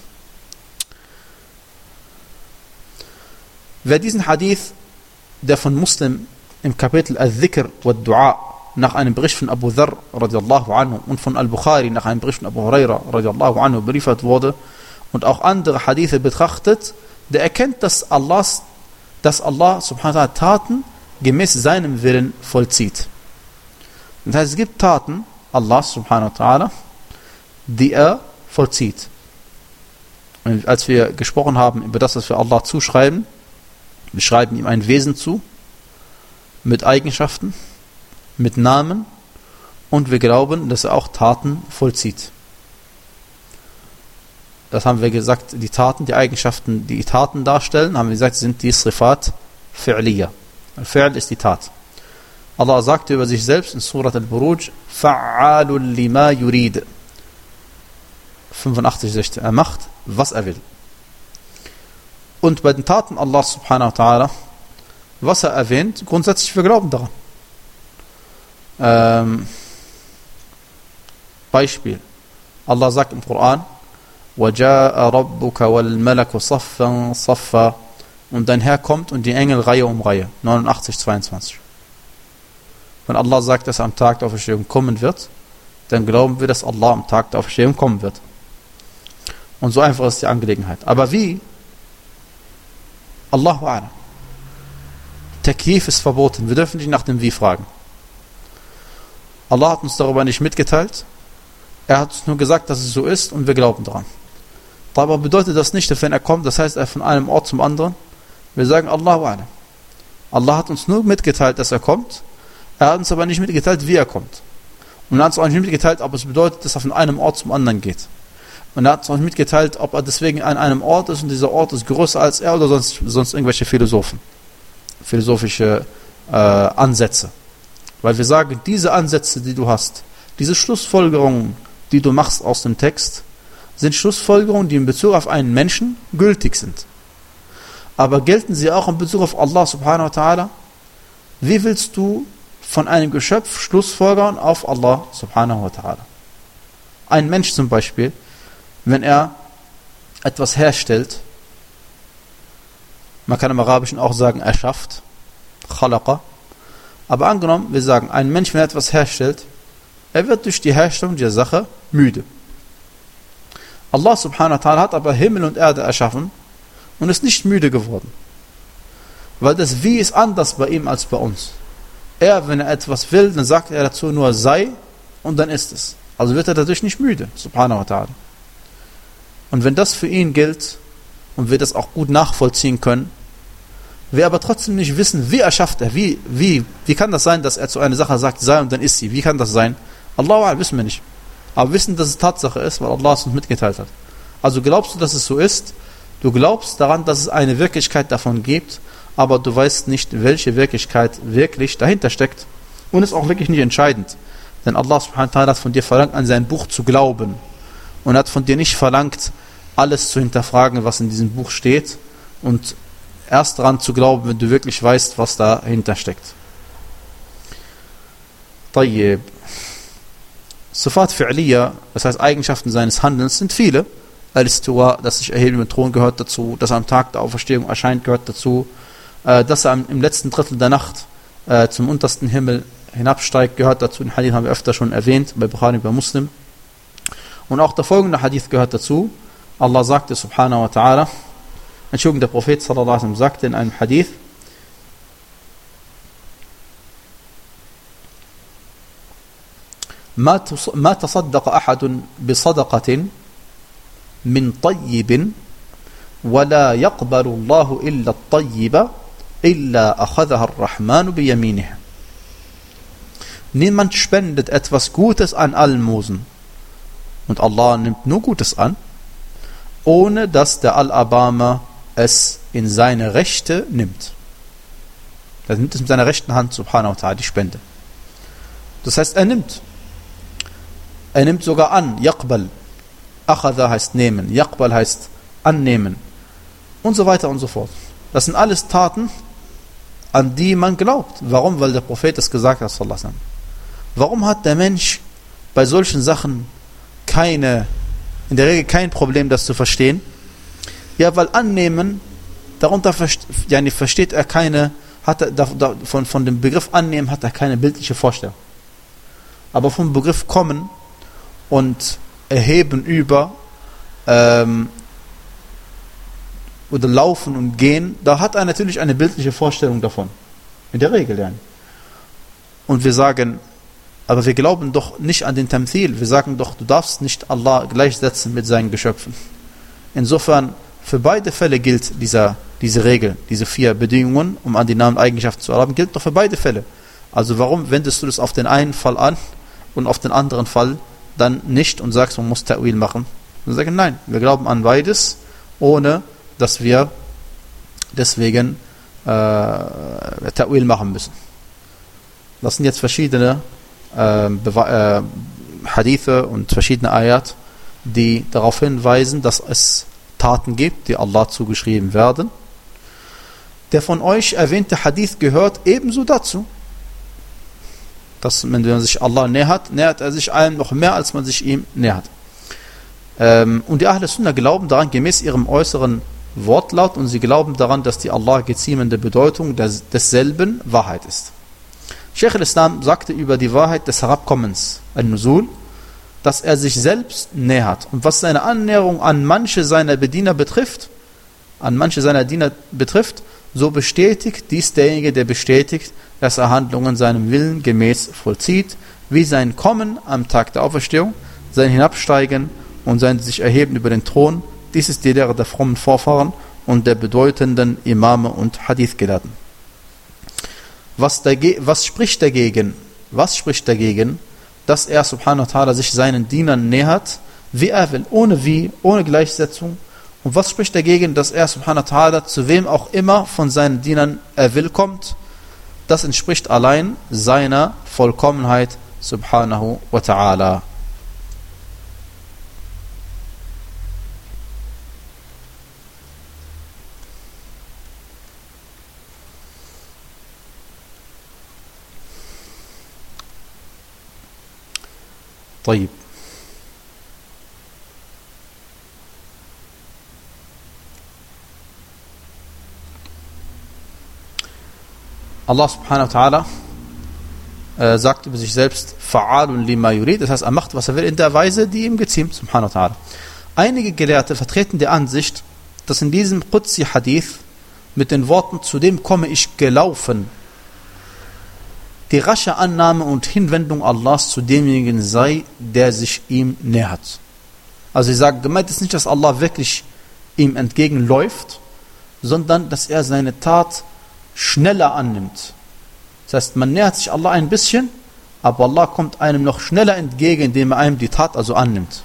Wer diesen Hadith, der von Muslim im Kapitel Al-Dhikr wa Dua nach einem Bericht von Abu Dharr radiallahu anhu und von Al-Bukhari nach einem Bericht von Abu Huraira radiallahu anhu beliefert wurde und auch andere Hadithe betrachtet, der erkennt, dass, Allahs, dass Allah subhanahu wa ta'ala Taten gemäß seinem Willen vollzieht. Das heißt, es gibt Taten, Allah subhanahu wa ta'ala, die er vollzieht. Und als wir gesprochen haben über das, was wir Allah zuschreiben, wir schreiben ihm ein Wesen zu, mit Eigenschaften, mit Namen, und wir glauben, dass er auch Taten vollzieht. Das haben wir gesagt, die Taten, die Eigenschaften, die Taten darstellen, haben wir gesagt, sind die Sifat Fi'liya. Al-Fi'l ist die Tat. Allah sagte über sich selbst in Surat Al-Buruj, Fa'alul lima yurid. fünfundachtzig, sechzehn. Er macht, was er will. Und bei den Taten Allah subhanahu wa ta'ala, was er erwähnt, grundsätzlich wir glauben daran. Ähm, Beispiel. Allah sagt im Koran, وَجَاءَ رَبُّكَ وَالْمَلَكُ صَفًّا صَفًّا, und dein Herr kommt und die Engel Reihe um Reihe. neunundachtzig, zweiundzwanzig. Wenn Allah sagt, dass er am Tag der Auferstehung kommen wird, dann glauben wir, dass Allah am Tag der Auferstehung kommen wird. Und so einfach ist die Angelegenheit. Aber wie? Allahu a'lam. Takyif ist verboten. Wir dürfen nicht nach dem Wie fragen. Allah hat uns darüber nicht mitgeteilt. Er hat uns nur gesagt, dass es so ist, und wir glauben daran. Aber bedeutet das nicht, dass wenn er kommt, das heißt er von einem Ort zum anderen? Wir sagen Allahu a'lam. Allah hat uns nur mitgeteilt, dass er kommt. Er hat uns aber nicht mitgeteilt, wie er kommt. Und er hat uns auch nicht mitgeteilt, ob es bedeutet, dass er von einem Ort zum anderen geht. Und er hat uns mitgeteilt, ob er deswegen an einem Ort ist und dieser Ort ist größer als er oder sonst, sonst irgendwelche Philosophen, philosophische äh, Ansätze. Weil wir sagen, diese Ansätze, die du hast, diese Schlussfolgerungen, die du machst aus dem Text, sind Schlussfolgerungen, die in Bezug auf einen Menschen gültig sind. Aber gelten sie auch in Bezug auf Allah subhanahu wa ta'ala? Wie willst du von einem Geschöpf Schlussfolgern auf Allah subhanahu wa ta'ala? Ein Mensch zum Beispiel, wenn er etwas herstellt, man kann im Arabischen auch sagen, er schafft, khalaqa, aber angenommen, wir sagen, ein Mensch, wenn er etwas herstellt, er wird durch die Herstellung der Sache müde. Allah subhanahu wa ta'ala hat aber Himmel und Erde erschaffen und ist nicht müde geworden. Weil das Wie ist anders bei ihm als bei uns. Er, wenn er etwas will, dann sagt er dazu nur sei und dann ist es. Also wird er dadurch nicht müde, subhanahu wa ta'ala. Und wenn das für ihn gilt und wir das auch gut nachvollziehen können, wir aber trotzdem nicht wissen, wie erschafft er, wie, wie, wie kann das sein, dass er zu einer Sache sagt, sei und dann ist sie, wie kann das sein? Allah wissen wir nicht. Aber wissen, dass es Tatsache ist, weil Allah es uns mitgeteilt hat. Also glaubst du, dass es so ist? Du glaubst daran, dass es eine Wirklichkeit davon gibt, aber du weißt nicht, welche Wirklichkeit wirklich dahinter steckt. Und ist auch wirklich nicht entscheidend. Denn Allah subhanahu wa ta'ala hat von dir verlangt, an sein Buch zu glauben. Und hat von dir nicht verlangt, alles zu hinterfragen, was in diesem Buch steht. Und erst daran zu glauben, wenn du wirklich weißt, was dahinter steckt. Tayyib. Sifat fi'liya, das heißt Eigenschaften seines Handelns, sind viele. Al-Istiwa, das sich erheben im Thron, gehört dazu. Dass er am Tag der Auferstehung erscheint, gehört dazu. Dass er im letzten Drittel der Nacht zum untersten Himmel hinabsteigt, gehört dazu. Den Hadith haben wir öfter schon erwähnt, bei Bukhari, bei Muslim. Und auch der folgende Hadith gehört dazu. Allah sagte subhanahu wa ta'ala, Entschuldigung, der Prophet sallallahu alaihi wasallam sagte in einem Hadith, ما تصدق أحد بصدقة من طيب ولا يقبل الله إلا الطيب إلا أخذها الرحمن بيمينه. Niemand spendet etwas Gutes an Almosen und Allah nimmt nur Gutes an, ohne dass der Al-Abama es in seine Rechte nimmt. Er nimmt es mit seiner rechten Hand, subhanahu wa ta'ala, die Spende. Das heißt, er nimmt. Er nimmt sogar an, Yaqbal. Akhadha heißt nehmen, Yaqbal heißt annehmen. Und so weiter und so fort. Das sind alles Taten, an die man glaubt. Warum? Weil der Prophet es gesagt hat, sallallahu alaihi wasallam. Warum hat der Mensch bei solchen Sachen keine, in der Regel kein Problem, das zu verstehen? Ja, weil annehmen, darunter versteht er keine, hat er, von, von dem Begriff annehmen hat er keine bildliche Vorstellung. Aber vom Begriff kommen und erheben über ähm, oder laufen und gehen, da hat er natürlich eine bildliche Vorstellung davon. In der Regel, ja. Und wir sagen, aber wir glauben doch nicht an den Tamthil. Wir sagen doch, du darfst nicht Allah gleichsetzen mit seinen Geschöpfen. Insofern, für beide Fälle gilt dieser, diese Regel, diese vier Bedingungen, um an die Namen und Eigenschaften zu erlauben, gilt doch für beide Fälle. Also warum wendest du das auf den einen Fall an und auf den anderen Fall dann nicht und sagst, man muss Ta'wil machen? Wir sagen, nein, wir glauben an beides, ohne dass wir deswegen äh, Ta'wil machen müssen. Das sind jetzt verschiedene äh, äh, Hadithe und verschiedene Ayat, die darauf hinweisen, dass es Taten gibt, die Allah zugeschrieben werden. Der von euch erwähnte Hadith gehört ebenso dazu. Dass, wenn man sich Allah nähert, nähert er sich einem noch mehr, als man sich ihm nähert. Ähm, und die Ahl Sunnah glauben daran, gemäß ihrem äußeren Wortlaut, und sie glauben daran, dass die Allah geziemende Bedeutung des, desselben Wahrheit ist. Sheikh al-Islam sagte über die Wahrheit des Herabkommens, al-Nuzul, dass er sich selbst nähert. Und was seine Annäherung an manche seiner Bediener betrifft, an manche seiner Diener betrifft, so bestätigt dies derjenige, der bestätigt, dass er Handlungen seinem Willen gemäß vollzieht, wie sein Kommen am Tag der Auferstehung, sein Hinabsteigen und sein sich erheben über den Thron. Dies ist die Lehre der frommen Vorfahren und der bedeutenden Imame und Hadith-Gelehrten. Was, was spricht dagegen? Was spricht dagegen, dass er subhanahu wa ta'ala sich seinen Dienern nähert, wie er will, ohne wie, ohne Gleichsetzung. Und was spricht dagegen, dass er subhanahu wa ta'ala zu wem auch immer von seinen Dienern er will kommt? Das entspricht allein seiner Vollkommenheit subhanahu wa ta'ala. طيب. Allah subhanahu wa ta'ala äh, sagt über sich selbst Fa'alun lima yurid, das heißt, er macht, was er will, in der Weise, die ihm geziemt, subhanahu wa ta'ala. Einige Gelehrte vertreten die Ansicht, dass in diesem Qudsi Hadith mit den Worten, zu dem komme ich gelaufen, die rasche Annahme und Hinwendung Allahs zu demjenigen sei, der sich ihm nähert. Also sie sagen, gemeint ist nicht, dass Allah wirklich ihm entgegenläuft, sondern dass er seine Tat schneller annimmt. Das heißt, man nähert sich Allah ein bisschen, aber Allah kommt einem noch schneller entgegen, indem er einem die Tat also annimmt.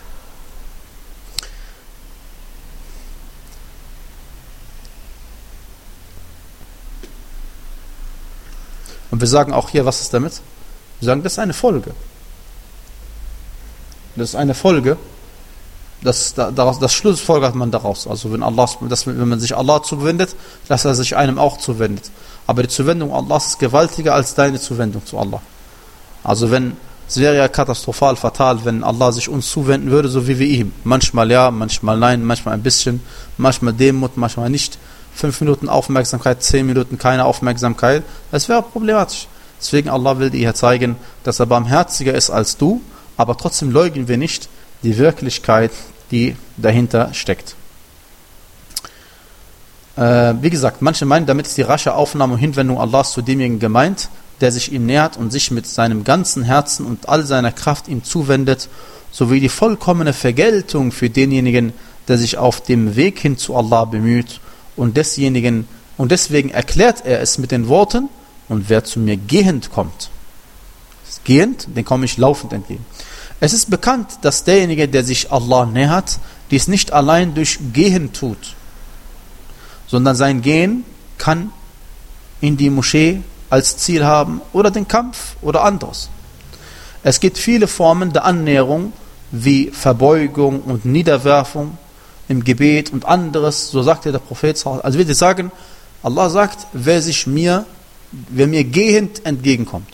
Und wir sagen auch hier, was ist damit? Wir sagen, das ist eine Folge. Das ist eine Folge. Das, daraus, das schlussfolgert man daraus. Also wenn, Allah, das, wenn man sich Allah zuwendet, dass er sich einem auch zuwendet. Aber die Zuwendung Allahs ist gewaltiger als deine Zuwendung zu Allah. Also wenn, es wäre ja katastrophal, fatal, wenn Allah sich uns zuwenden würde, so wie wir ihm. Manchmal ja, manchmal nein, manchmal ein bisschen, manchmal Demut, manchmal nicht. Fünf Minuten Aufmerksamkeit, zehn Minuten keine Aufmerksamkeit. Das wäre problematisch. Deswegen Allah will dir hier zeigen, dass er barmherziger ist als du, aber trotzdem leugnen wir nicht die Wirklichkeit, die dahinter steckt. Äh, wie gesagt, manche meinen, damit ist die rasche Aufnahme und Hinwendung Allahs zu demjenigen gemeint, der sich ihm nähert und sich mit seinem ganzen Herzen und all seiner Kraft ihm zuwendet, sowie die vollkommene Vergeltung für denjenigen, der sich auf dem Weg hin zu Allah bemüht, und desjenigen, und deswegen erklärt er es mit den Worten, und wer zu mir gehend kommt, ist gehend, den komme ich laufend entgegen. Es ist bekannt, dass derjenige, der sich Allah nähert, dies nicht allein durch Gehen tut, sondern sein Gehen kann in die Moschee als Ziel haben oder den Kampf oder anderes. Es gibt viele Formen der Annäherung wie Verbeugung und Niederwerfung im Gebet und anderes, so sagte der Prophet. Also wir sagen, Allah sagt, wer sich mir, wer mir gehend entgegenkommt.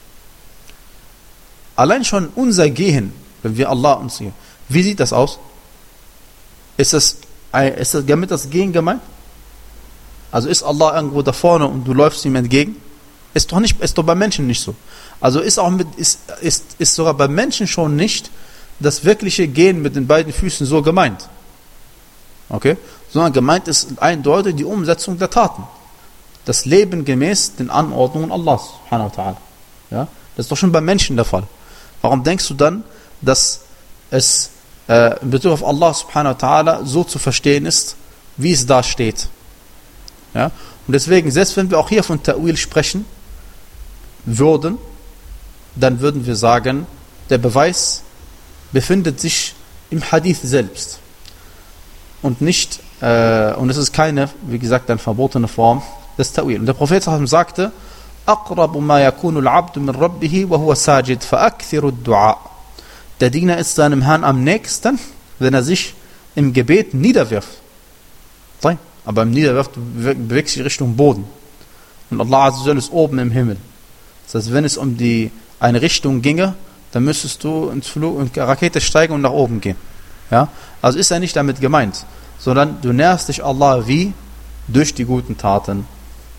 Allein schon unser Gehen, wenn wir Allah uns sehen, wie sieht das aus? Ist das, ist das damit das Gehen gemeint? Also ist Allah irgendwo da vorne und du läufst ihm entgegen? Ist doch nicht, ist doch bei Menschen nicht so. Also ist auch mit, ist, ist, ist sogar bei Menschen schon nicht das wirkliche Gehen mit den beiden Füßen so gemeint. Okay? Sondern gemeint ist eindeutig die Umsetzung der Taten. Das Leben gemäß den Anordnungen Allahs, subhanahu wa ta'ala. Ja? Das ist doch schon bei Menschen der Fall. Warum denkst du dann, dass es äh, in Bezug auf Allah subhanahu wa ta'ala so zu verstehen ist, wie es da steht? Ja? Und deswegen, selbst wenn wir auch hier von Ta'wil sprechen würden, dann würden wir sagen, der Beweis befindet sich im Hadith selbst. Und nicht, äh, und es ist keine, wie gesagt, eine verbotene Form des Ta'wil. Und der Prophet sagte, أقرب ما يكون العبد من ربه وهو ساجد فأكثر الدعاء. Der Diener ist seinem Herrn am nächsten, wenn er sich im Gebet niederwirft. Aber im Niederwirft bewegt sich Richtung Boden. Und Allah Azza wa Jalla ist oben im Himmel. Das heißt, wenn es um die eine Richtung ginge, dann müsstest du ins Flug, in die Rakete steigen und nach oben gehen. Ja? Also ist er nicht damit gemeint, sondern du näherst dich Allah wie? Durch die guten Taten.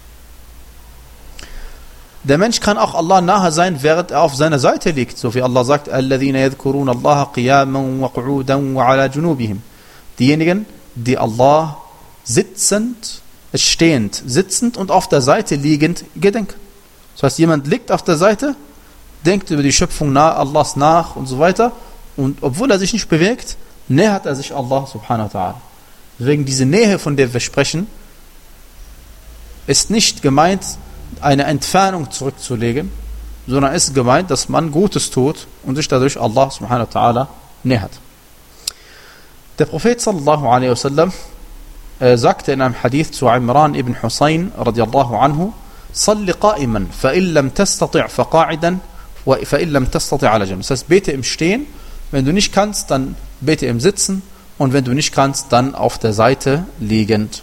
Der Mensch kann auch Allah nahe sein, während er auf seiner Seite liegt, so wie Allah sagt, الَّذِينَ يَذْكُرُونَ اللَّهَ قِيَامًا وَقُعُودًا وَعَلَى جُنُوبِهِمْ. Diejenigen, die Allah sitzend, stehend, sitzend und auf der Seite liegend gedenken. Das heißt, jemand liegt auf der Seite, denkt über die Schöpfung nach, Allahs nach und so weiter, und obwohl er sich nicht bewegt, nähert er sich Allah subhanahu wa ta'ala. Deswegen diese Nähe, von der wir sprechen, ist nicht gemeint, eine Entfernung zurückzulegen, sondern ist gemeint, dass man Gutes tut und sich dadurch Allah subhanahu wa ta'ala nähert. Der Prophet sallallahu alaihi wasallam äh, sagte in einem Hadith zu Imran ibn Husayn radiallahu anhu: Salli qa'iman, fa illam tastati' fa qa'idan, wa fa illam tastati' ala janb. Das heißt, bete im Stehen, wenn du nicht kannst, dann bete im Sitzen, und wenn du nicht kannst, dann auf der Seite liegend.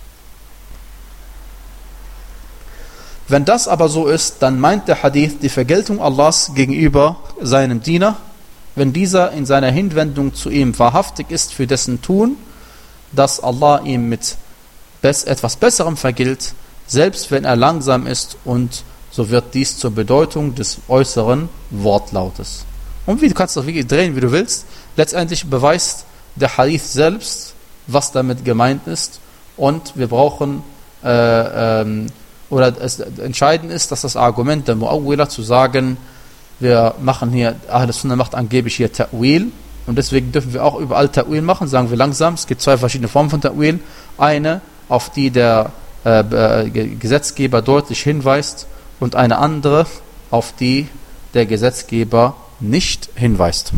Wenn das aber so ist, dann meint der Hadith die Vergeltung Allahs gegenüber seinem Diener, wenn dieser in seiner Hinwendung zu ihm wahrhaftig ist für dessen Tun, dass Allah ihm mit etwas Besserem vergilt, selbst wenn er langsam ist, und so wird dies zur Bedeutung des äußeren Wortlautes. Und wie, du kannst das wirklich drehen, wie du willst. Letztendlich beweist der Hadith selbst, was damit gemeint ist, und wir brauchen äh, ähm, oder es entscheidend ist, dass das Argument der Mu'awwila zu sagen, wir machen hier, Ahl Sunnah macht angeblich hier Ta'wil, und deswegen dürfen wir auch überall Ta'wil machen, sagen wir langsam. Es gibt zwei verschiedene Formen von Ta'wil. Eine, auf die der äh, Gesetzgeber deutlich hinweist, und eine andere, auf die der Gesetzgeber nicht hinweist.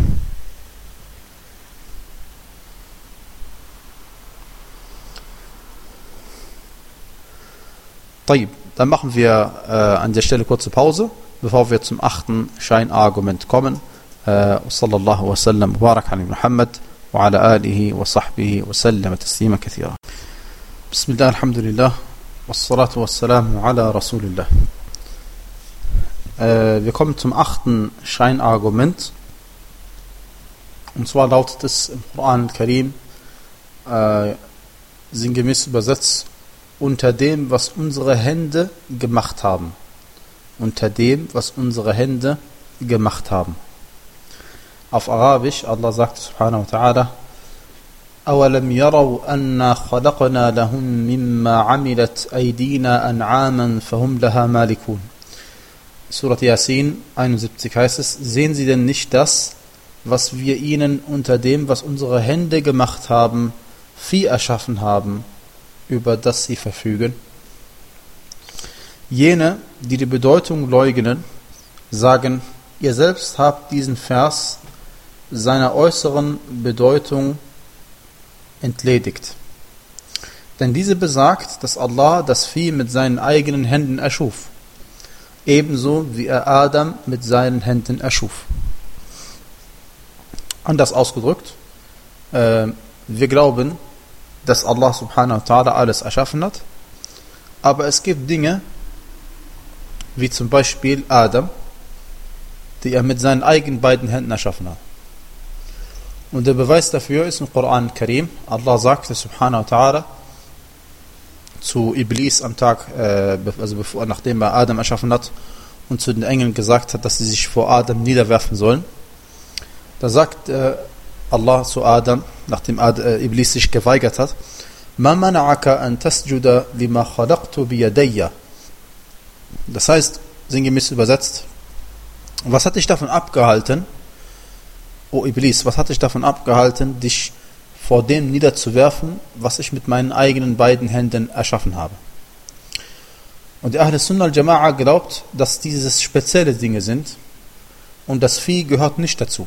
Dann machen wir äh, an der Stelle kurze Pause, bevor wir zum achten Scheinargument kommen. Äh, sallallahu wa sallam wa barak ala Muhammad wa ala alihi wa sahbihi wa sallam taslima kathira. Bismillah, alhamdulillah, wassalatu wassalamu ala Rasulillah. Äh, wir kommen zum achten Scheinargument. Und zwar lautet es im Koran al-Karim, äh, sinngemäß übersetzt: unter dem, was unsere Hände gemacht haben. Unter dem, was unsere Hände gemacht haben. Auf Arabisch, Allah sagt subhanahu wa ta'ala: أَوَلَمْ يَرَوْا أَنَّا خَلَقْنَا لَهُمْ مِمَّا عَمِلَتْ أَيْدِينَا أَنْعَامًا فَهُمْ لَهَا مَالِكُونَ. Surat Yasin einundsiebzig heißt es: Sehen Sie denn nicht das, was wir ihnen unter dem, was unsere Hände gemacht haben, Vieh erschaffen haben, über das sie verfügen? Jene, die die Bedeutung leugnen, sagen, ihr selbst habt diesen Vers seiner äußeren Bedeutung entledigt. Denn diese besagt, dass Allah das Vieh mit seinen eigenen Händen erschuf, ebenso wie er Adam mit seinen Händen erschuf. Anders ausgedrückt, äh, wir glauben, dass Allah subhanahu wa ta'ala alles erschaffen hat, aber es gibt Dinge, wie zum Beispiel Adam, die er mit seinen eigenen beiden Händen erschaffen hat. Und der Beweis dafür ist im Koran al-Karim. Allah sagte subhanahu wa ta'ala zu Iblis am Tag, äh, also bevor, nachdem er Adam erschaffen hat und zu den Engeln gesagt hat, dass sie sich vor Adam niederwerfen sollen. Da sagt äh, Allah zu Adam, nachdem Ad, äh, Iblis sich geweigert hat: Ma mana'aka an tasjuda lima khalaqtu biyadayya. Das heißt, sinngemäß übersetzt, was hat dich davon abgehalten, O Iblis, was hat dich davon abgehalten, dich vor dem niederzuwerfen, was ich mit meinen eigenen beiden Händen erschaffen habe? Und die Ahl Sunnah al-Jama'a glaubt, dass dieses spezielle Dinge sind, und das Vieh gehört nicht dazu.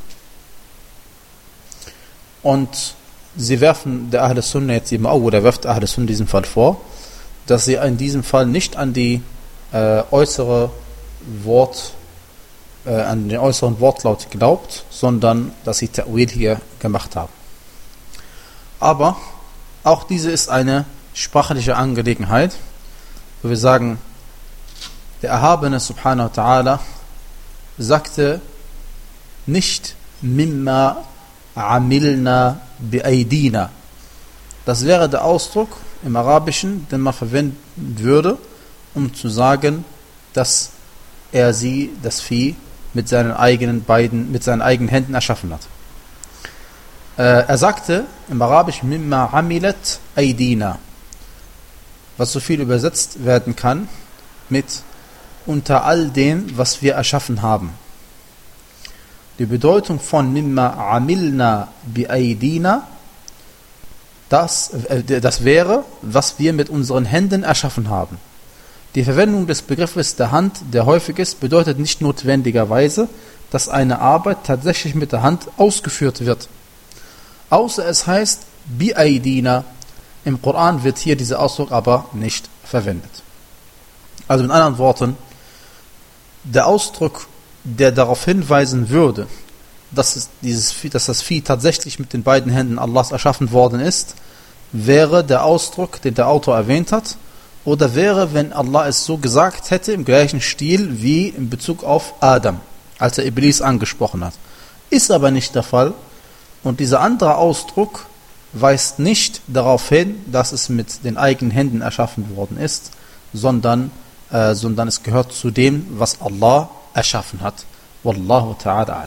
Und sie werfen der Ahl Sunnah jetzt eben auch, oder werft Ahl Sunnah in diesem Fall vor, dass sie in diesem Fall nicht an die äh, äußere Wort, äh, an den äußeren Wortlaut glaubt, sondern dass sie Ta'wil hier gemacht haben. Aber auch diese ist eine sprachliche Angelegenheit, wo wir sagen, der Erhabene subhanahu wa ta'ala sagte nicht mimma amilna bi'aydina. Das wäre der Ausdruck im Arabischen, den man verwenden würde, um zu sagen, dass er sie, das Vieh, mit seinen eigenen beiden, mit seinen eigenen Händen erschaffen hat. Äh, er sagte im Arabischen mimma amilat aydina, was so viel übersetzt werden kann mit unter all dem, was wir erschaffen haben. Die Bedeutung von mimma amilna bi aydina, das, äh, das wäre, was wir mit unseren Händen erschaffen haben. Die Verwendung des Begriffes der Hand, der häufig ist, bedeutet nicht notwendigerweise, dass eine Arbeit tatsächlich mit der Hand ausgeführt wird. Außer es heißt bi'aydina. Im Koran wird hier dieser Ausdruck aber nicht verwendet. Also mit anderen Worten, der Ausdruck, der darauf hinweisen würde, dass, es dieses Vieh, dass das Vieh tatsächlich mit den beiden Händen Allahs erschaffen worden ist, wäre der Ausdruck, den der Autor erwähnt hat, oder wäre, wenn Allah es so gesagt hätte, im gleichen Stil wie in Bezug auf Adam, als er Iblis angesprochen hat. Ist aber nicht der Fall, und dieser andere Ausdruck weist nicht darauf hin, dass es mit den eigenen Händen erschaffen worden ist, sondern, äh, sondern es gehört zu dem, was Allah erschaffen hat. Wallahu ta'ala a'lam.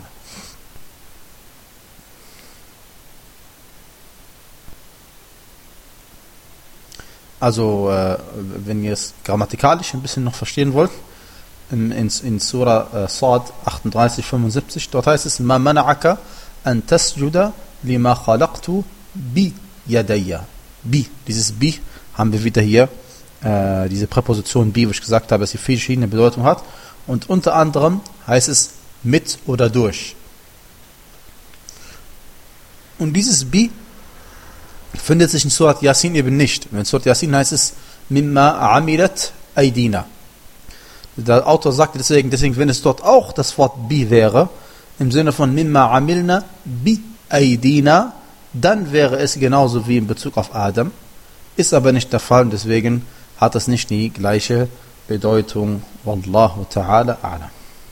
Also, äh, wenn ihr es grammatikalisch ein bisschen noch verstehen wollt, in, in, in Surah äh, Sad achtunddreißig, fünfundsiebzig, dort heißt es, Ma mana'aka an tasjuda lima khalaqtu bi yadayya. Bi, dieses Bi haben wir wieder hier, äh, diese Präposition Bi, wo ich gesagt habe, dass sie viele verschiedene Bedeutungen hat. Und unter anderem heißt es mit oder durch. Und dieses Bi findet sich in Surat Yasin eben nicht. In Surat Yasin heißt es Mimma amilat aydina. Der Autor sagt deswegen, deswegen, wenn es dort auch das Wort Bi wäre, im Sinne von Mimma amilna bi aydina, dann wäre es genauso wie in Bezug auf Adam. Ist aber nicht der Fall, und deswegen hat es nicht die gleiche Bedeutung. Wallahu ta'ala a'lam.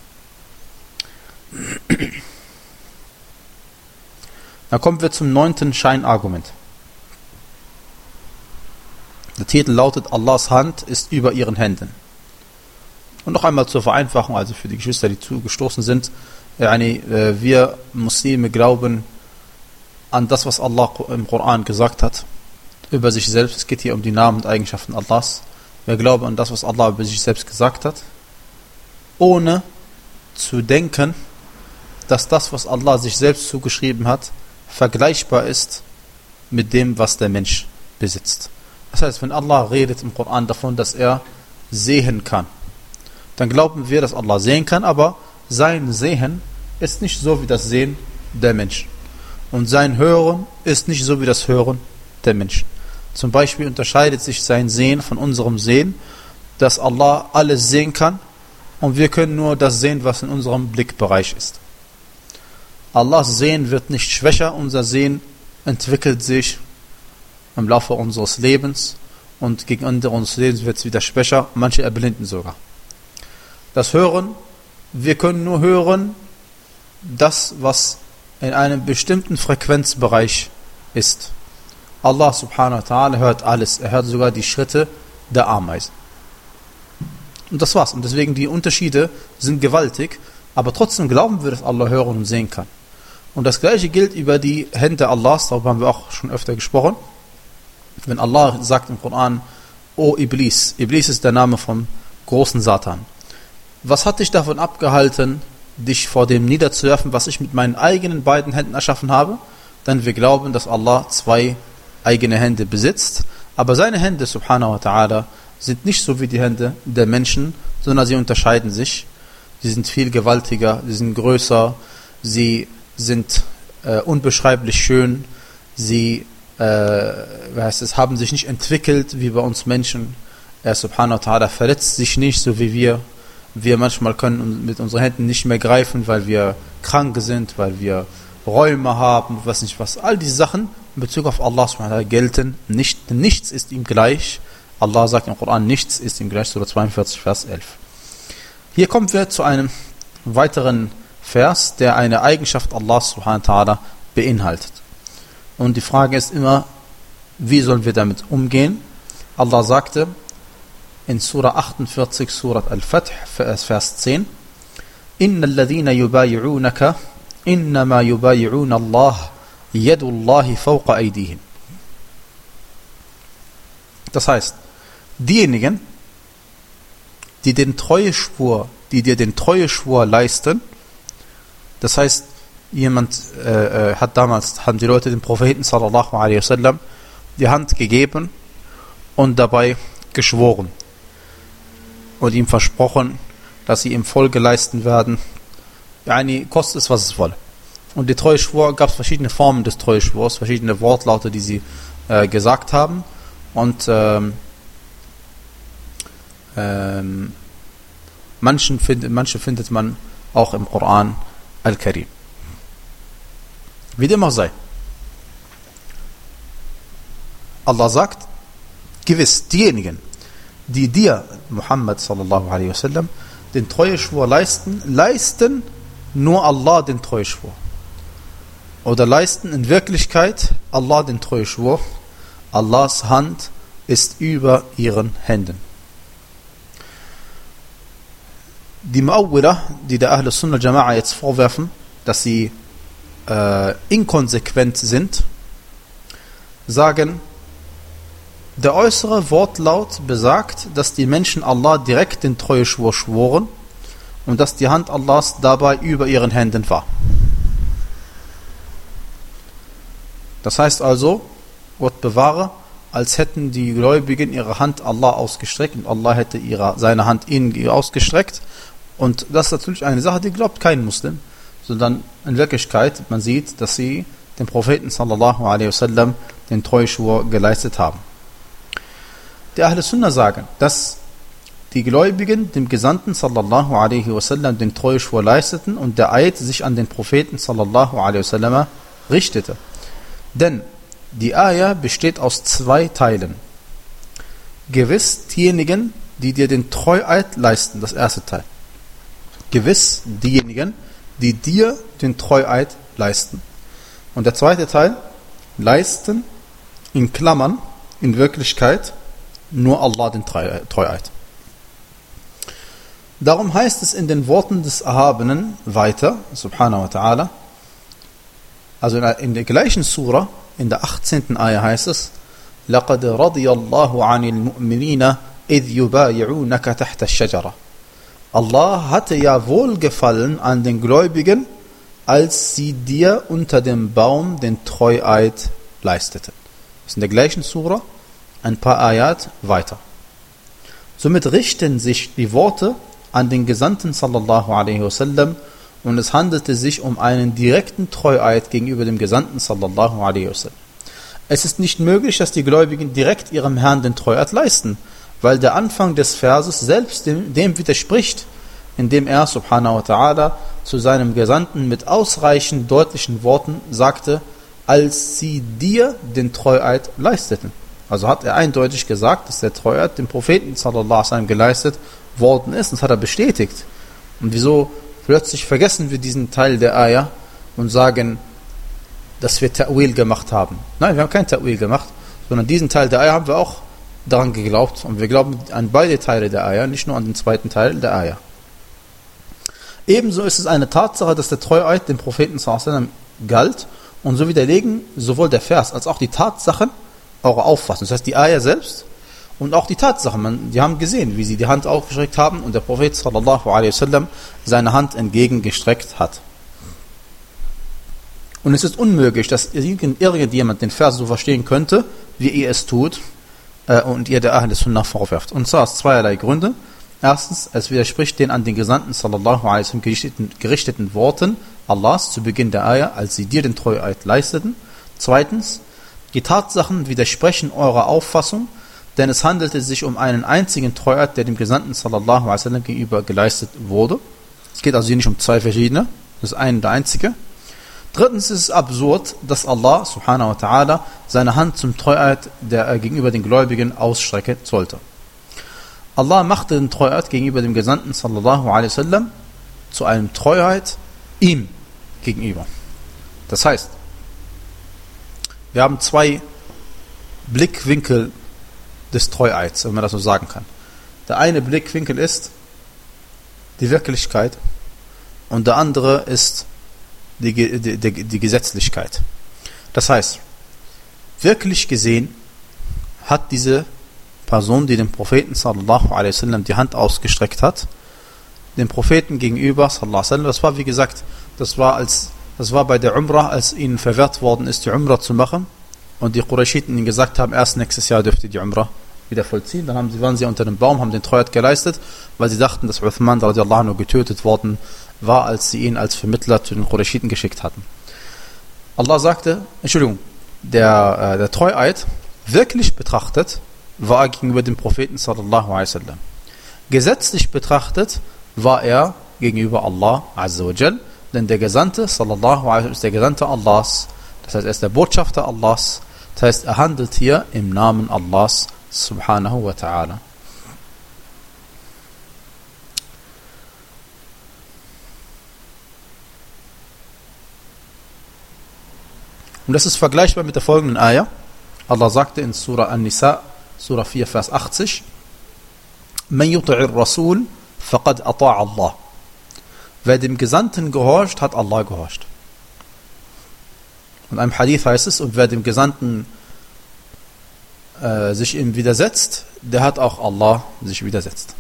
Dann kommen wir zum neunten Scheinargument. Der Titel lautet, Allahs Hand ist über ihren Händen. Und noch einmal zur Vereinfachung, also für die Geschwister, die zugestoßen sind, yani, wir Muslime glauben an das, was Allah im Koran gesagt hat, über sich selbst. Es geht hier um die Namen und Eigenschaften Allahs. Wir glauben an das, was Allah über sich selbst gesagt hat, ohne zu denken, dass das, was Allah sich selbst zugeschrieben hat, vergleichbar ist mit dem, was der Mensch besitzt. Das heißt, wenn Allah redet im Koran davon, dass er sehen kann, dann glauben wir, dass Allah sehen kann, aber sein Sehen ist nicht so wie das Sehen der Menschen. Und sein Hören ist nicht so wie das Hören der Menschen. Zum Beispiel unterscheidet sich sein Sehen von unserem Sehen, dass Allah alles sehen kann und wir können nur das sehen, was in unserem Blickbereich ist. Allahs Sehen wird nicht schwächer, unser Sehen entwickelt sich im Laufe unseres Lebens und gegen Ende unseres Lebens wird es wieder schwächer, manche erblinden sogar. Das Hören, wir können nur hören, das, was in einem bestimmten Frequenzbereich ist. Allah subhanahu wa ta'ala hört alles, er hört sogar die Schritte der Ameisen. Und das war's. Und deswegen die Unterschiede sind gewaltig, aber trotzdem glauben wir, dass Allah hören und sehen kann. Und das gleiche gilt über die Hände Allahs, darüber haben wir auch schon öfter gesprochen. Wenn Allah sagt im Koran, O Iblis, Iblis ist der Name vom großen Satan. Was hat dich davon abgehalten, dich vor dem niederzuwerfen, was ich mit meinen eigenen beiden Händen erschaffen habe? Denn wir glauben, dass Allah zwei eigene Hände besitzt, aber seine Hände, subhanahu wa ta'ala, sind nicht so wie die Hände der Menschen, sondern sie unterscheiden sich. Sie sind viel gewaltiger, sie sind größer, sie sind äh, unbeschreiblich schön, sie äh, wie heißt es, haben sich nicht entwickelt wie bei uns Menschen. Er, subhanahu wa ta'ala, verletzt sich nicht, so wie wir. Wir manchmal können mit unseren Händen nicht mehr greifen, weil wir krank sind, weil wir Räume haben, was nicht was. All diese Sachen in Bezug auf Allah subhanahu wa ta'ala gelten nicht. Nichts ist ihm gleich. Allah sagt im Koran, nichts ist ihm gleich. Surah zweiundvierzig, Vers elf. Hier kommen wir zu einem weiteren Vers, der eine Eigenschaft Allah subhanahu wa ta'ala beinhaltet. Und die Frage ist immer, wie sollen wir damit umgehen? Allah sagte in Surah achtundvierzig, Surah Al-Fath, Vers zehn, Inna alladhina yubayi'unaka, innama yubayi'una Allah, yadullahi fawqa aydihim. Das heißt, diejenigen, die den Treueschwur, die dir den Treueschwur leisten, das heißt, jemand äh, hat damals, haben die Leute dem Propheten sallallahu alaihi wasallam die Hand gegeben und dabei geschworen und ihm versprochen, dass sie ihm Folge leisten werden, yani, kostet es, was es wolle. Und die Treueschwur, gab es verschiedene Formen des Treueschwurs, verschiedene Wortlaute, die sie äh, gesagt haben. Und ähm, ähm, manchen find, manche findet man auch im Koran Al-Karim. Wie dem auch sei. Allah sagt, gewiss, diejenigen, die dir, Muhammad sallallahu alaihi wasallam, den Treueschwur leisten, leisten nur Allah den Treueschwur. Oder leisten in Wirklichkeit Allah den Treueschwur. Allahs Hand ist über ihren Händen. Die Mu'awwila, die der Ahl Sunnah Jama'a jetzt vorwerfen, dass sie äh, inkonsequent sind, sagen, der äußere Wortlaut besagt, dass die Menschen Allah direkt den Treueschwur schworen und dass die Hand Allahs dabei über ihren Händen war. Das heißt also, Gott bewahre, als hätten die Gläubigen ihre Hand Allah ausgestreckt und Allah hätte ihre, seine Hand ihnen ausgestreckt. Und das ist natürlich eine Sache, die glaubt kein Muslim, sondern in Wirklichkeit, man sieht, dass sie dem Propheten sallallahu alaihi wasallam den Treueschwur geleistet haben. Die Ahl Sunnah sagen, dass die Gläubigen dem Gesandten sallallahu alaihi wasallam den Treueschwur leisteten und der Eid sich an den Propheten sallallahu alaihi wasallam richtete. Denn die Ayah besteht aus zwei Teilen. Gewiss diejenigen, die dir den Treueid leisten, das erste Teil. Gewiss diejenigen, die dir den Treueid leisten. Und der zweite Teil, leisten in Klammern, in Wirklichkeit, nur Allah den Treueid. Darum heißt es in den Worten des Erhabenen weiter, subhanahu wa ta'ala, also in der gleichen Surah, in der achtzehnten Ayah heißt es, لَقَدْ رَضِيَ اللَّهُ عَنِ الْمُؤْمِنِينَ إِذْ يُبَايِعُونَكَ تَحْتَ الشَّجَرَةِ. Allah hatte ja Wohlgefallen an den Gläubigen, als sie dir unter dem Baum den Treueid leisteten. Das ist in der gleichen Surah, ein paar Ayat weiter. Somit richten sich die Worte an den Gesandten sallallahu alaihi wasallam und es handelte sich um einen direkten Treueid gegenüber dem Gesandten sallallahu alaihi wasallam. Es ist nicht möglich, dass die Gläubigen direkt ihrem Herrn den Treueid leisten, weil der Anfang des Verses selbst dem, dem widerspricht, indem er subhanahu wa ta'ala zu seinem Gesandten mit ausreichend deutlichen Worten sagte, als sie dir den Treueid leisteten. Also hat er eindeutig gesagt, dass der Treueid dem Propheten sallallahu alaihi wasallam geleistet worden ist. Das hat er bestätigt. Und wieso plötzlich vergessen wir diesen Teil der Ayah und sagen, dass wir Ta'wil gemacht haben? Nein, wir haben kein Ta'wil gemacht, sondern diesen Teil der Ayah haben wir auch daran geglaubt. Und wir glauben an beide Teile der Ayah, nicht nur an den zweiten Teil der Ayah. Ebenso ist es eine Tatsache, dass der Treueid dem Propheten sallallahu alaihi wasallam galt. Und so widerlegen sowohl der Vers als auch die Tatsachen eure Auffassung. Das heißt, die Ayah selbst und auch die Tatsachen. Man, die haben gesehen, wie sie die Hand aufgestreckt haben und der Prophet sallallahu alaihi wasallam seine Hand entgegengestreckt hat. Und es ist unmöglich, dass irgendjemand den Vers so verstehen könnte, wie ihr es tut äh, und ihr der Ahl Sunnah vorwerft. Und zwar aus zweierlei Gründe. Erstens, es widerspricht den an den Gesandten sallallahu alaihi wasallam gerichteten, gerichteten Worten Allahs zu Beginn der Ayah, als sie dir den Treueid leisteten. Zweitens, die Tatsachen widersprechen eurer Auffassung, denn es handelte sich um einen einzigen Treueid, der dem Gesandten sallallahu alaihi wasallam gegenüber geleistet wurde. Es geht also hier nicht um zwei verschiedene, das ist ein der einzige. Drittens ist es absurd, dass Allah subhanahu wa ta'ala seine Hand zum Treueid der äh, gegenüber den Gläubigen ausstrecken sollte. Allah machte den Treueid gegenüber dem Gesandten sallallahu alaihi wasallam zu einem Treueid ihm gegenüber. Das heißt, wir haben zwei Blickwinkel des Treueids, wenn man das so sagen kann. Der eine Blickwinkel ist die Wirklichkeit und der andere ist die, die, die, die Gesetzlichkeit. Das heißt, wirklich gesehen hat diese Person, die dem Propheten sallallahu alaihi wasallam die Hand ausgestreckt hat, dem Propheten gegenüber sallallahu alaihi wasallam, das war wie gesagt, das war als Das war bei der Umrah, als ihnen verwehrt worden ist, die Umrah zu machen. Und die Qurayshiten ihnen gesagt haben, erst nächstes Jahr dürft ihr die Umrah wieder vollziehen. Dann haben sie, waren sie unter dem Baum, haben den Treueid geleistet, weil sie dachten, dass Uthman radiallahu anhu getötet worden war, als sie ihn als Vermittler zu den Qurayshiten geschickt hatten. Allah sagte, Entschuldigung, der, äh, der Treueid wirklich betrachtet war gegenüber dem Propheten sallallahu alaihi wasallam. Gesetzlich betrachtet war er gegenüber Allah azza wa jal, denn der Gesandte sallallahu alaihi wasallam ist der Gesandte Allahs, das heißt er ist der Botschafter Allahs, das heißt er handelt hier im Namen Allahs subhanahu wa ta'ala. Und das ist vergleichbar mit der folgenden Ayah. Allah sagte in Surah An-Nisa, Surah vier, Vers achtzig, Man yuti'ir Rasul faqad ata'a Allah. Wer dem Gesandten gehorcht, hat Allah gehorcht. Und einem Hadith heißt es, und wer dem Gesandten äh, sich ihm widersetzt, der hat auch Allah sich widersetzt.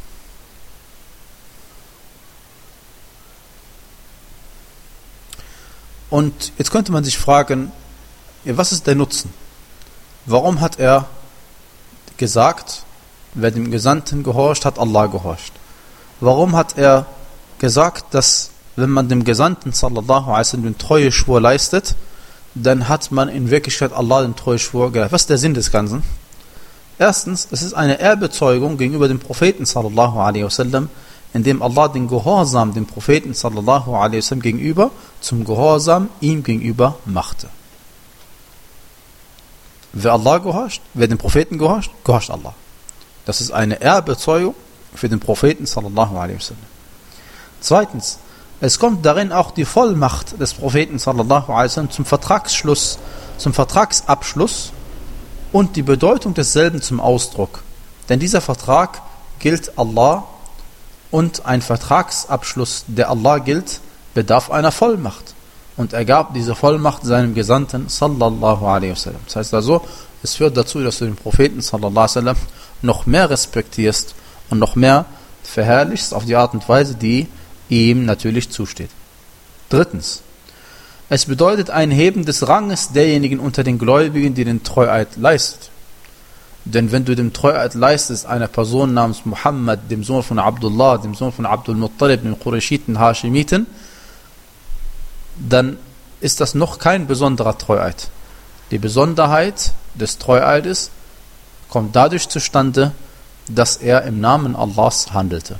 Und jetzt könnte man sich fragen, was ist der Nutzen? Warum hat er gesagt, wer dem Gesandten gehorcht, hat Allah gehorcht? Warum hat er gesagt, dass wenn man dem Gesandten sallallahu alaihi wasallam den Treueschwur leistet, dann hat man in Wirklichkeit Allah den Treueschwur geleistet? Was ist der Sinn des Ganzen? Erstens, es ist eine Ehrbezeugung gegenüber dem Propheten sallallahu alaihi wasallam, indem Allah den Gehorsam dem Propheten sallallahu alaihi wasallam gegenüber zum Gehorsam ihm gegenüber machte. Wer Allah gehorcht, wer dem Propheten gehorcht, gehorcht Allah. Das ist eine Ehrbezeugung für den Propheten sallallahu alaihi wasallam. Zweitens, es kommt darin auch die Vollmacht des Propheten sallallahu alaihi wasallam zum Vertragsschluss, zum Vertragsabschluss und die Bedeutung desselben zum Ausdruck. Denn dieser Vertrag gilt Allah und ein Vertragsabschluss, der Allah gilt, bedarf einer Vollmacht. Und er gab diese Vollmacht seinem Gesandten sallallahu alaihi wasallam. Das heißt also, es führt dazu, dass du den Propheten sallallahu alaihi wasallam noch mehr respektierst und noch mehr verherrlichst auf die Art und Weise, die ihm natürlich zusteht. Drittens, es bedeutet ein Heben des Ranges derjenigen unter den Gläubigen, die den Treueid leistet. Denn wenn du den Treueid leistest, einer Person namens Muhammad, dem Sohn von Abdullah, dem Sohn von Abdul Muttalib, dem Qurayshiten, Hashimiten, dann ist das noch kein besonderer Treueid. Die Besonderheit des Treueides kommt dadurch zustande, dass er im Namen Allahs handelte.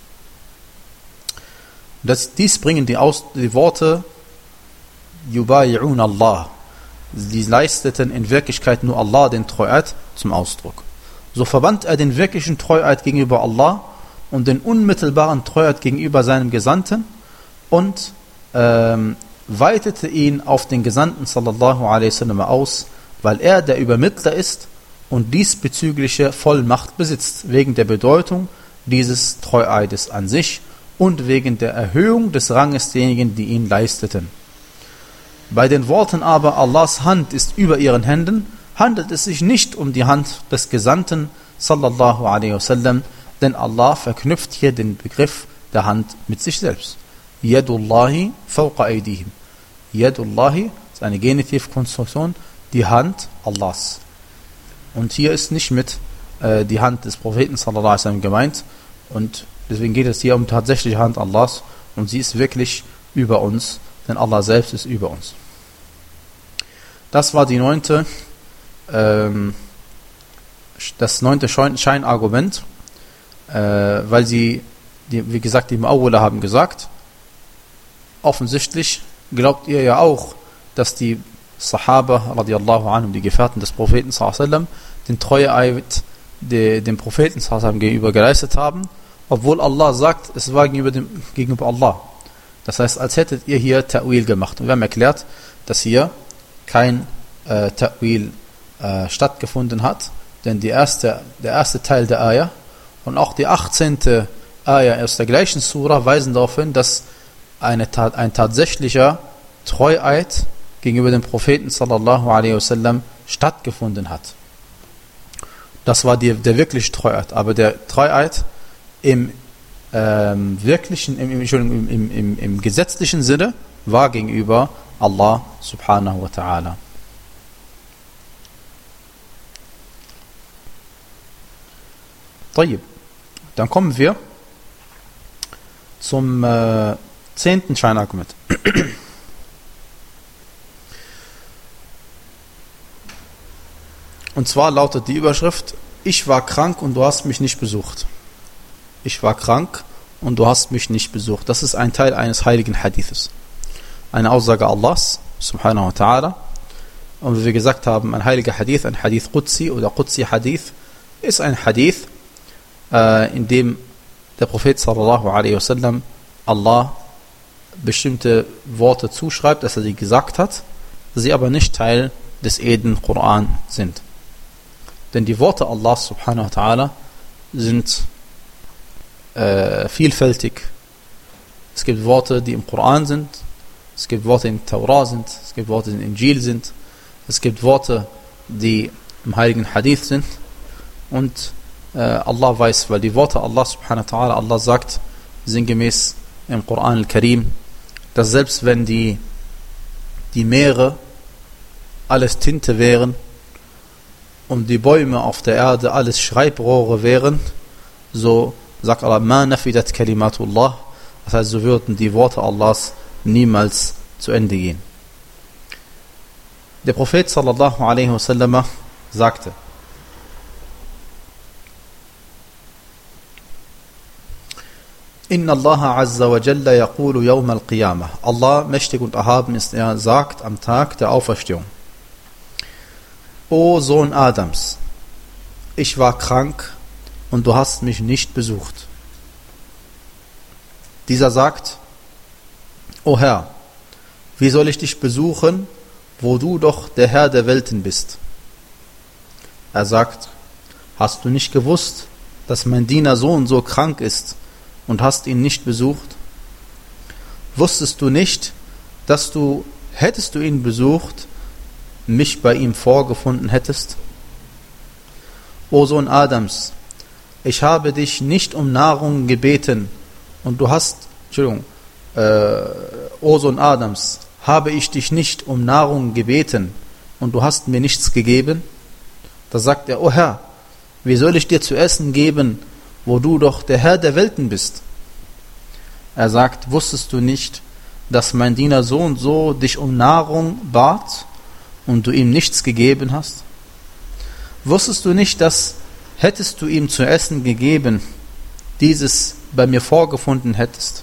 Das, dies bringen die, Aus, die Worte Yubayi'un Allah. Sie leisteten in Wirklichkeit nur Allah den Treueid zum Ausdruck. So verband er den wirklichen Treueid gegenüber Allah und den unmittelbaren Treueid gegenüber seinem Gesandten und ähm, weitete ihn auf den Gesandten sallallahu alaihi wasallam aus, weil er der Übermittler ist und diesbezügliche Vollmacht besitzt, wegen der Bedeutung dieses Treueides an sich und wegen der Erhöhung des Ranges derjenigen, die ihn leisteten. Bei den Worten aber, Allahs Hand ist über ihren Händen, handelt es sich nicht um die Hand des Gesandten sallallahu alaihi wasallam, denn Allah verknüpft hier den Begriff der Hand mit sich selbst. Yadullahi fawqa aydihim. Yadullahi ist eine Genitivkonstruktion, die Hand Allahs. Und hier ist nicht mit äh, die Hand des Propheten sallallahu alaihi wasallam gemeint, und deswegen geht es hier um tatsächliche Hand Allahs, und sie ist wirklich über uns, denn Allah selbst ist über uns. Das war die neunte, ähm, das neunte Scheinargument, äh, weil sie, die, wie gesagt, die Mu'awwila haben gesagt, offensichtlich glaubt ihr ja auch, dass die Sahaba radiallahu anhum, die Gefährten des Propheten sallallahu alaihi wasallam, den Treueid dem Propheten sallallahu alaihi wasallam gegenüber geleistet haben, obwohl Allah sagt, es war gegenüber, dem, gegenüber Allah. Das heißt, als hättet ihr hier Ta'wil gemacht. Und wir haben erklärt, dass hier kein äh, Ta'wil äh, stattgefunden hat, denn die erste, der erste Teil der Ayah und auch die achtzehnte Ayah aus der gleichen Surah weisen darauf hin, dass eine, ein tatsächlicher Treueid gegenüber dem Propheten sallallahu alaihi wasallam stattgefunden hat. Das war die, der wirkliche Treueid. Aber der Treueid im ähm, wirklichen, im, im, im, im, im gesetzlichen Sinne war gegenüber Allah subhanahu wa ta'ala. طيب. Dann kommen wir zum äh, Zehnten Scheinargument. Und zwar lautet die Überschrift: Ich war krank und du hast mich nicht besucht. Ich war krank und du hast mich nicht besucht. Das ist ein Teil eines heiligen Hadithes. Eine Aussage Allahs, subhanahu wa ta'ala. Und wie wir gesagt haben, ein heiliger Hadith, ein Hadith Qudsi oder Qudsi Hadith, ist ein Hadith, äh, in dem der Prophet sallallahu alaihi wasallam Allah bestimmte Worte zuschreibt, dass er sie gesagt hat, sie aber nicht Teil des edlen Koran sind. Denn die Worte Allahs subhanahu wa ta'ala sind äh, vielfältig. Es gibt Worte, die im Koran sind, es gibt Worte, die in Taura sind, es gibt Worte, die in Injil sind, es gibt Worte, die im heiligen Hadith sind, und äh, Allah weiß, weil die Worte Allah subhanahu wa ta'ala, Allah sagt sinngemäß im Koran al-Karim, dass selbst wenn die, die Meere alles Tinte wären und die Bäume auf der Erde alles Schreibrohre wären, so sagt Allah, ma nafidat kalimatullah, das heißt, so würden die Worte Allahs niemals zu Ende gehen. Der Prophet sallallahu alaihi wasallam sagte: Inna Allah azza wa jalla yaqulu yawm al-qiyamah. Allah, mächtig und erhaben ist er, sagt am Tag der Auferstehung: O Sohn Adams, ich war krank und du hast mich nicht besucht. Dieser sagt: O Herr, wie soll ich dich besuchen, wo du doch der Herr der Welten bist? Er sagt: Hast du nicht gewusst, dass mein Diener so und so krank ist und hast ihn nicht besucht? Wusstest du nicht, dass du, hättest du ihn besucht, mich bei ihm vorgefunden hättest? O Sohn Adams, ich habe dich nicht um Nahrung gebeten und du hast, Entschuldigung, äh, O Sohn Adams, habe ich dich nicht um Nahrung gebeten und du hast mir nichts gegeben? Da sagt er: O Herr, wie soll ich dir zu essen geben, wo du doch der Herr der Welten bist? Er sagt: Wusstest du nicht, dass mein Diener so und so dich um Nahrung bat und du ihm nichts gegeben hast? Wusstest du nicht, dass, hättest du ihm zu essen gegeben, dieses bei mir vorgefunden hättest?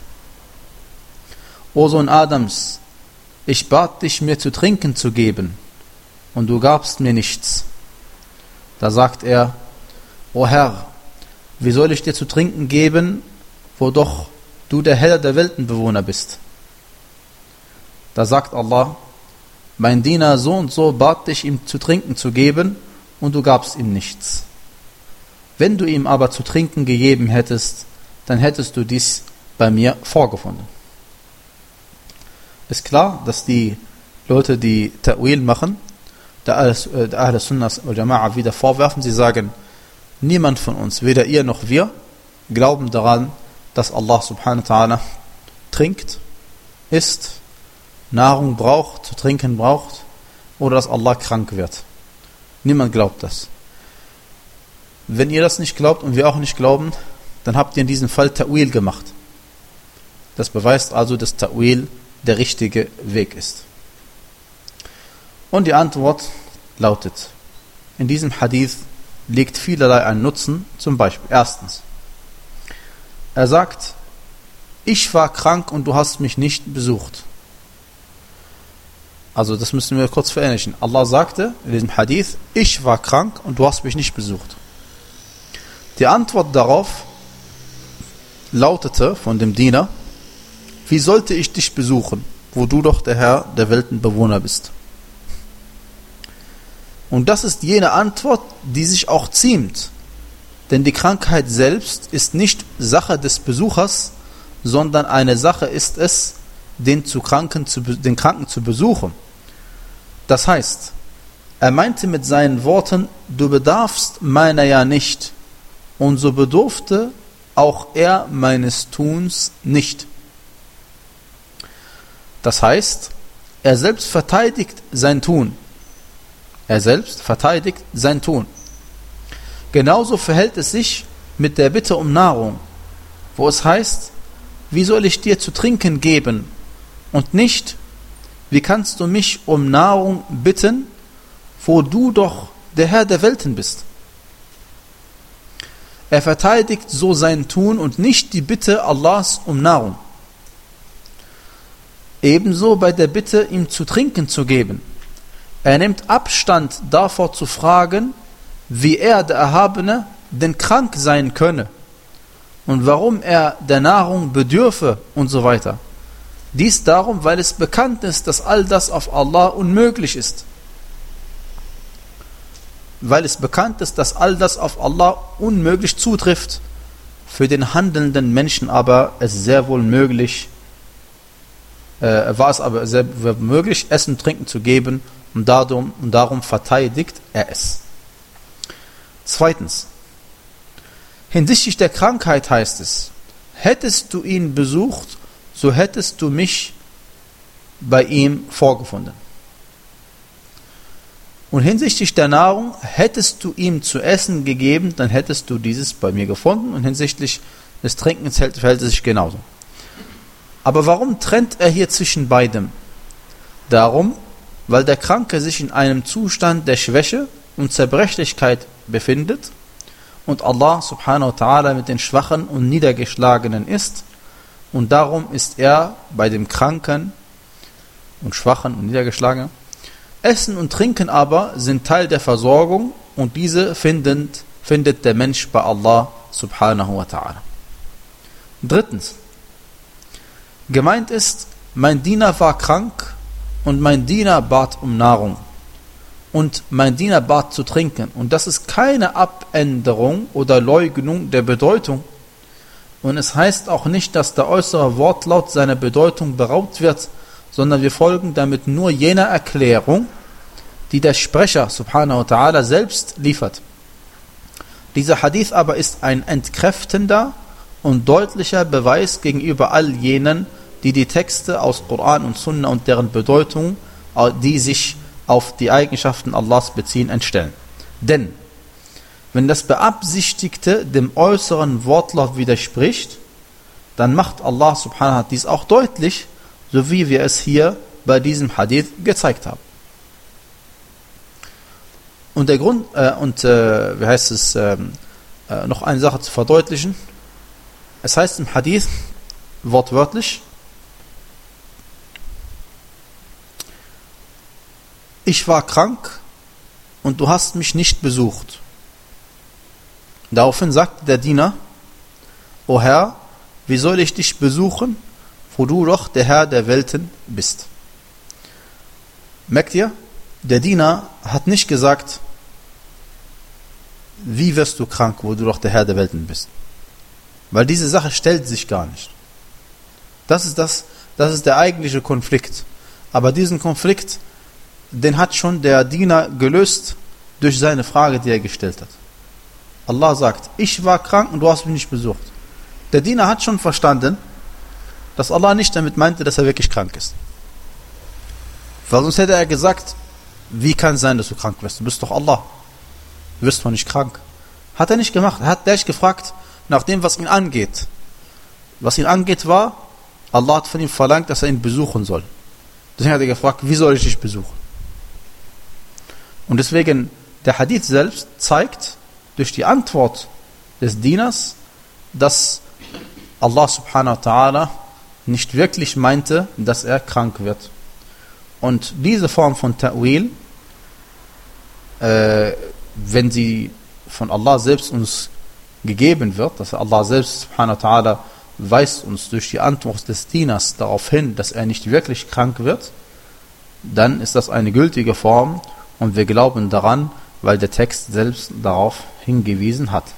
O Sohn Adams, ich bat dich, mir zu trinken zu geben, und du gabst mir nichts. Da sagt er: O Herr, wie soll ich dir zu trinken geben, wo doch du der Herr der Weltenbewohner bist? Da sagt Allah: Mein Diener so und so bat dich, ihm zu trinken zu geben, und du gabst ihm nichts. Wenn du ihm aber zu trinken gegeben hättest, dann hättest du dies bei mir vorgefunden. Ist klar, dass die Leute, die Ta'wil machen, der Ahl Sunnah wal Jama'a wieder vorwerfen, sie sagen: Niemand von uns, weder ihr noch wir, glauben daran, dass Allah subhanahu wa ta'ala trinkt, isst, Nahrung braucht, zu trinken braucht, oder dass Allah krank wird. Niemand glaubt das. Wenn ihr das nicht glaubt und wir auch nicht glauben, dann habt ihr in diesem Fall Ta'wil gemacht. Das beweist also, dass Ta'wil der richtige Weg ist. Und die Antwort lautet: In diesem Hadith liegt vielerlei ein Nutzen. Zum Beispiel, erstens, er sagt: Ich war krank und du hast mich nicht besucht. Also das müssen wir kurz verinnerlichen. Allah sagte in diesem Hadith: Ich war krank und du hast mich nicht besucht. Die Antwort darauf lautete von dem Diener: Wie sollte ich dich besuchen, wo du doch der Herr der Weltenbewohner bist? Und das ist jene Antwort, die sich auch ziemt. Denn die Krankheit selbst ist nicht Sache des Besuchers, sondern eine Sache ist es, den, zu Kranken, zu, den Kranken zu besuchen. Das heißt, er meinte mit seinen Worten: Du bedarfst meiner ja nicht, und so bedurfte auch er meines Tuns nicht. Das heißt, er selbst verteidigt sein Tun. Er selbst verteidigt sein Tun. Genauso verhält es sich mit der Bitte um Nahrung, wo es heißt: wie soll ich dir zu trinken geben? Und nicht, wie kannst du mich um Nahrung bitten, wo du doch der Herr der Welten bist? Er verteidigt so sein Tun und nicht die Bitte Allahs um Nahrung. Ebenso bei der Bitte, ihm zu trinken zu geben. Er nimmt Abstand davor zu fragen, wie er, der Erhabene, denn krank sein könne und warum er der Nahrung bedürfe und so weiter. Dies darum, weil es bekannt ist, dass all das auf Allah unmöglich ist. Weil es bekannt ist, dass all das auf Allah unmöglich zutrifft. Für den handelnden Menschen aber es sehr wohl möglich, äh, war es aber sehr wohl möglich, Essen und Trinken zu geben, und darum, und darum verteidigt er es. Zweitens, hinsichtlich der Krankheit heißt es, hättest du ihn besucht, so hättest du mich bei ihm vorgefunden. Und hinsichtlich der Nahrung, hättest du ihm zu essen gegeben, dann hättest du dieses bei mir gefunden. Und hinsichtlich des Trinkens verhält es sich genauso. Aber warum trennt er hier zwischen beidem? Darum, weil der Kranke sich in einem Zustand der Schwäche und Zerbrechlichkeit befindet und Allah subhanahu wa ta'ala mit den Schwachen und Niedergeschlagenen ist. Und darum ist er bei dem Kranken und Schwachen und Niedergeschlagenen. Essen und Trinken aber sind Teil der Versorgung und diese findet, findet der Mensch bei Allah subhanahu wa ta'ala. Drittens. Gemeint ist, mein Diener war krank und mein Diener bat um Nahrung und mein Diener bat zu trinken. Und das ist keine Abänderung oder Leugnung der Bedeutung. Und es heißt auch nicht, dass der äußere Wortlaut seiner Bedeutung beraubt wird, sondern wir folgen damit nur jener Erklärung, die der Sprecher subhanahu wa ta'ala selbst liefert. Dieser Hadith aber ist ein entkräftender und deutlicher Beweis gegenüber all jenen, die die Texte aus Koran und Sunna und deren Bedeutung, die sich auf die Eigenschaften Allahs beziehen, entstellen. Denn wenn das Beabsichtigte dem äußeren Wortlaut widerspricht, dann macht Allah subhanahu wa ta'ala dies auch deutlich, so wie wir es hier bei diesem Hadith gezeigt haben. Und der Grund, äh, und äh, wie heißt es, äh, äh, noch eine Sache zu verdeutlichen. Es heißt im Hadith wortwörtlich, ich war krank und du hast mich nicht besucht. Daraufhin sagte der Diener, O Herr, wie soll ich dich besuchen, wo du doch der Herr der Welten bist? Merkt ihr? Der Diener hat nicht gesagt, wie wirst du krank, wo du doch der Herr der Welten bist? Weil diese Sache stellt sich gar nicht. Das ist das, das ist der eigentliche Konflikt. Aber diesen Konflikt, den hat schon der Diener gelöst durch seine Frage, die er gestellt hat. Allah sagt, ich war krank und du hast mich nicht besucht. Der Diener hat schon verstanden, dass Allah nicht damit meinte, dass er wirklich krank ist. Weil sonst hätte er gesagt, wie kann es sein, dass du krank wirst? Du bist doch Allah. Du wirst doch nicht krank. Hat er nicht gemacht. Er hat gleich gefragt, nach dem, was ihn angeht. Was ihn angeht war, Allah hat von ihm verlangt, dass er ihn besuchen soll. Deswegen hat er gefragt, wie soll ich dich besuchen? Und deswegen, der Hadith selbst zeigt, durch die Antwort des Dieners, dass Allah subhanahu wa ta'ala nicht wirklich meinte, dass er krank wird. Und diese Form von Ta'wil, äh, wenn sie von Allah selbst uns gegeben wird, dass Allah selbst subhanahu wa ta'ala weist uns durch die Antwort des Dieners darauf hin, dass er nicht wirklich krank wird, dann ist das eine gültige Form und wir glauben daran, weil der Text selbst darauf hingewiesen hat.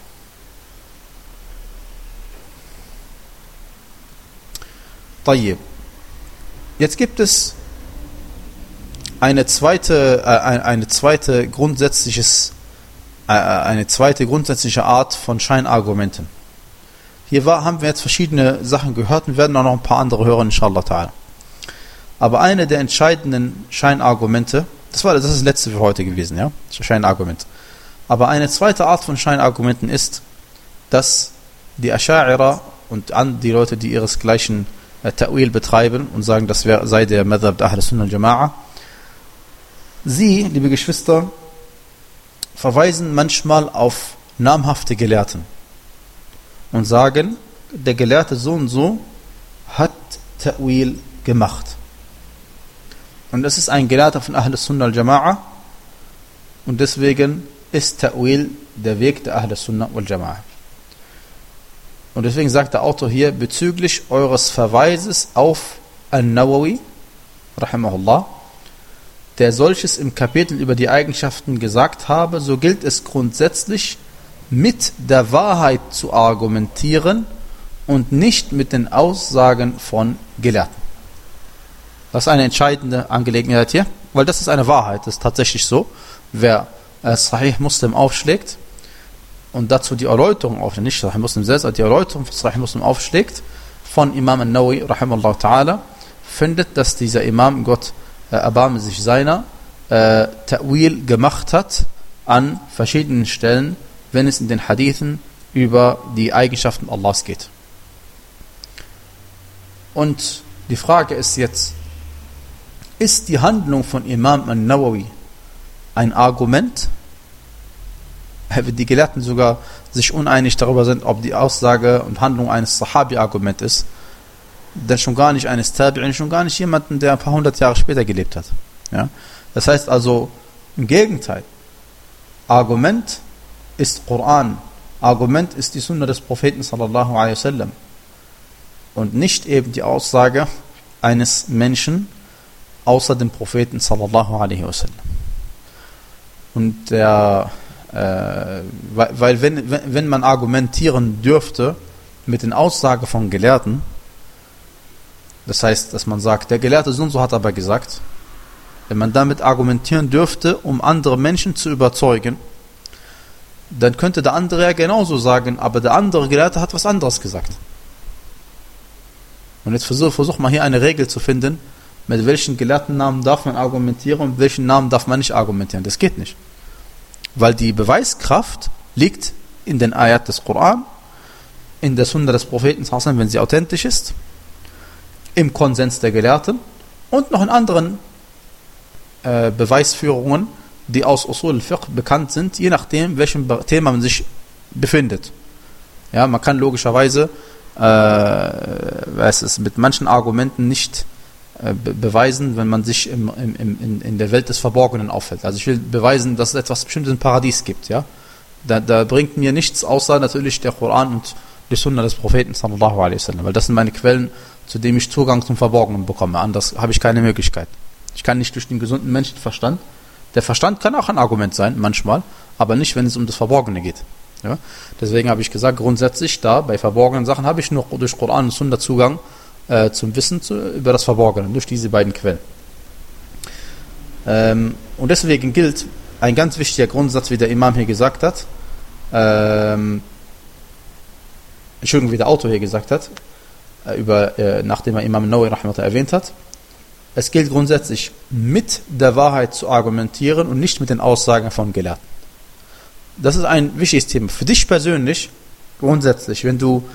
Tayyib. Jetzt gibt es eine zweite, äh, eine zweite grundsätzliches, äh, eine zweite grundsätzliche Art von Scheinargumenten. Hier war, haben wir jetzt verschiedene Sachen gehört und werden auch noch ein paar andere hören, inshallah ta'ala. Aber eine der entscheidenden Scheinargumente, das war das ist das letzte für heute gewesen, ja, das Scheinargument. Aber eine zweite Art von Scheinargumenten ist, dass die Ascha'ira und an die Leute, die ihresgleichen äh, Ta'wil betreiben und sagen, das wär, sei der Madhab der Ahl Sunnah al-Jama'a. Sie, liebe Geschwister, verweisen manchmal auf namhafte Gelehrten und sagen, der Gelehrte so und so hat Ta'wil gemacht. Und es ist ein Gelehrter von Ahl Sunnah al-Jama'a und deswegen ist Ta'wil der Weg der Ahl Sunnah al-Jama'a. Und deswegen sagt der Autor hier bezüglich eures Verweises auf An-Nawawi, rahimahullah, der solches im Kapitel über die Eigenschaften gesagt habe, so gilt es grundsätzlich, mit der Wahrheit zu argumentieren und nicht mit den Aussagen von Gelehrten. Das ist eine entscheidende Angelegenheit hier, weil das ist eine Wahrheit, das ist tatsächlich so. Wer äh, Sahih Muslim aufschlägt und dazu die Erläuterung aufschlägt, nicht Sahih Muslim selbst, aber die Erläuterung von Sahih Muslim aufschlägt, von Imam An-Nawawi, rahimahullah ta'ala, findet, dass dieser Imam, Gott äh, erbarme sich seiner, äh, Ta'wil gemacht hat an verschiedenen Stellen, wenn es in den Hadithen über die Eigenschaften Allahs geht. Und die Frage ist jetzt, ist die Handlung von Imam An-Nawawi ein Argument? Die Gelehrten sogar sich uneinig darüber sind, ob die Aussage und Handlung eines Sahabi-Argument ist, denn schon gar nicht eines Tabi'in, schon gar nicht jemanden, der ein paar hundert Jahre später gelebt hat. Ja? Das heißt also, im Gegenteil, Argument ist Koran, Argument ist die Sunna des Propheten sallallahu alaihi wasallam und nicht eben die Aussage eines Menschen außer dem Propheten sallallahu alaihi wasallam. Und der, äh, weil, weil wenn, wenn man argumentieren dürfte mit den Aussagen von Gelehrten, das heißt, dass man sagt, der Gelehrte so und so hat aber gesagt, wenn man damit argumentieren dürfte, um andere Menschen zu überzeugen, dann könnte der andere ja genauso sagen, aber der andere Gelehrte hat was anderes gesagt. Und jetzt versuch, versuch mal hier eine Regel zu finden, mit welchen Gelehrtennamen darf man argumentieren und mit welchen Namen darf man nicht argumentieren. Das geht nicht. Weil die Beweiskraft liegt in den Ayat des Koran, in der Sunna des Propheten, wenn sie authentisch ist, im Konsens der Gelehrten und noch in anderen äh, Beweisführungen, die aus Usul al-Fiqh bekannt sind, je nachdem, welchem Thema man sich befindet. Ja, man kann logischerweise äh, weiß es, mit manchen Argumenten nicht äh, be- beweisen, wenn man sich im, im, im, in der Welt des Verborgenen aufhält. Also ich will beweisen, dass es etwas Bestimmtes im Paradies gibt. Ja? Da, da bringt mir nichts, außer natürlich der Koran und die Sunna des Propheten sallallahu alaihi wasallam, weil das sind meine Quellen, zu denen ich Zugang zum Verborgenen bekomme. Anders habe ich keine Möglichkeit. Ich kann nicht durch den gesunden Menschenverstand. Der Verstand kann auch ein Argument sein, manchmal, aber nicht, wenn es um das Verborgene geht. Ja? Deswegen habe ich gesagt, grundsätzlich da, bei verborgenen Sachen, habe ich nur durch Koran und Sunna Zugang äh, zum Wissen zu, über das Verborgene, durch diese beiden Quellen. Ähm, und deswegen gilt ein ganz wichtiger Grundsatz, wie der Imam hier gesagt hat, ähm, Entschuldigung, wie der Autor hier gesagt hat, äh, über, äh, nachdem er Imam Nawawi rahmatullah erwähnt hat, es gilt grundsätzlich, mit der Wahrheit zu argumentieren und nicht mit den Aussagen von Gelehrten. Das ist ein wichtiges Thema. Für dich persönlich, grundsätzlich, wenn du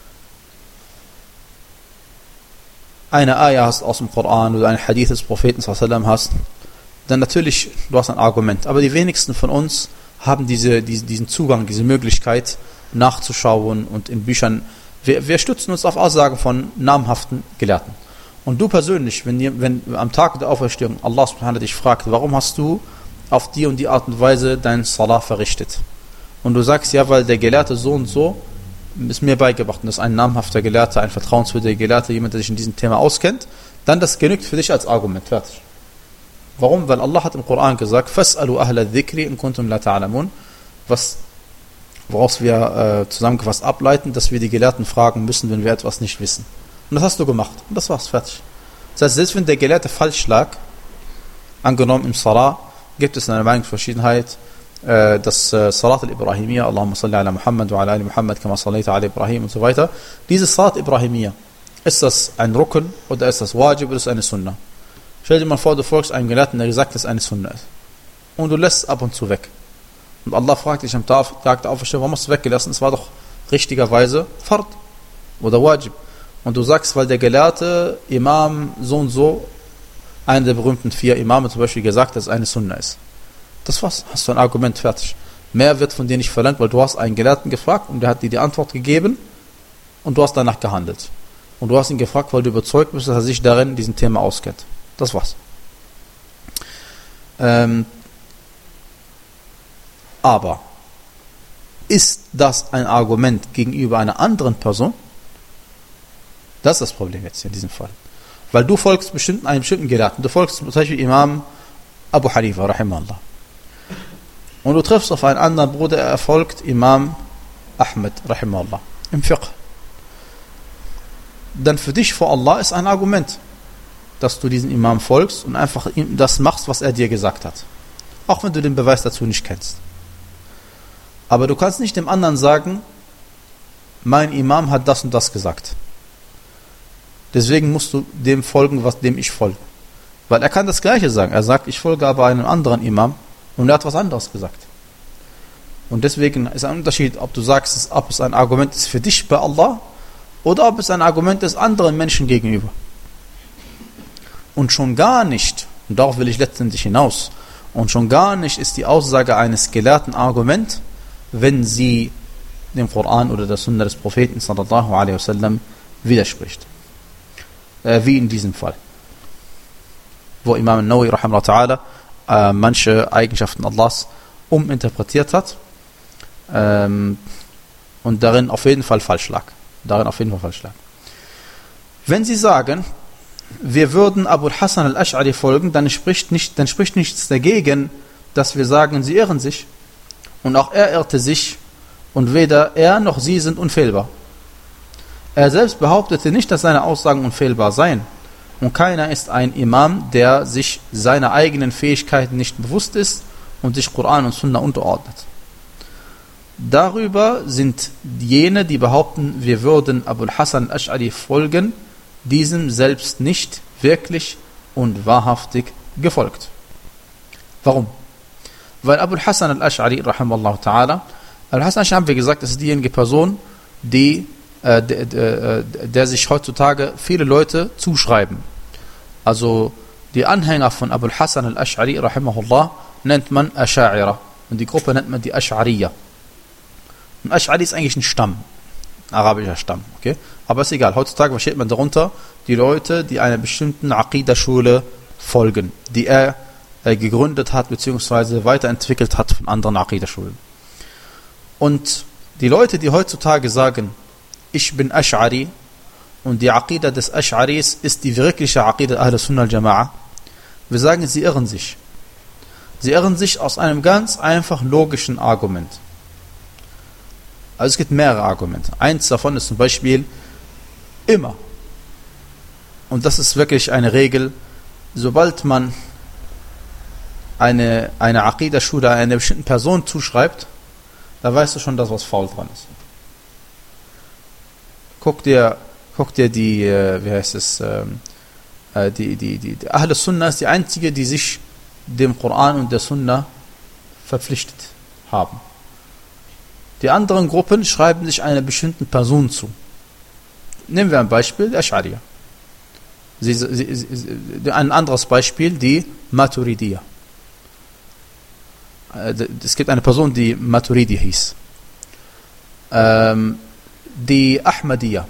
eine Ayah hast aus dem Koran oder ein Hadith des Propheten sallallahu alaihi wasallam hast, dann natürlich, du hast ein Argument. Aber die wenigsten von uns haben diese, diese, diesen Zugang, diese Möglichkeit nachzuschauen und in Büchern. Wir, wir stützen uns auf Aussagen von namhaften Gelehrten. Und du persönlich, wenn, wenn am Tag der Auferstehung Allah subhanahu wa ta'ala dich fragt, warum hast du auf die und die Art und Weise dein Salah verrichtet? Und du sagst, ja, weil der Gelehrte so und so ist mir beigebracht, und das ist ein namhafter Gelehrter, ein vertrauenswürdiger Gelehrter, jemand, der sich in diesem Thema auskennt, dann das genügt für dich als Argument. Fertig. Warum? Weil Allah hat im Koran gesagt, فَاسْأَلُوا أَهْلَ الذِّكْرِ إِن كُنْتُمْ لَا تَعْلَمُونَ, was woraus wir äh, zusammengefasst ableiten, dass wir die Gelehrten fragen müssen, wenn wir etwas nicht wissen. Und das hast du gemacht. Und das war's, fertig. Das heißt, selbst wenn der Gelehrte falsch lag, angenommen im Salah, gibt es eine Meinungsverschiedenheit, äh, das äh, Salat al-Ibrahimiyya, Allahumma salli ala Muhammad wa ala ali Muhammad, kama sallaita ala Ibrahim und so weiter. Dieses Salat Ibrahimiyya, ist das ein Rukn oder ist das Wajib oder ist das eine Sunna? Stell dir mal vor, du folgst einem Gelehrten, der gesagt, dass es eine Sunna ist. Und du lässt es ab und zu weg. Und Allah fragt dich am Tag der Auferstehung, warum hast du weggelassen? Es war doch richtigerweise Fard. oder Wajib. Und du sagst, weil der Gelehrte Imam so und so, einer der berühmten vier Imame zum Beispiel gesagt, dass es eine Sunna ist. Das war's, hast du ein Argument fertig. Mehr wird von dir nicht verlangt, weil du hast einen Gelehrten gefragt und der hat dir die Antwort gegeben und du hast danach gehandelt. Und du hast ihn gefragt, weil du überzeugt bist, dass er sich darin in diesem Thema auskennt. Das war's. Ähm, aber ist das ein Argument gegenüber einer anderen Person? Das ist das Problem jetzt in diesem Fall. Weil du folgst bestimmt einem bestimmten Gelehrten. Du folgst zum Beispiel Imam Abu Hanifa, rahimahullah. Und du triffst auf einen anderen Bruder, er folgt Imam Ahmed, rahimahullah, im Fiqh. Dann für dich vor Allah ist ein Argument, dass du diesen Imam folgst und einfach das machst, was er dir gesagt hat. Auch wenn du den Beweis dazu nicht kennst. Aber du kannst nicht dem anderen sagen, mein Imam hat das und das gesagt. Deswegen musst du dem folgen, was dem ich folge. Weil er kann das Gleiche sagen. Er sagt, ich folge aber einem anderen Imam und er hat was anderes gesagt. Und deswegen ist ein Unterschied, ob du sagst, ob es ein Argument ist für dich bei Allah oder ob es ein Argument ist anderen Menschen gegenüber. Und schon gar nicht, und darauf will ich letztendlich hinaus, und schon gar nicht ist die Aussage eines Gelehrten Argument, wenn sie dem Koran oder der Sunna des Propheten sallallahu alaihi wasallam widerspricht. Äh, wie in diesem Fall. Wo Imam al-Nawawi rahimahullah ta'ala äh, manche Eigenschaften Allahs uminterpretiert hat ähm, und darin auf jeden Fall falsch lag. Darin auf jeden Fall falsch lag. Wenn sie sagen, wir würden Abu Hassan al-Ash'ari folgen, dann spricht, nicht, dann spricht nichts dagegen, dass wir sagen, sie irren sich. Und auch er irrte sich und weder er noch sie sind unfehlbar. Er selbst behauptete nicht, dass seine Aussagen unfehlbar seien. Und keiner ist ein Imam, der sich seiner eigenen Fähigkeiten nicht bewusst ist und sich Koran und Sunna unterordnet. Darüber sind jene, die behaupten, wir würden Abu Hassan al-Ash'ari folgen, diesem selbst nicht wirklich und wahrhaftig gefolgt. Warum? Weil Abu Hassan al-Ash'ari, rahimahullah ta'ala, Abu Hassan al-Ash'ari haben wir gesagt, das ist diejenige Person, die, äh, der, der, der sich heutzutage viele Leute zuschreiben. Also die Anhänger von Abu Hassan al-Ash'ari, rahimahullah, nennt man Asha'ira. Und die Gruppe nennt man die Ash'ariya. Und Ash'ari ist eigentlich ein Stamm. Arabischer Stamm, okay? Aber ist egal, heutzutage versteht man darunter die Leute, die einer bestimmten Aqidah-Schule folgen, die er äh, gegründet hat, beziehungsweise weiterentwickelt hat von anderen Aqidah-Schulen. Und die Leute, die heutzutage sagen, ich bin Ash'ari und die Aqidah des Ash'aris ist die wirkliche Aqidah Ahl Sunnah al-Jama'a, wir sagen, sie irren sich. Sie irren sich aus einem ganz einfach logischen Argument. Also es gibt mehrere Argumente. Eins davon ist zum Beispiel immer, und das ist wirklich eine Regel, sobald man eine, eine Aqidah-Schule einer bestimmten Person zuschreibt, da weißt du schon, dass was faul dran ist. Guck dir, guck dir die, wie heißt es, äh, die, die, die, die Ahl Sunnah ist die einzige, die sich dem Koran und der Sunna verpflichtet haben. Die anderen Gruppen schreiben sich einer bestimmten Person zu. Nehmen wir ein Beispiel, der Ash'ariya. Sie, sie, sie, ein anderes Beispiel, die Maturidiyya. Es gibt eine Person, die Maturidi hieß. Ähm, die Ahmadiyya.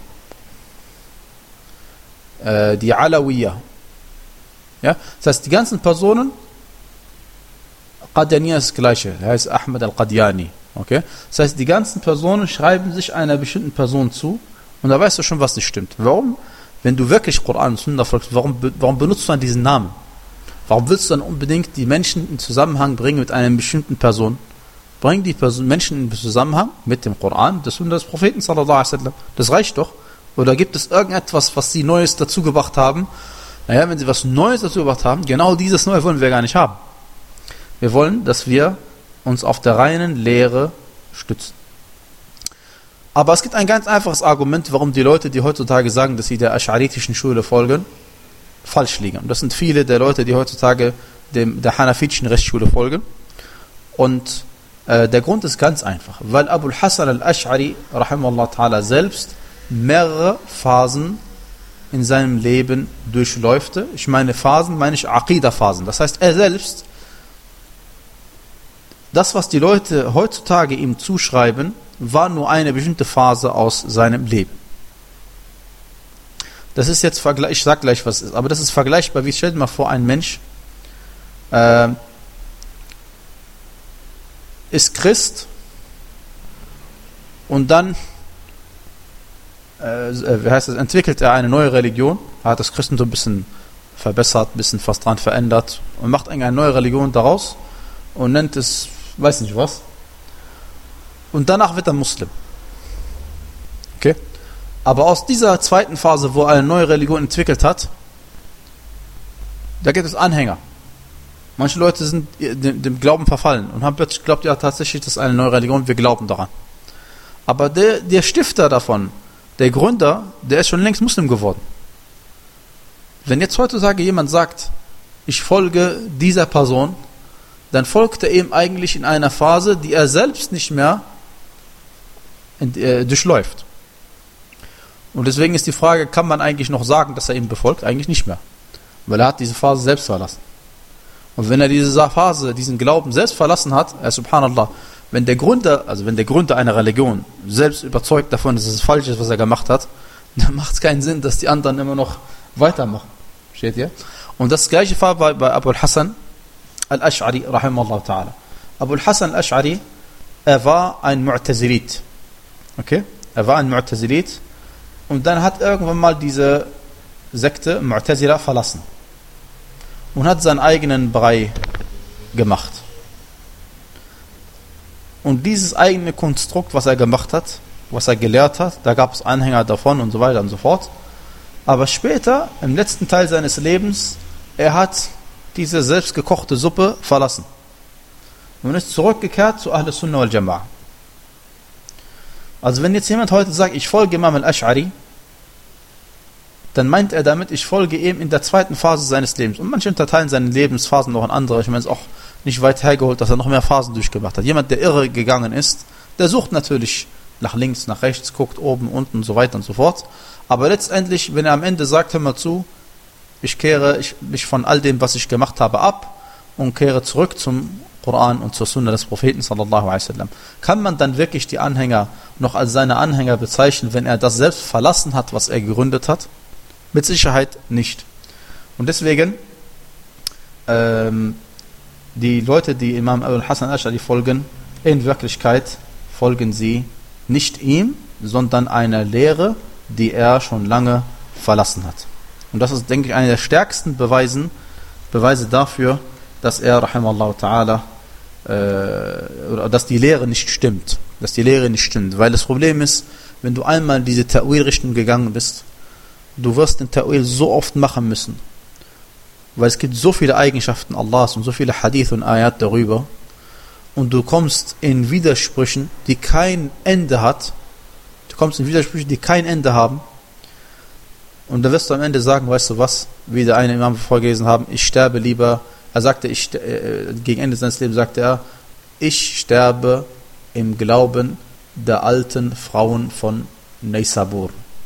Äh, die Alawiyya. Ja? Das heißt, die ganzen Personen, Qadianiyya ist das Gleiche. Er heißt Ahmad al-Qadiani. Okay? Das heißt, die ganzen Personen schreiben sich einer bestimmten Person zu und da weißt du schon, was nicht stimmt. Warum? Wenn du wirklich Koran und Sunna folgst, warum, warum benutzt du dann diesen Namen? Warum willst du dann unbedingt die Menschen in Zusammenhang bringen mit einer bestimmten Person? Bring die Person, Menschen in Zusammenhang mit dem Koran, der Sunna des Propheten sallallahu alaihi wasallam. Das reicht doch. Oder gibt es irgendetwas, was sie Neues dazu gebracht haben? Naja, wenn sie was Neues dazu gebracht haben, genau dieses Neue wollen wir gar nicht haben. Wir wollen, dass wir uns auf der reinen Lehre stützen. Aber es gibt ein ganz einfaches Argument, warum die Leute, die heutzutage sagen, dass sie der asch'aritischen Schule folgen, falsch liegen. Und das sind viele der Leute, die heutzutage dem, der hanafitischen Rechtsschule folgen. Und äh, der Grund ist ganz einfach, weil Abu Hassan al-Ash'ari, rahimahullah ta'ala, selbst mehrere Phasen in seinem Leben durchläufte. Ich meine Phasen, meine ich Aqidah-Phasen. Das heißt, er selbst, das, was die Leute heutzutage ihm zuschreiben, war nur eine bestimmte Phase aus seinem Leben. Das ist jetzt vergleich, ich sag gleich, was es ist, aber das ist vergleichbar, wie stell dir mal vor, ein Mensch äh, ist Christ und dann äh, wie heißt das, entwickelt er eine neue Religion, hat das Christentum ein bisschen verbessert, ein bisschen was dran verändert und macht eine neue Religion daraus und nennt es, weiß nicht was, und danach wird er Muslim. Okay? Aber aus dieser zweiten Phase, wo er eine neue Religion entwickelt hat, da gibt es Anhänger. Manche Leute sind dem, dem Glauben verfallen und haben plötzlich geglaubt, ja tatsächlich, das ist eine neue Religion, wir glauben daran. Aber der, der Stifter davon, der Gründer, der ist schon längst Muslim geworden. Wenn jetzt heutzutage jemand sagt, ich folge dieser Person, dann folgt er ihm eigentlich in einer Phase, die er selbst nicht mehr in, äh, durchläuft. Und deswegen ist die Frage, kann man eigentlich noch sagen, dass er ihm befolgt? Eigentlich nicht mehr. Weil er hat diese Phase selbst verlassen. Und wenn er diese Phase, diesen Glauben selbst verlassen hat, äh, subhanallah, wenn der Gründer, also wenn der Gründer einer Religion selbst überzeugt davon, dass es falsch ist, was er gemacht hat, dann macht es keinen Sinn, dass die anderen immer noch weitermachen. Steht ihr? Und das gleiche Fall war bei Abu al-Hasan al-Ash'ari, rahimahullah ta'ala. Abu al-Hasan al-Ash'ari, er war ein Mu'tazilit. Okay? Er war ein Mu'tazilit. Und dann hat irgendwann mal diese Sekte Mu'tazila verlassen und hat seinen eigenen Brei gemacht. Und dieses eigene Konstrukt, was er gemacht hat, was er gelehrt hat, da gab es Anhänger davon und so weiter und so fort. Aber später, im letzten Teil seines Lebens, er hat diese selbstgekochte Suppe verlassen und ist zurückgekehrt zu Ahl Sunnah wal Jama'a. Also wenn jetzt jemand heute sagt, ich folge Imam al-Ash'ari, dann meint er damit, ich folge ihm in der zweiten Phase seines Lebens. Und manche unterteilen seine Lebensphasen noch in andere. Ich meine, es ist auch nicht weit hergeholt, dass er noch mehr Phasen durchgemacht hat. Jemand, der irre gegangen ist, der sucht natürlich nach links, nach rechts, guckt oben, unten und so weiter und so fort. Aber letztendlich, wenn er am Ende sagt, hör mal zu, ich kehre ich, mich von all dem, was ich gemacht habe, ab und kehre zurück zum Koran und zur Sunna des Propheten sallallahu alaihi wasallam. Kann man dann wirklich die Anhänger noch als seine Anhänger bezeichnen, wenn er das selbst verlassen hat, was er gegründet hat? Mit Sicherheit nicht. Und deswegen, ähm, die Leute, die Imam Abu al-Hasan al-Ash'ari folgen, in Wirklichkeit folgen sie nicht ihm, sondern einer Lehre, die er schon lange verlassen hat. Und das ist, denke ich, einer der stärksten Beweisen, Beweise dafür, dass er, rahimallahu ta'ala, äh, oder dass die Lehre nicht stimmt. Dass die Lehre nicht stimmt. Weil das Problem ist, wenn du einmal in diese Ta'wil-Richtung gegangen bist, du wirst den Ta'wil so oft machen müssen. Weil es gibt so viele Eigenschaften Allahs und so viele Hadith und Ayat darüber. Und du kommst in Widersprüchen, die kein Ende hat. Du kommst in Widersprüche, die kein Ende haben. Und da wirst du am Ende sagen, weißt du was, wie der eine Imam vorgelesen haben, ich sterbe lieber, er sagte, ich, äh, gegen Ende seines Lebens sagte er, ich sterbe im Glauben der alten Frauen von Neysabur.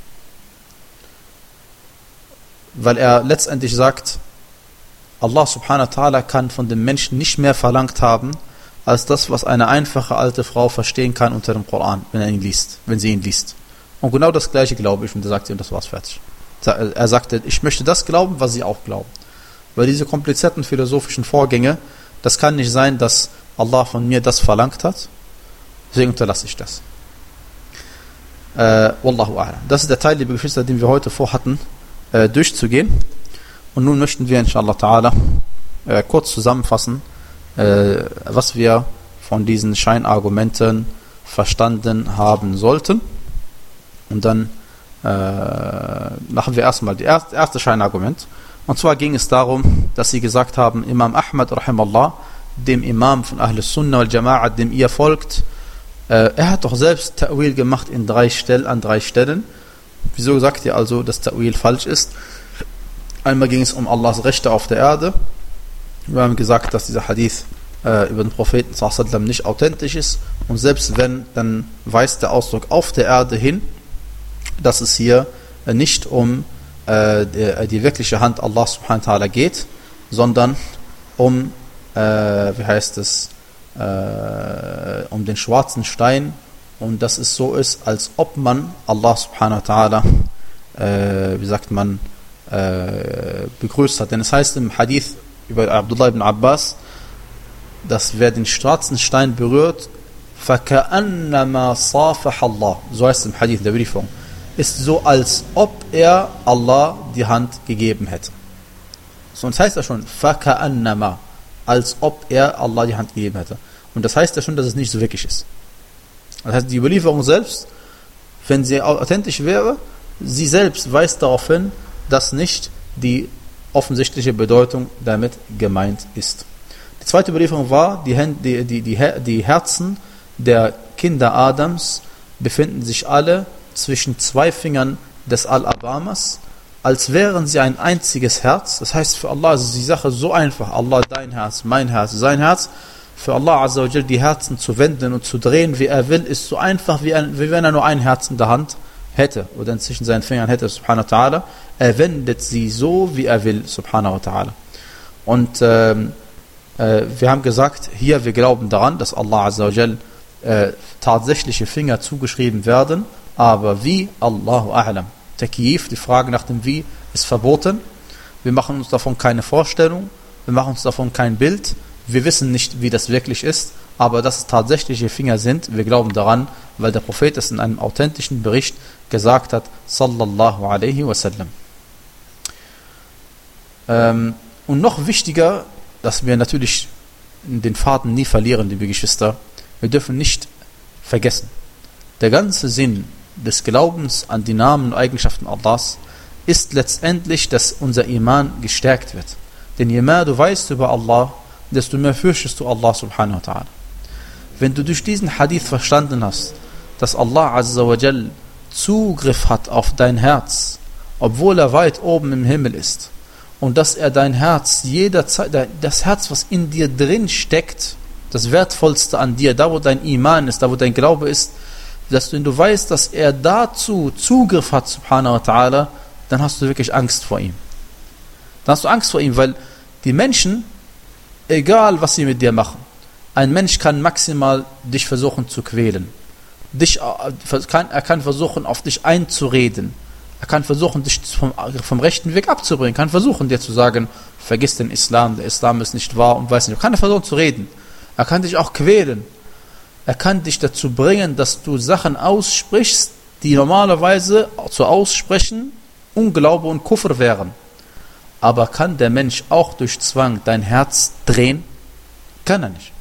Weil er letztendlich sagt, Allah subhanahu wa ta'ala kann von dem Menschen nicht mehr verlangt haben, als das, was eine einfache alte Frau verstehen kann unter dem Koran, wenn er ihn liest, wenn sie ihn liest. Und genau das gleiche glaube ich, und er sagte ihm, das war's fertig. Er sagte, ich möchte das glauben, was sie auch glauben. Weil diese komplizierten philosophischen Vorgänge, das kann nicht sein, dass Allah von mir das verlangt hat, deswegen unterlasse ich das. Äh, Wallahu a'lam. Das ist der Teil, liebe Geschwister, den wir heute vorhatten, äh, durchzugehen. Und nun möchten wir, inshallah ta'ala, äh, kurz zusammenfassen, äh, was wir von diesen Scheinargumenten verstanden haben sollten. Und dann äh, machen wir erstmal das erste, erste Scheinargument. Und zwar ging es darum, dass sie gesagt haben, Imam Ahmad, rahimallah, dem Imam von Ahl Sunnah wal Jama'a, dem ihr folgt, äh, er hat doch selbst Ta'wil gemacht in drei Stellen, an drei Stellen. Wieso sagt ihr also, dass Ta'wil falsch ist? Einmal ging es um Allahs Rechte auf der Erde. Wir haben gesagt, dass dieser Hadith äh, über den Propheten sallallahu alaihi wasallam nicht authentisch ist. Und selbst wenn, dann weist der Ausdruck auf der Erde hin dass es hier nicht um äh, die, die wirkliche Hand Allah subhanahu wa ta'ala geht, sondern um, äh, wie heißt es, äh, um den schwarzen Stein, und dass es so ist, als ob man Allah subhanahu wa ta'ala, äh, wie sagt man, äh, begrüßt hat. Denn es heißt im Hadith über Abdullah ibn Abbas, dass wer den schwarzen Stein berührt, فَكَأَنَّمَا صَافَحَ اللَّهِ, so heißt es im Hadith, in der Überlieferung, ist so, als ob er Allah die Hand gegeben hätte. So, und das heißt ja schon, فَكَأَنَّمَا, als ob er Allah die Hand gegeben hätte. Und das heißt ja schon, dass es nicht so wirklich ist. Das heißt, die Überlieferung selbst, wenn sie authentisch wäre, sie selbst weist darauf hin, dass nicht die offensichtliche Bedeutung damit gemeint ist. Die zweite Überlieferung war, die, die, die, die, die Herzen der Kinder Adams befinden sich alle zwischen zwei Fingern des Al-Abamas, als wären sie ein einziges Herz. Das heißt, für Allah ist die Sache so einfach. Allah, dein Herz, mein Herz, sein Herz. Für Allah Azza wa Jal die Herzen zu wenden und zu drehen, wie er will, ist so einfach, wie, ein, wie wenn er nur ein Herz in der Hand hätte oder zwischen seinen Fingern hätte, subhanahu wa ta'ala. Er wendet sie so, wie er will, subhanahu wa ta'ala. Und ähm, äh, wir haben gesagt, hier, wir glauben daran, dass Allah Azza wa Jal äh, tatsächliche Finger zugeschrieben werden, aber wie, Allahu a'lam. Takyif, die Frage nach dem Wie, ist verboten. Wir machen uns davon keine Vorstellung, wir machen uns davon kein Bild. Wir wissen nicht, wie das wirklich ist, aber dass es tatsächliche Finger sind, wir glauben daran, weil der Prophet es in einem authentischen Bericht gesagt hat, sallallahu alaihi wasallam. Ähm, und noch wichtiger, dass wir natürlich den Faden nie verlieren, liebe Geschwister, wir dürfen nicht vergessen, der ganze Sinn des Glaubens an die Namen und Eigenschaften Allahs ist letztendlich, dass unser Iman gestärkt wird. Denn je mehr du weißt über Allah, desto mehr fürchtest du Allah subhanahu wa ta'ala. Wenn du durch diesen Hadith verstanden hast, dass Allah Azza wa Jal Zugriff hat auf dein Herz, obwohl er weit oben im Himmel ist, und dass er dein Herz jederzeit, das Herz, was in dir drin steckt, das Wertvollste an dir, da wo dein Iman ist, da wo dein Glaube ist, dass du, wenn du weißt, dass er dazu Zugriff hat, subhanahu wa ta'ala, dann hast du wirklich Angst vor ihm. Dann hast du Angst vor ihm, weil die Menschen, egal was sie mit dir machen, ein Mensch kann maximal dich versuchen zu quälen. Dich, kann, er kann versuchen, auf dich einzureden. Er kann versuchen, dich vom, vom rechten Weg abzubringen. Er kann versuchen, dir zu sagen, vergiss den Islam, der Islam ist nicht wahr und weiß nicht. Er kann versuchen zu reden. Er kann dich auch quälen. Er kann dich dazu bringen, dass du Sachen aussprichst, die normalerweise zu aussprechen Unglaube und Kufr wären. Aber kann der Mensch auch durch Zwang dein Herz drehen? Kann er nicht.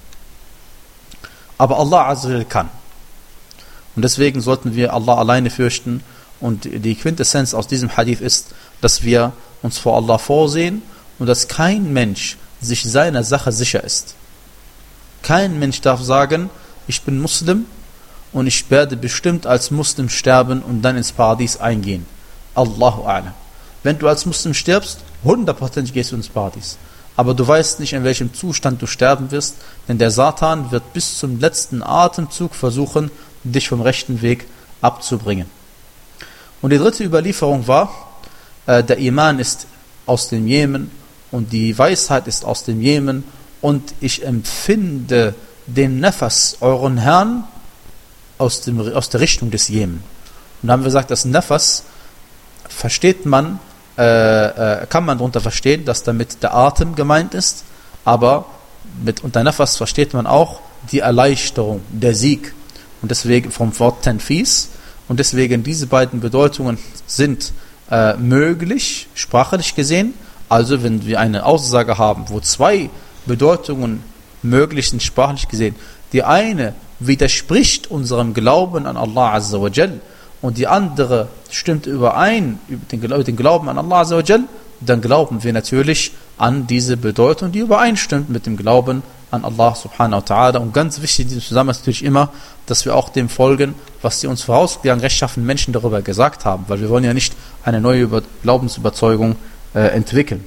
Aber Allah Azza wa Jal kann. Und deswegen sollten wir Allah alleine fürchten. Und die Quintessenz aus diesem Hadith ist, dass wir uns vor Allah vorsehen und dass kein Mensch sich seiner Sache sicher ist. Kein Mensch darf sagen, ich bin Muslim und ich werde bestimmt als Muslim sterben und dann ins Paradies eingehen. Allahu a'lam. Wenn du als Muslim stirbst, hundertprozentig gehst du ins Paradies. Aber du weißt nicht, in welchem Zustand du sterben wirst, denn der Satan wird bis zum letzten Atemzug versuchen, dich vom rechten Weg abzubringen. Und die dritte Überlieferung war, äh, der Iman ist aus dem Jemen und die Weisheit ist aus dem Jemen und ich empfinde den Nafas, euren Herrn, aus, dem, aus der Richtung des Jemen. Und da haben wir gesagt, das Nafas versteht man, äh, äh, kann man darunter verstehen, dass damit der Atem gemeint ist, aber mit unter Nafas versteht man auch die Erleichterung, der Sieg. Und deswegen vom Wort Tanfis. Und deswegen diese beiden Bedeutungen sind äh, möglich, sprachlich gesehen. Also wenn wir eine Aussage haben, wo zwei Bedeutungen möglich sind, sprachlich gesehen, die eine widerspricht unserem Glauben an Allah Azza wa Jal und die andere stimmt überein über den, den Glauben an Allah Azza wa Jal, dann glauben wir natürlich an diese Bedeutung, die übereinstimmt mit dem Glauben an Allah subhanahu wa ta'ala. Und ganz wichtig in diesem Zusammenhang ist natürlich immer, dass wir auch dem folgen, was die uns vorausgegangen rechtschaffenen Menschen darüber gesagt haben, weil wir wollen ja nicht eine neue Über- Glaubensüberzeugung äh, entwickeln.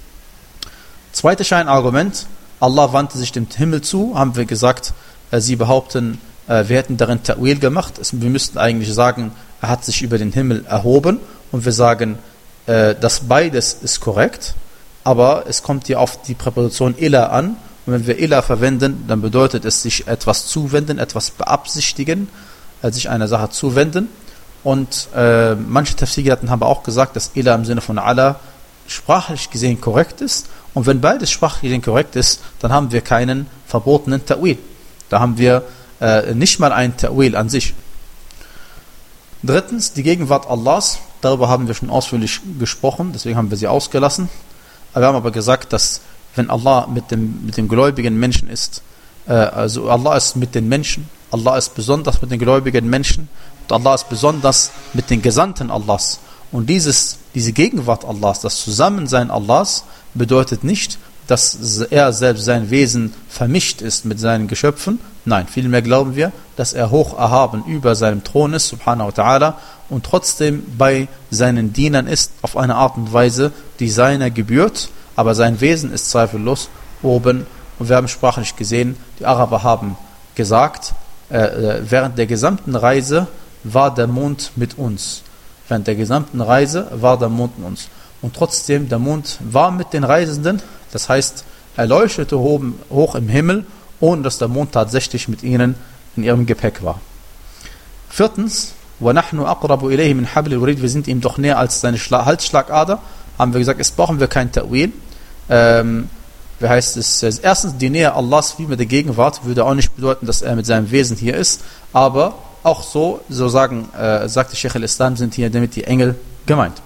Zweites Scheinargument, Allah wandte sich dem Himmel zu, haben wir gesagt, äh, sie behaupten, äh, wir hätten darin Ta'wil gemacht. Es, wir müssten eigentlich sagen, er hat sich über den Himmel erhoben, und wir sagen, äh, dass beides ist korrekt, aber es kommt hier auf die Präposition ila an, und wenn wir ila verwenden, dann bedeutet es sich etwas zuwenden, etwas beabsichtigen, äh, sich einer Sache zuwenden. Und äh, manche Tafsirgelehrten haben auch gesagt, dass ila im Sinne von ala sprachlich gesehen korrekt ist. Und wenn beides sprachlich gesehen korrekt ist, dann haben wir keinen verbotenen Ta'wil. Da haben wir äh, nicht mal einen Ta'wil an sich. Drittens, die Gegenwart Allahs. Darüber haben wir schon ausführlich gesprochen, deswegen haben wir sie ausgelassen. Aber wir haben aber gesagt, dass wenn Allah mit dem, mit dem gläubigen Menschen ist, äh, also Allah ist mit den Menschen, Allah ist besonders mit den gläubigen Menschen, und Allah ist besonders mit den Gesandten Allahs. Und dieses, diese Gegenwart Allahs, das Zusammensein Allahs, bedeutet nicht, dass er selbst sein Wesen vermischt ist mit seinen Geschöpfen. Nein, vielmehr glauben wir, dass er hoch erhaben über seinem Thron ist, subhanahu wa ta'ala, und trotzdem bei seinen Dienern ist, auf eine Art und Weise, die seiner gebührt, aber sein Wesen ist zweifellos oben. Und wir haben sprachlich gesehen, die Araber haben gesagt, äh, während der gesamten Reise war der Mond mit uns. Während der gesamten Reise war der Mond mit uns. Und trotzdem, der Mond war mit den Reisenden, das heißt, er leuchtete oben, hoch im Himmel, ohne dass der Mond tatsächlich mit ihnen in ihrem Gepäck war. Viertens, وَنَحْنُ أَقْرَبُ إِلَيْهِ مِنْ حَبْلِ الْوَرِيدِ, wir sind ihm doch näher als seine Schla- Halsschlagader, haben wir gesagt, es brauchen wir kein Ta'wil. Ähm, wie heißt es? Erstens, die Nähe Allahs wie mit der Gegenwart würde auch nicht bedeuten, dass er mit seinem Wesen hier ist, aber auch so, so sagen, äh, sagte Sheikh al-Islam, sind hier damit die Engel gemeint.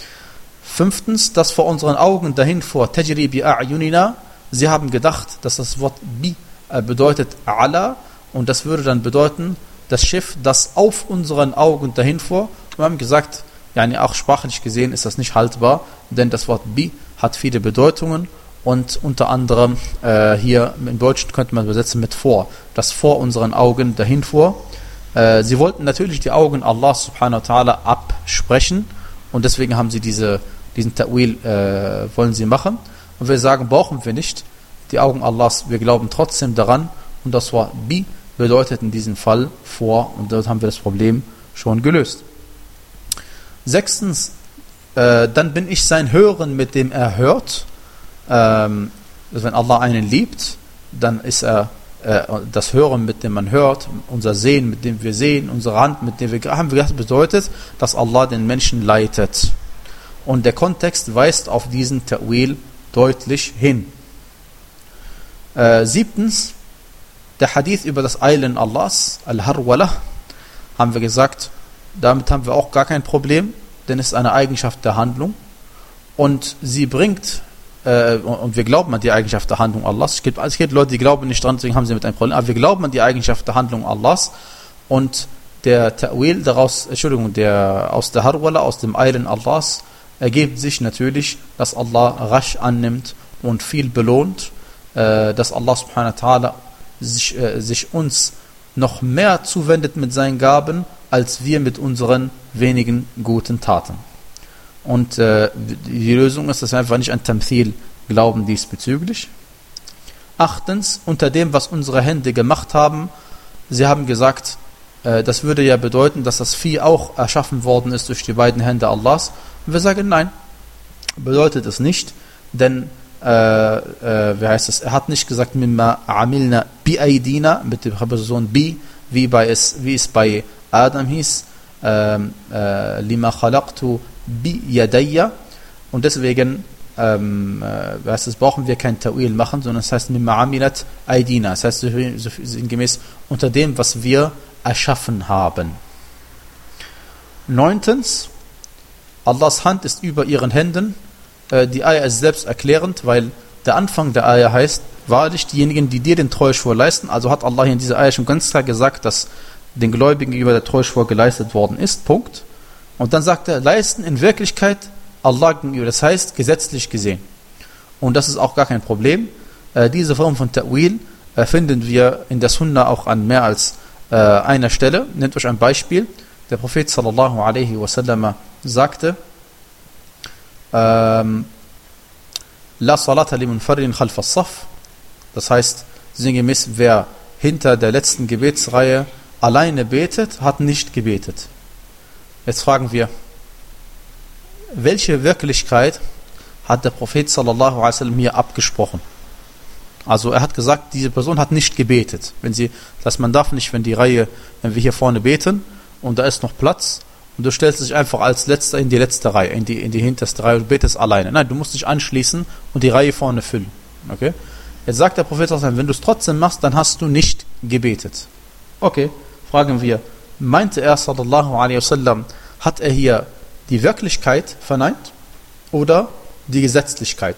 Fünftens, das vor unseren Augen dahin vor Tajri bi a'yunina, sie haben gedacht, dass das Wort bi äh, bedeutet ala, und das würde dann bedeuten, das Schiff, das auf unseren Augen dahin vor. Wir haben gesagt, ja, auch sprachlich gesehen ist das nicht haltbar, denn das Wort bi hat viele Bedeutungen, und unter anderem äh, hier im Deutschen könnte man übersetzen mit vor, das vor unseren Augen dahin vor. Äh, sie wollten natürlich die Augen Allah subhanahu wa ta'ala absprechen, und deswegen haben sie diese, diesen Ta'wil äh, wollen sie machen, und wir sagen, brauchen wir nicht die Augen Allahs, wir glauben trotzdem daran, und das Wort bi bedeutet in diesem Fall vor, und dort haben wir das Problem schon gelöst. Sechstens, äh, dann bin ich sein Hören, mit dem er hört. Ähm, also wenn Allah einen liebt, dann ist er äh, das Hören, mit dem man hört, unser Sehen, mit dem wir sehen, unsere Hand, mit dem wir haben, das bedeutet, dass Allah den Menschen leitet. Und der Kontext weist auf diesen Ta'wil deutlich hin. Äh, siebtens, der Hadith über das Eilen Allahs, Al-Harwala, haben wir gesagt, damit haben wir auch gar kein Problem, denn es ist eine Eigenschaft der Handlung, und sie bringt, äh, und wir glauben an die Eigenschaft der Handlung Allahs. Es gibt, es gibt Leute, die glauben nicht dran, deswegen haben sie mit einem Problem, aber wir glauben an die Eigenschaft der Handlung Allahs, und der Ta'wil daraus, Entschuldigung, der aus der Harwala, aus dem Eilen Allahs, ergibt sich natürlich, dass Allah rasch annimmt und viel belohnt, äh, dass Allah subhanahu wa ta'ala sich, äh, sich uns noch mehr zuwendet mit seinen Gaben, als wir mit unseren wenigen guten Taten. Und äh, die Lösung ist, dass wir einfach nicht an Tamthil glauben diesbezüglich. Achtens, unter dem, was unsere Hände gemacht haben, sie haben gesagt, äh, das würde ja bedeuten, dass das Vieh auch erschaffen worden ist durch die beiden Hände Allahs. Und wir sagen, nein, bedeutet es nicht, denn äh, äh, wie heißt es, er hat nicht gesagt, mimma amilna bi aidina, mit der Präposition bi, wie, bei es, wie es bei Adam hieß, ähm, äh, lima khalaqtu bi yadayya, und deswegen ähm, äh, heißt es, brauchen wir kein Ta'wil machen, sondern es heißt mimma amilat aidina, das heißt so sinngemäß unter dem, was wir erschaffen haben. Neuntens, Allahs Hand ist über ihren Händen. Äh, die Ayah ist selbst erklärend, weil der Anfang der Ayah heißt, wahrlich diejenigen, die dir den Treuschwur leisten, also hat Allah hier in dieser Ayah schon ganz klar gesagt, dass den Gläubigen gegenüber der Treuschwur geleistet worden ist, Punkt. Und dann sagt er, leisten in Wirklichkeit Allah gegenüber, das heißt gesetzlich gesehen. Und das ist auch gar kein Problem. Äh, diese Form von Ta'wil äh, finden wir in der Sunna auch an mehr als äh, einer Stelle. Nehmt euch ein Beispiel. Der Prophet sallallahu alaihi wasallam sagte, ähm, La salata limun farin khalf as-saf, das heißt, sinngemäß, wer hinter der letzten Gebetsreihe alleine betet, hat nicht gebetet. Jetzt fragen wir, welche Wirklichkeit hat der Prophet sallallahu alaihi wasallam hier abgesprochen? Also er hat gesagt, diese Person hat nicht gebetet. Wenn sie, das heißt, man darf nicht, wenn die Reihe, wenn wir hier vorne beten und da ist noch Platz und du stellst dich einfach als Letzter in die letzte Reihe, in die, in die hinterste Reihe und betest alleine. Nein, du musst dich anschließen und die Reihe vorne füllen. Okay? Jetzt sagt der Prophet sallallahu alaihi wasallam, wenn du es trotzdem machst, dann hast du nicht gebetet. Okay, fragen wir, meinte er sallallahu alaihi wasallam, hat er hier die Wirklichkeit verneint oder die Gesetzlichkeit?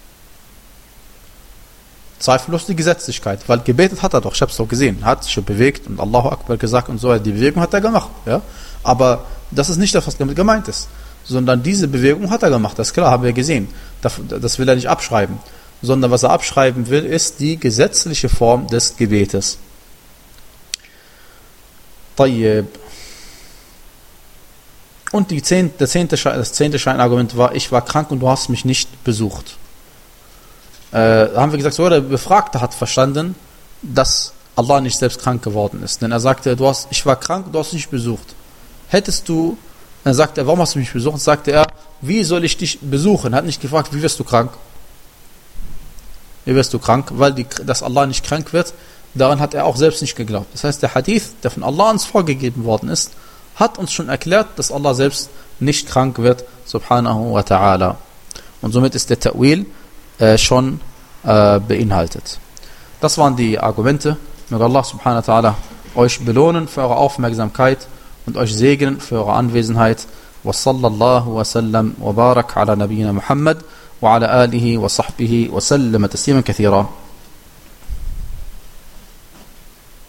Zweifellos die Gesetzlichkeit, weil gebetet hat er doch, ich habe es doch gesehen, hat sich bewegt und Allahu Akbar gesagt und so, die Bewegung hat er gemacht, ja? Aber das ist nicht das, was damit gemeint ist, sondern diese Bewegung hat er gemacht, das ist klar, haben wir gesehen, das will er nicht abschreiben, sondern was er abschreiben will, ist die gesetzliche Form des Gebetes. Tayyib. Und die zehnte, der zehnte Schein, das zehnte Scheinargument war, ich war krank und du hast mich nicht besucht. Äh, da haben wir gesagt, so, der Befragte hat verstanden, dass Allah nicht selbst krank geworden ist. Denn er sagte, du hast, ich war krank und du hast mich besucht. Hättest du, dann sagte er, warum hast du mich besucht? Dann sagte er, wie soll ich dich besuchen? Er hat nicht gefragt, wie wirst du krank? Wie wirst du krank? Weil die, dass Allah nicht krank wird, daran hat er auch selbst nicht geglaubt. Das heißt, der Hadith, der von Allah uns vorgegeben worden ist, hat uns schon erklärt, dass Allah selbst nicht krank wird, subhanahu wa ta'ala. Und somit ist der Ta'wil äh, schon äh, beinhaltet. Das waren die Argumente. Möge Allah subhanahu wa ta'ala euch belohnen für eure Aufmerksamkeit und euch segnen für eure Anwesenheit. Wa sallallahu wa sallam wa barak ala nabiyyina Muhammad wa ala alihi wa sahbihi wa sallam tasliman kathira.